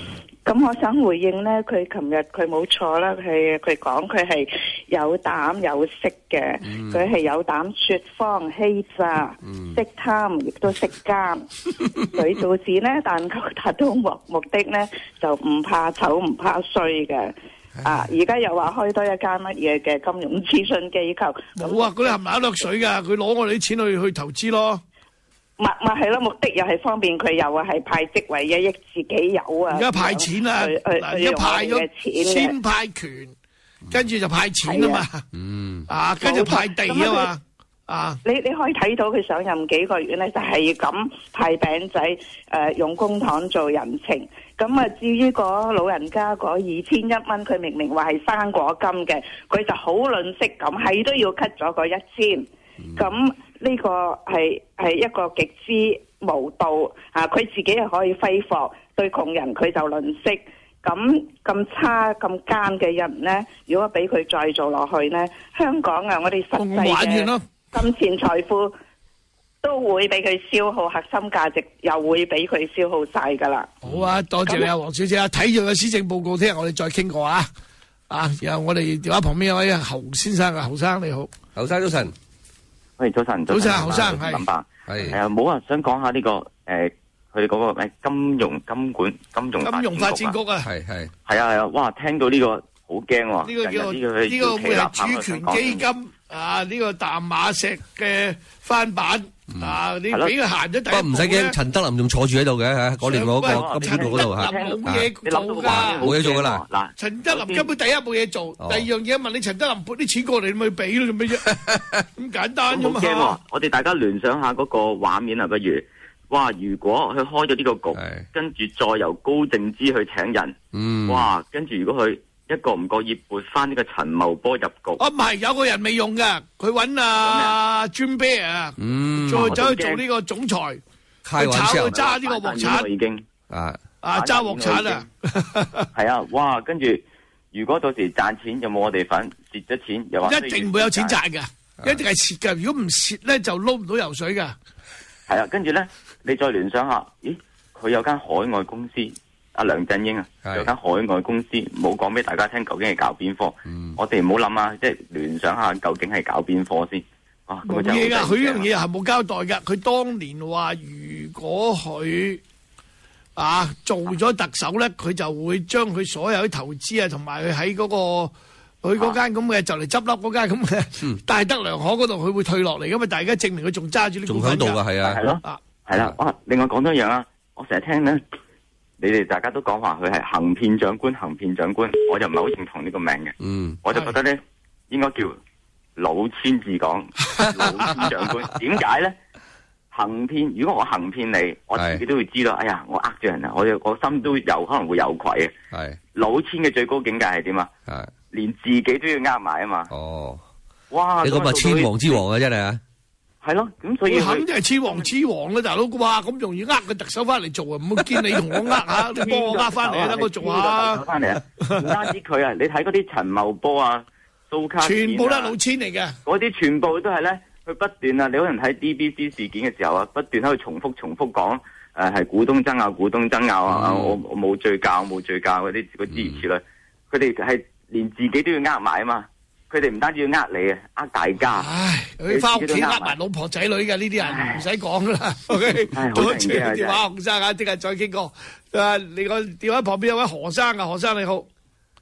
咁我想回應咧，佢琴日佢冇錯啦，佢講佢係有膽有識嘅，佢係有膽說謊欺詐，識貪亦都識奸。佢做事咧，但求達到目的咧，就唔怕醜唔怕衰嘅。而家又話開多一間乜嘢嘅金融諮詢機構， 冇啊！嗰啲係咪甩水㗎？佢攞我哋啲錢去投資咯。 咪係咯，目的又係方便佢，又係派職位嘅，益自己有啊。 而家派錢啊！嗱，而家派咗先派權，跟住就派錢啊嘛。跟住派地啊嘛。 你可以睇到佢上任幾個月咧，就係咁派餅仔，用公帑做人情。咁啊，至於嗰老人家嗰2100蚊，佢明明話係生果金嘅，佢就好吝嗇咁，係都要 cut 咗嗰1000。咁呢個係一個極之無道佢自己又可以揮霍，對窮人佢就吝嗇。咁差咁奸嘅人呢，如果俾佢再做落去呢，香港我哋實際嘅金錢財富都會俾佢消耗，核心價值又會俾佢消耗晒噶啦。 好啊，多謝你啊，黃小姐啊，睇住個施政報告，聽日我哋再傾過啊。然後我哋電話旁邊有位侯先生啊，侯生你好， 侯生早晨。 喂，早晨， 早晨，侯生係。 林伯係冇啊，想講下呢個佢哋嗰個金融發展局啊，係啊，哇，聽到呢個好驚喎。呢個會係主權基金呢個淡馬錫嘅翻版你俾佢行咗第一步。不過唔使驚， 陳德霖仲坐住喺度嘅嚇，嗰年嗰個金管局嗰度嚇。 冇嘢做㗎， 冇嘢做㗎啦。 嗱， 陳德霖根本第一冇嘢做，第二樣嘢問你陳德霖撥啲錢過嚟，你咪俾咯，做咩啫？咁簡單啫嘛。 好驚喎！我哋大家聯想下嗰個畫面啊，不如哇！如果佢開咗呢個局，跟住再由高正之去請人，哇！跟住如果佢一個唔覺意撥翻呢個陳茂波入局， 唔係有個人未用嘅，佢揾Jim Bear再走去做呢個總裁，佢炒佢揸呢個鑊鏟， 已經揸鑊鏟啊， 係啊，哇！跟住如果到時賺錢有冇我哋份，蝕咗錢又話一定唔會有錢賺嘅，一定係蝕嘅。如果唔蝕咧，就撈唔到油水嘅。 係啊，跟住咧，你再聯想下，咦？佢有間海外公司。阿梁振英有間海外公司，冇講俾大家聽究竟係搞邊科。我哋唔好諗啊，即係聯想下究竟係搞邊科先。 冇嘢㗎，佢呢樣嘢係冇交代㗎。佢當年話如果佢做咗特首咧，佢就會將佢所有啲投資同埋佢喺嗰個佢嗰間咁嘅就嚟執笠嗰間咁嘅大德良行嗰度，佢會退落嚟㗎嘛。但係而家證明佢仲揸住呢股份㗎。仲喺度㗎，係啊，係咯， 係啦。另外講多樣啊，我成日聽咧。你哋大家都講話佢係行騙長官，我就唔係好認同呢個名嘅。我就覺得咧，應該叫老千治港，老千長官。點解咧？行騙，如果我行騙你，我自己都會知道。哎呀，我呃咗人啊，我心都有可能會有愧嘅。係老千嘅最高境界係點啊？係連自己都要呃埋啊嘛。哦，哇！ 你講咪千王之王啊，真係啊！ 係咯，咁所以佢肯定係千王之王啦，大佬。哇，咁容易呃個特首翻嚟做啊？唔好見你同我呃下，你幫我呃翻嚟啊，等我做下。 翻嚟啊！唔單止佢啊，你睇嗰啲陳茂波啊、蘇卡， 全部都係老千嚟嘅。 嗰啲全部都係咧，佢不斷啊！你可能睇 DBC 事件嘅時候啊，不斷喺度重複講，係股東爭拗啊！我冇罪教嗰啲諸如此類，佢哋係連自己都要呃埋啊嘛！佢哋唔單止要呃你啊，呃大家。唉， 佢翻屋企呃埋老婆仔女嘅呢啲人唔使講啦。OK，多謝電話，洪生啊，聽日再傾過。你個電話旁邊有位何生啊，何生你好。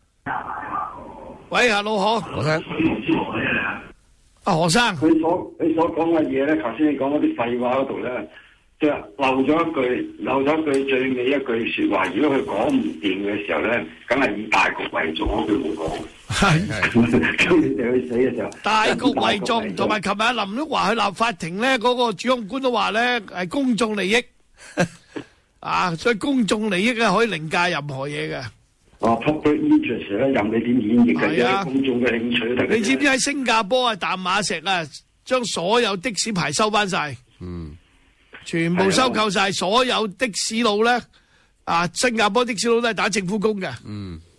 喂，hello，何生。何生。 佢所講嘅嘢咧，頭先你講嗰啲廢話嗰度咧，即係漏咗一句最尾一句説話。如果佢講唔掂嘅時候咧，梗係以大局為重，佢冇講。係，咁你哋去死嘅時候， 大局為重，同埋琴日林旭華去立法庭咧，嗰個主控官都話咧係公眾利益所以公眾利益咧可以凌駕任何嘢嘅。 public interest 咧，任你點演繹嘅，係公眾嘅興趣得。 你知唔知喺新加坡淡馬錫將所有的士牌收翻晒，全部收購晒，所有的士佬咧，新加坡的士佬都係打政府工嘅。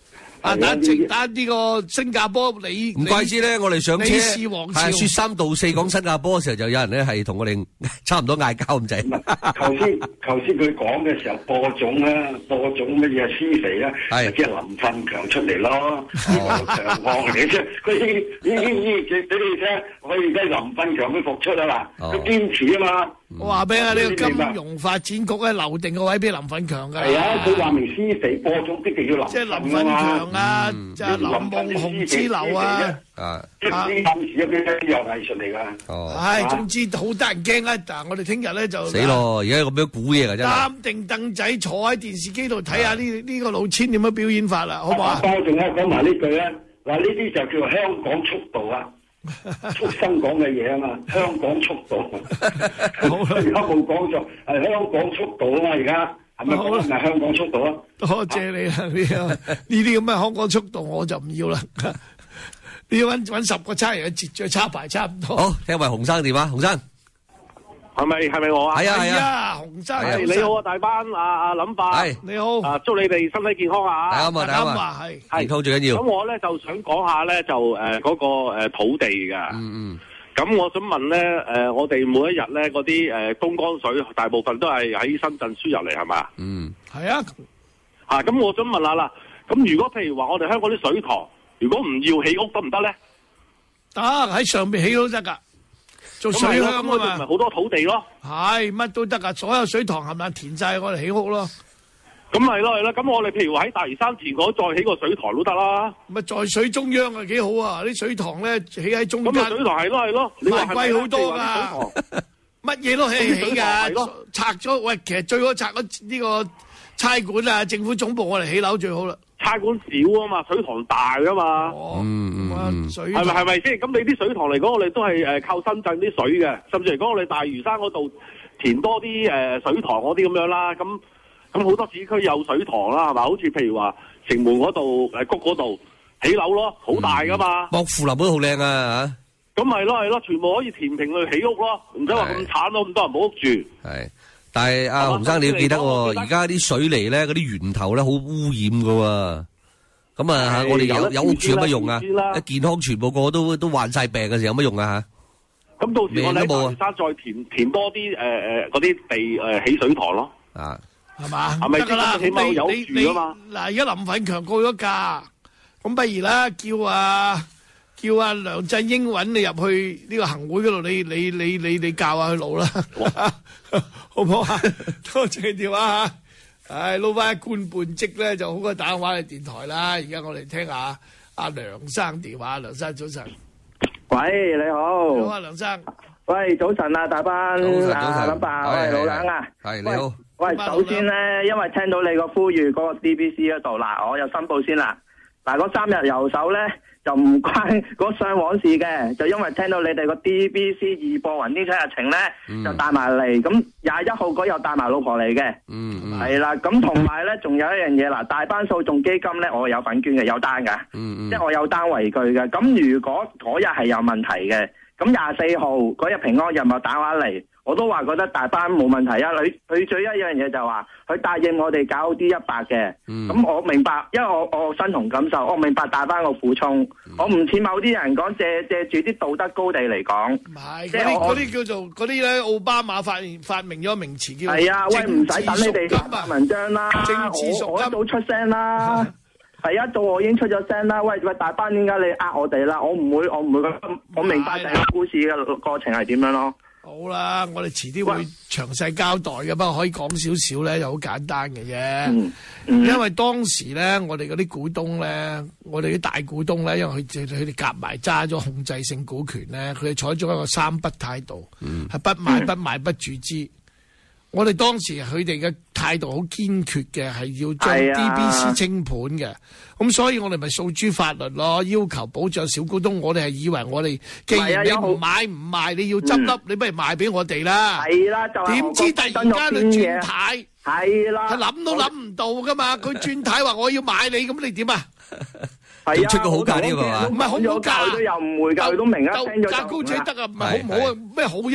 單呢個新加坡， 唔怪之咧，我哋上車李氏王朝說三道四講新加坡嘅時候，就有人咧係同我哋差唔多嗌交咁滯。 頭先佢講嘅時候播種乜嘢施肥咧，即係林奮強出嚟咯，呢個強項嚟嘅啫。佢俾你聽，我而家林奮強佢復出啊嘛，佢堅持啊嘛。 我話俾啊，呢個金融發展局咧留定個位俾林奮強㗎。 係啊，佢話明施肥播種必定要林。 即係林奮強啊，就係林夢紅之流啊。 即係呢件事一樣藝術嚟㗎。 唉，總之好得人驚啊！嗱，我哋聽日咧就死咯，而家咁樣估嘢㗎真係。 擔定凳仔坐喺電視機度睇下呢個老千點樣表演法啦，好唔好啊？ 我仲講埋呢句咧，嗱呢啲就叫做香港速度啊！畜生講嘅嘢啊嘛，香港速度。而家冇講錯，係香港速度啊嘛，而家係咪講係香港速度啊？ 多謝你啦，呢啲咁嘅香港速度我就唔要啦。你要揾10個差人去截咗插牌差唔多。 好，聽埋洪生電話，洪生係咪我啊？ 係啊， 洪生你好啊，大班阿林伯， 你好， 祝你哋身體健康啊！ 啱啊，係健康最緊要。 咁我咧就想講下咧，就嗰個土地㗎。咁我想問咧，我哋每一日咧嗰啲東江水大部分都係喺深圳輸入嚟係嘛？ 係啊。 咁我想問下啦，咁如果譬如話我哋香港啲水塘，如果唔要起屋得唔得咧？ 得，喺上邊起都得㗎。做水鄉啊嘛， 咪好多土地咯。 係乜都得噶，所有水塘冚唪唥填晒，我哋起屋咯。 咁係咯。咁我哋譬如話喺大嶼山填嗰再起個水塘都得啦。 咪在水中央啊，幾好啊！啲水塘咧起喺中間。 咁水塘係咯。 你話貴好多噶，乜嘢都起噶。拆咗喂，其實最好拆咗呢個差館啊，政府總部我哋起樓最好啦。 差館少啊嘛，水塘大噶嘛。係咪先？咁你啲水塘嚟講，我哋都係靠深圳啲水嘅，甚至嚟講我哋大嶼山嗰度填多啲水塘嗰啲咁樣啦。咁好多市區有水塘啦，係嘛？好似譬如話城門嗰度谷嗰度起樓咯，好大噶嘛。 薄扶林都好靚啊嚇！咁係咯，全部可以填平去起屋咯，唔使話咁慘咯，咁多人冇屋住。 係。但係阿洪生你要記得喎，而家啲水嚟咧，嗰啲源頭咧好污染噶喎。咁啊，我哋有屋住有乜用啊？健康全部個個都患晒病嘅時候有乜用啊？ 吓！咁到時我哋喺大嶼山再填多啲嗰啲地起水塘咯。 係嘛？ 係咪得噶啦？ 起碼有住啊嘛。 嗱，而家林奮強告咗價，咁不如啦，叫阿梁振英揾你入去呢個行會嗰度，你教下佢路啦，好唔好啊？多謝電話嚇，唉，撈翻一官半職咧就好過打電話嚟電台啦。而家我哋聽下阿梁生電話，梁生早晨。 喂，你好。 你好啊，梁生。 喂，早晨啊，大班。早晨。林伯，喂，老梁啊。 係你好。 喂，首先咧，因為聽到你個呼籲嗰個 DBC 嗰度，嗱，我又申報先啦。嗱，嗰3日遊手咧。就唔關嗰雙黃事嘅，就因為聽到你哋個 DBC 義播雲天七日情咧，就帶埋嚟，咁21號嗰日帶埋老婆嚟嘅，係啦，咁同埋咧仲有一樣嘢嗱，大班訴訟基金咧我有份捐嘅，有單噶，即係我有單為據嘅，咁如果嗰日係有問題嘅，咁24號嗰日平安日咪打電話嚟。我都話覺得大班冇問題啊！佢最一樣嘢就話佢答應我哋搞D100嘅，咁我明白，因為我身同感受，我明白大班個苦衷，我唔似某啲人講借住啲道德高地嚟講， 唔係嗰啲叫做嗰啲咧，奧巴馬發明咗名詞叫係啊，喂唔使等你哋發文章啦，我一早出聲啦，係一早我已經出咗聲啦，喂大班點解你我哋啦？我唔會我明白成個故事嘅過程係點樣咯。 好啦，我哋遲啲會詳細交代嘅，不過可以講少少咧，就好簡單嘅啫。因為當時咧，我哋嗰啲股東咧，我哋啲大股東咧，因為佢哋夾埋揸咗控制性股權咧，佢哋採咗一個3不態度，係不買、不賣、不注資。我哋當時佢哋嘅態度好堅決嘅，係要將 DBC 清盤嘅。咁所以我哋咪訴諸法律咯，要求保障小股東。我哋係以為我哋既然你唔買唔賣，你要執笠，你不如賣俾我哋啦。 係啦，就點知突然間佢轉軚， 係啦， 係諗都諗唔到噶嘛。佢轉軚話我要買你，咁你點啊？ 係啊， 出個好價呢個嘛？ 唔係好價， 佢都又唔會㗎，佢都明啊。 價高者得啊，唔係好唔好啊？咩好啫？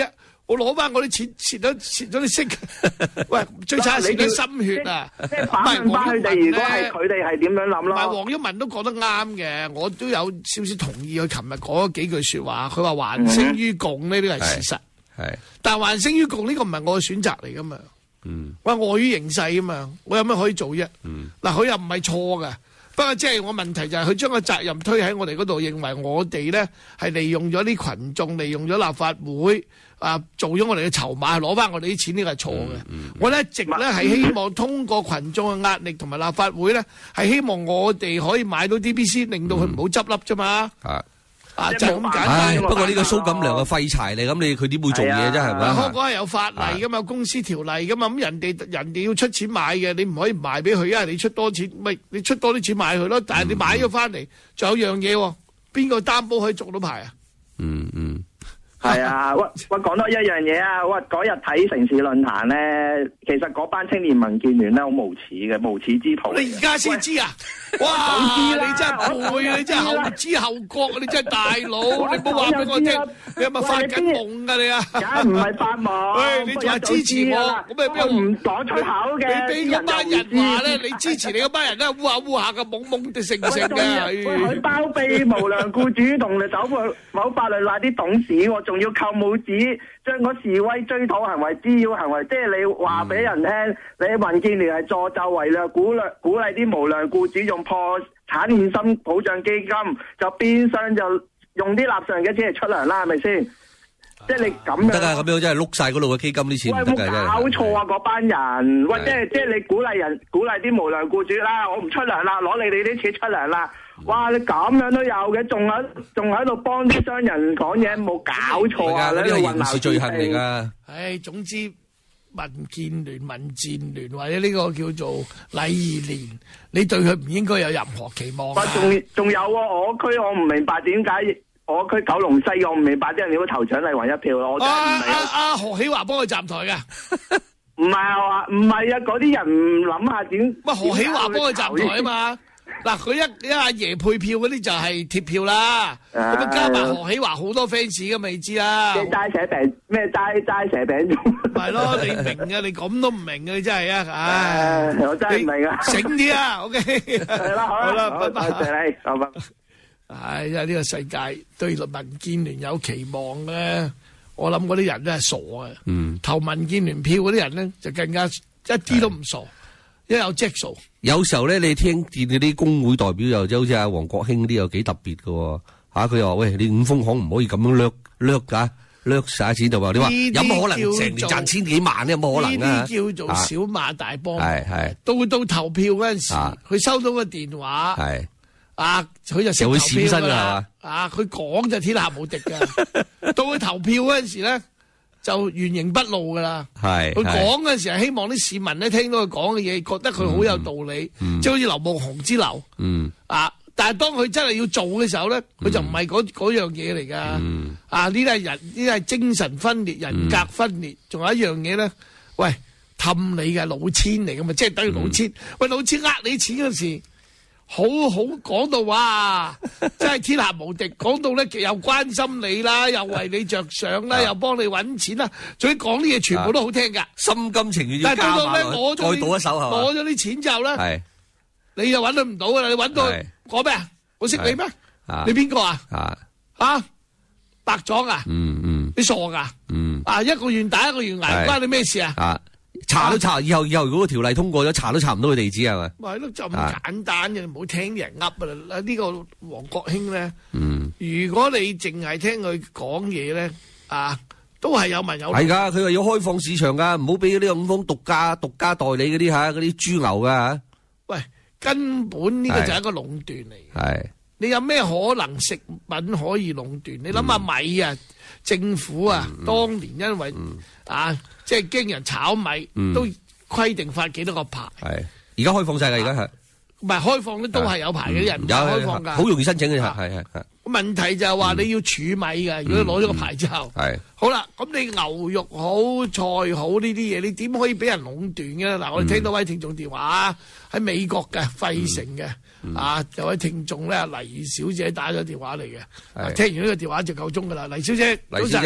我攞翻我啲錢，蝕咗啲息。喂，最慘係蝕咗心血啊！ 即係反問翻佢哋，如果係佢哋係點樣諗咯？ 唔係黃毓民都講得啱嘅，我都有少少同意佢琴日講幾句説話。佢話還勝於共呢啲係事實。 係， 但係還勝於共呢個唔係我嘅選擇嚟噶嘛。喂，礙於形勢啊嘛，我有咩可以做啫？嗱，佢又唔係錯㗎。不過即係我問題就係佢將個責任推喺我哋嗰度，認為我哋咧係利用咗啲群眾，利用咗立法會做咗我哋嘅籌碼，攞翻我哋啲錢，呢個係錯嘅。我咧一直咧係希望通過群眾嘅壓力同埋立法會咧，係希望我哋可以買到 DBC， 令到佢唔好執笠啫嘛。就係咁簡單。 不過呢個蘇錦良嘅廢柴嚟，咁佢點會做嘢啫？係咪？ 香港係有法例噶嘛，公司條例噶嘛，咁人哋要出錢買嘅，你唔可以唔賣俾佢，因為你出多錢，咪你出多啲錢買佢咯。但係你買咗翻嚟，仲有樣嘢，邊個擔保可以續到牌啊？ 係啊，喂，講多一樣嘢啊！喂，嗰日睇城市論壇咧，其實嗰班青年民建聯咧好無恥嘅，無恥之徒。 你而家先知啊？哇！你真係背，你真係後知後覺，你真係大佬，你唔好話俾我聽，你係咪發緊夢㗎你啊？ 梗係唔係發夢？ 喂，你仲話支持我，咁咪邊唔講出口嘅？ 你俾嗰班人話咧，你支持你嗰班人咧，烏下烏下嘅，懵懵地成嘅。 佢包庇無良僱主同你走某法律賴啲董事，我仲要扣帽子，將個示威追討行為、滋擾行為，即係你話俾人聽，你民建聯係助紂為虐，鼓勵啲無良僱主用破產欠薪保障基金，就變相就用啲納稅人嘅錢嚟出糧啦，係咪先？即係你咁樣得啊！咁樣真係碌晒嗰度嘅基金啲錢唔得㗎，真係。 搞錯啊！嗰班人，喂，即係你鼓勵啲無良僱主啦，我唔出糧啦，攞你哋啲錢出糧啦。哇！你咁樣都有嘅，仲喺度幫啲商人講嘢，冇搞錯啊！ 呢個刑事罪行嚟㗎。 唉，總之民建聯、民戰聯或者呢個叫做禮義聯，你對佢唔應該有任何期望。 仲有我區，我唔明白點解我區九龍西，我唔明白啲人點會投蔣麗芸一票咯。我真係唔明。 何喜華幫佢站台㗎。 唔係啊，嗰啲人唔諗下點？ 乜何喜華幫佢站台啊嘛？嗱，佢一阿爺配票嗰啲就係貼票啦，咁啊加埋何喜華好多 fans 噶，未知啦。 即係齋蛇餅咩？齋蛇餅糭。 係咯，你明嘅，你咁都唔明嘅，你真係啊！唉， 我真係唔明啊！ 醒啲啊 ，OK。 係啦，好啦，拜拜，多謝你，拜拜。 唉，因為呢個世界對民建聯有期望咧，我諗嗰啲人都係傻嘅。投民建聯票嗰啲人咧，就更加一啲都唔傻。一有質素， 有時候咧，你聽見嗰啲工會代表又即係好似阿黃國興啲又幾特別嘅嚇，佢又話：喂，你五豐行唔可以咁樣掠晒錢就話你話有冇可能成年賺千幾萬咧？有冇可能啊？ 呢啲叫做小馬大幫。 係到投票嗰陣時，佢收到個電話，佢就識會閃身㗎係嘛？ 佢講就天下無敵㗎。到佢投票嗰陣時咧，就原形不露噶啦，佢講嘅時候，希望啲市民咧聽到佢講嘅嘢，覺得佢好有道理，即係好似劉夢熊之流，但係當佢真係要做嘅時候咧，佢就唔係嗰樣嘢嚟噶，呢啲係精神分裂、人格分裂，仲有一樣嘢咧，喂，氹你嘅老千嚟噶嘛，即係等於老千，喂，老千呃你錢嗰時。好講到哇，真係天下無敵。講到咧又關心你啦，又為你着想啦，又幫你搵錢啦，總之講啲嘢全部都好聽噶， 心甘情願要加碼，再賭一手係嘛？ 攞咗啲錢之後咧，你就搵佢唔到噶啦，你搵到講咩啊？我識你咩？你邊個啊？白撞啊？你傻噶？一個願打一個願挨，關你咩事啊？ 查都查，以後如果個條例通過咗，查都查唔到佢地址係咪？ 咪係咯，就咁簡單嘅，唔好聽啲人噏啊！呢個黃國興咧，如果你淨係聽佢講嘢咧，都係有文有路。 係㗎，佢話要開放市場㗎，唔好俾嗰啲五豐獨家代理嗰啲嗰啲豬牛㗎嚇。 喂，根本呢個就係一個壟斷嚟嘅。 係。你有咩可能食品可以壟斷？你諗下米啊，政府啊，當年因為即係驚人炒米，都規定發幾多個牌。 係，而家開放晒㗎，而家係。 唔係開放咧，都係有牌嘅人唔開放㗎。 好容易申請嘅係。 問題就係話你要儲米㗎，如果攞咗個牌之後。 係。 好啦，咁你牛肉好、菜好呢啲嘢，你點可以俾人壟斷嘅？嗱，我哋聽到位聽眾電話喺美國嘅費城嘅。有位聽眾咧，黎小姐打咗電話嚟嘅。聽完呢個電話就夠鐘噶啦，黎小姐， 黎小姐，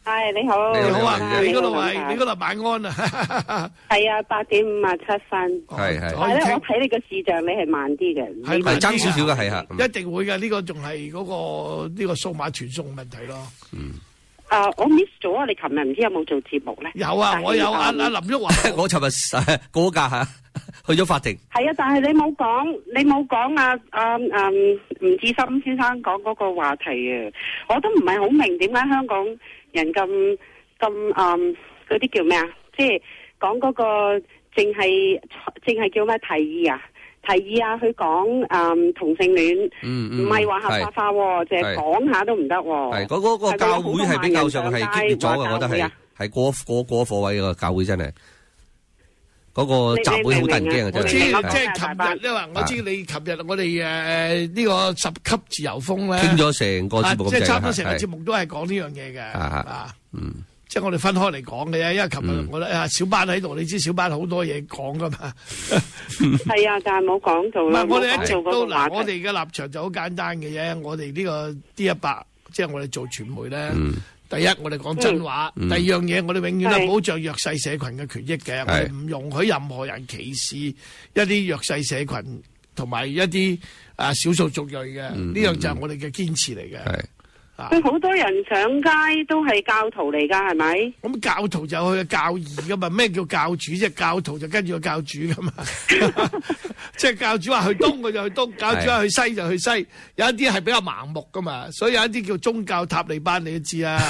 係你好， 你好啊，你嗰度係你嗰度晚安啊？ 係啊，8:57。 係。 係咧，我睇你個視像，你係慢啲嘅， 係爭少少嘅，係啊， 一定會嘅。呢個仲係嗰個呢個數碼傳送問題咯。 我 miss 咗啊！你琴日唔知有冇做節目咧？ 有啊，我有阿林旭華， 我尋日過假嚇，去咗法庭。 係啊，但係你冇講吳志森先生講嗰個話題啊！我都唔係好明點解香港人咁嗰啲叫咩啊？即係講嗰個淨係叫咩提議啊？佢講同性戀，唔係話合法化，淨係講下都唔得。 係嗰個教會係比較上係激烈咗嘅，我覺得係過火位個教會真係嗰個集會好得人驚啊！真係。 即係琴日，因為我知你琴日我哋呢個10級自由風咧， 傾咗成個節目， 即係差唔多成個節目都係講呢樣嘢嘅。即係我哋分開嚟講嘅啫，因為琴日我哋小班喺度，你知小班好多嘢講噶嘛。 係啊，但係冇講到啦。 唔係，我哋一直都嗱，我哋嘅立場就好簡單嘅啫。我哋呢個 D100，即係我哋做傳媒咧。第一，我哋講真話；第二樣嘢，我哋永遠都保障弱勢社群嘅權益嘅。我哋唔容許任何人歧視一啲弱勢社群同埋一啲少數族裔嘅。呢樣就係我哋嘅堅持嚟嘅。 佢好多人上街都係教徒嚟㗎，係咪？ 咁教徒就有佢嘅教義㗎嘛？咩叫教主啫？教徒就跟住個教主㗎嘛？即係教主話去東，佢就去東；教主話去西就去西。有一啲係比較盲目㗎嘛，所以有一啲叫宗教塔利班，你都知啊。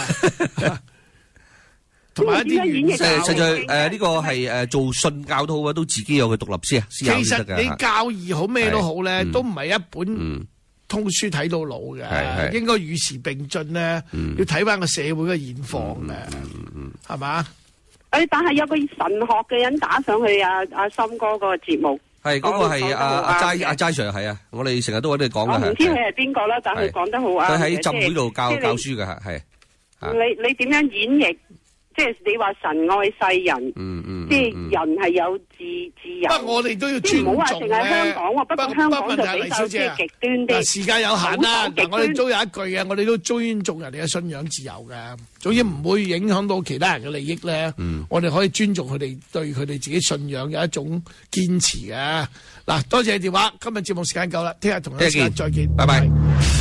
同埋一啲原則， 實在呢個係做信教都好啊，都自己有佢獨立思考其實你教義好咩都好咧，都唔係一本通書睇到老嘅，應該與時並進咧，要睇翻個社會嘅現況嘅，係嘛？ 但係有個神學嘅人打上去阿森哥個節目， 係嗰個係阿齋 Sir 係啊，我哋成日都喺度講嘅。 我唔知佢係邊個啦，但係佢講得好啱。 佢喺浸會度教書嘅係。 你點樣演繹？即係你話神愛世人，即係人係有自由。 不過我哋都要尊重咧。唔好話淨係香港喎，不過香港就比較即係極端啲。時間有限啦，嗱我哋都有一句嘅，我哋都尊重人哋嘅信仰自由嘅。總之唔會影響到其他人嘅利益咧。我哋可以尊重佢哋對佢哋自己信仰有一種堅持嘅。嗱，多謝你電話，今日節目時間夠啦，聽日同一時間再見，拜拜。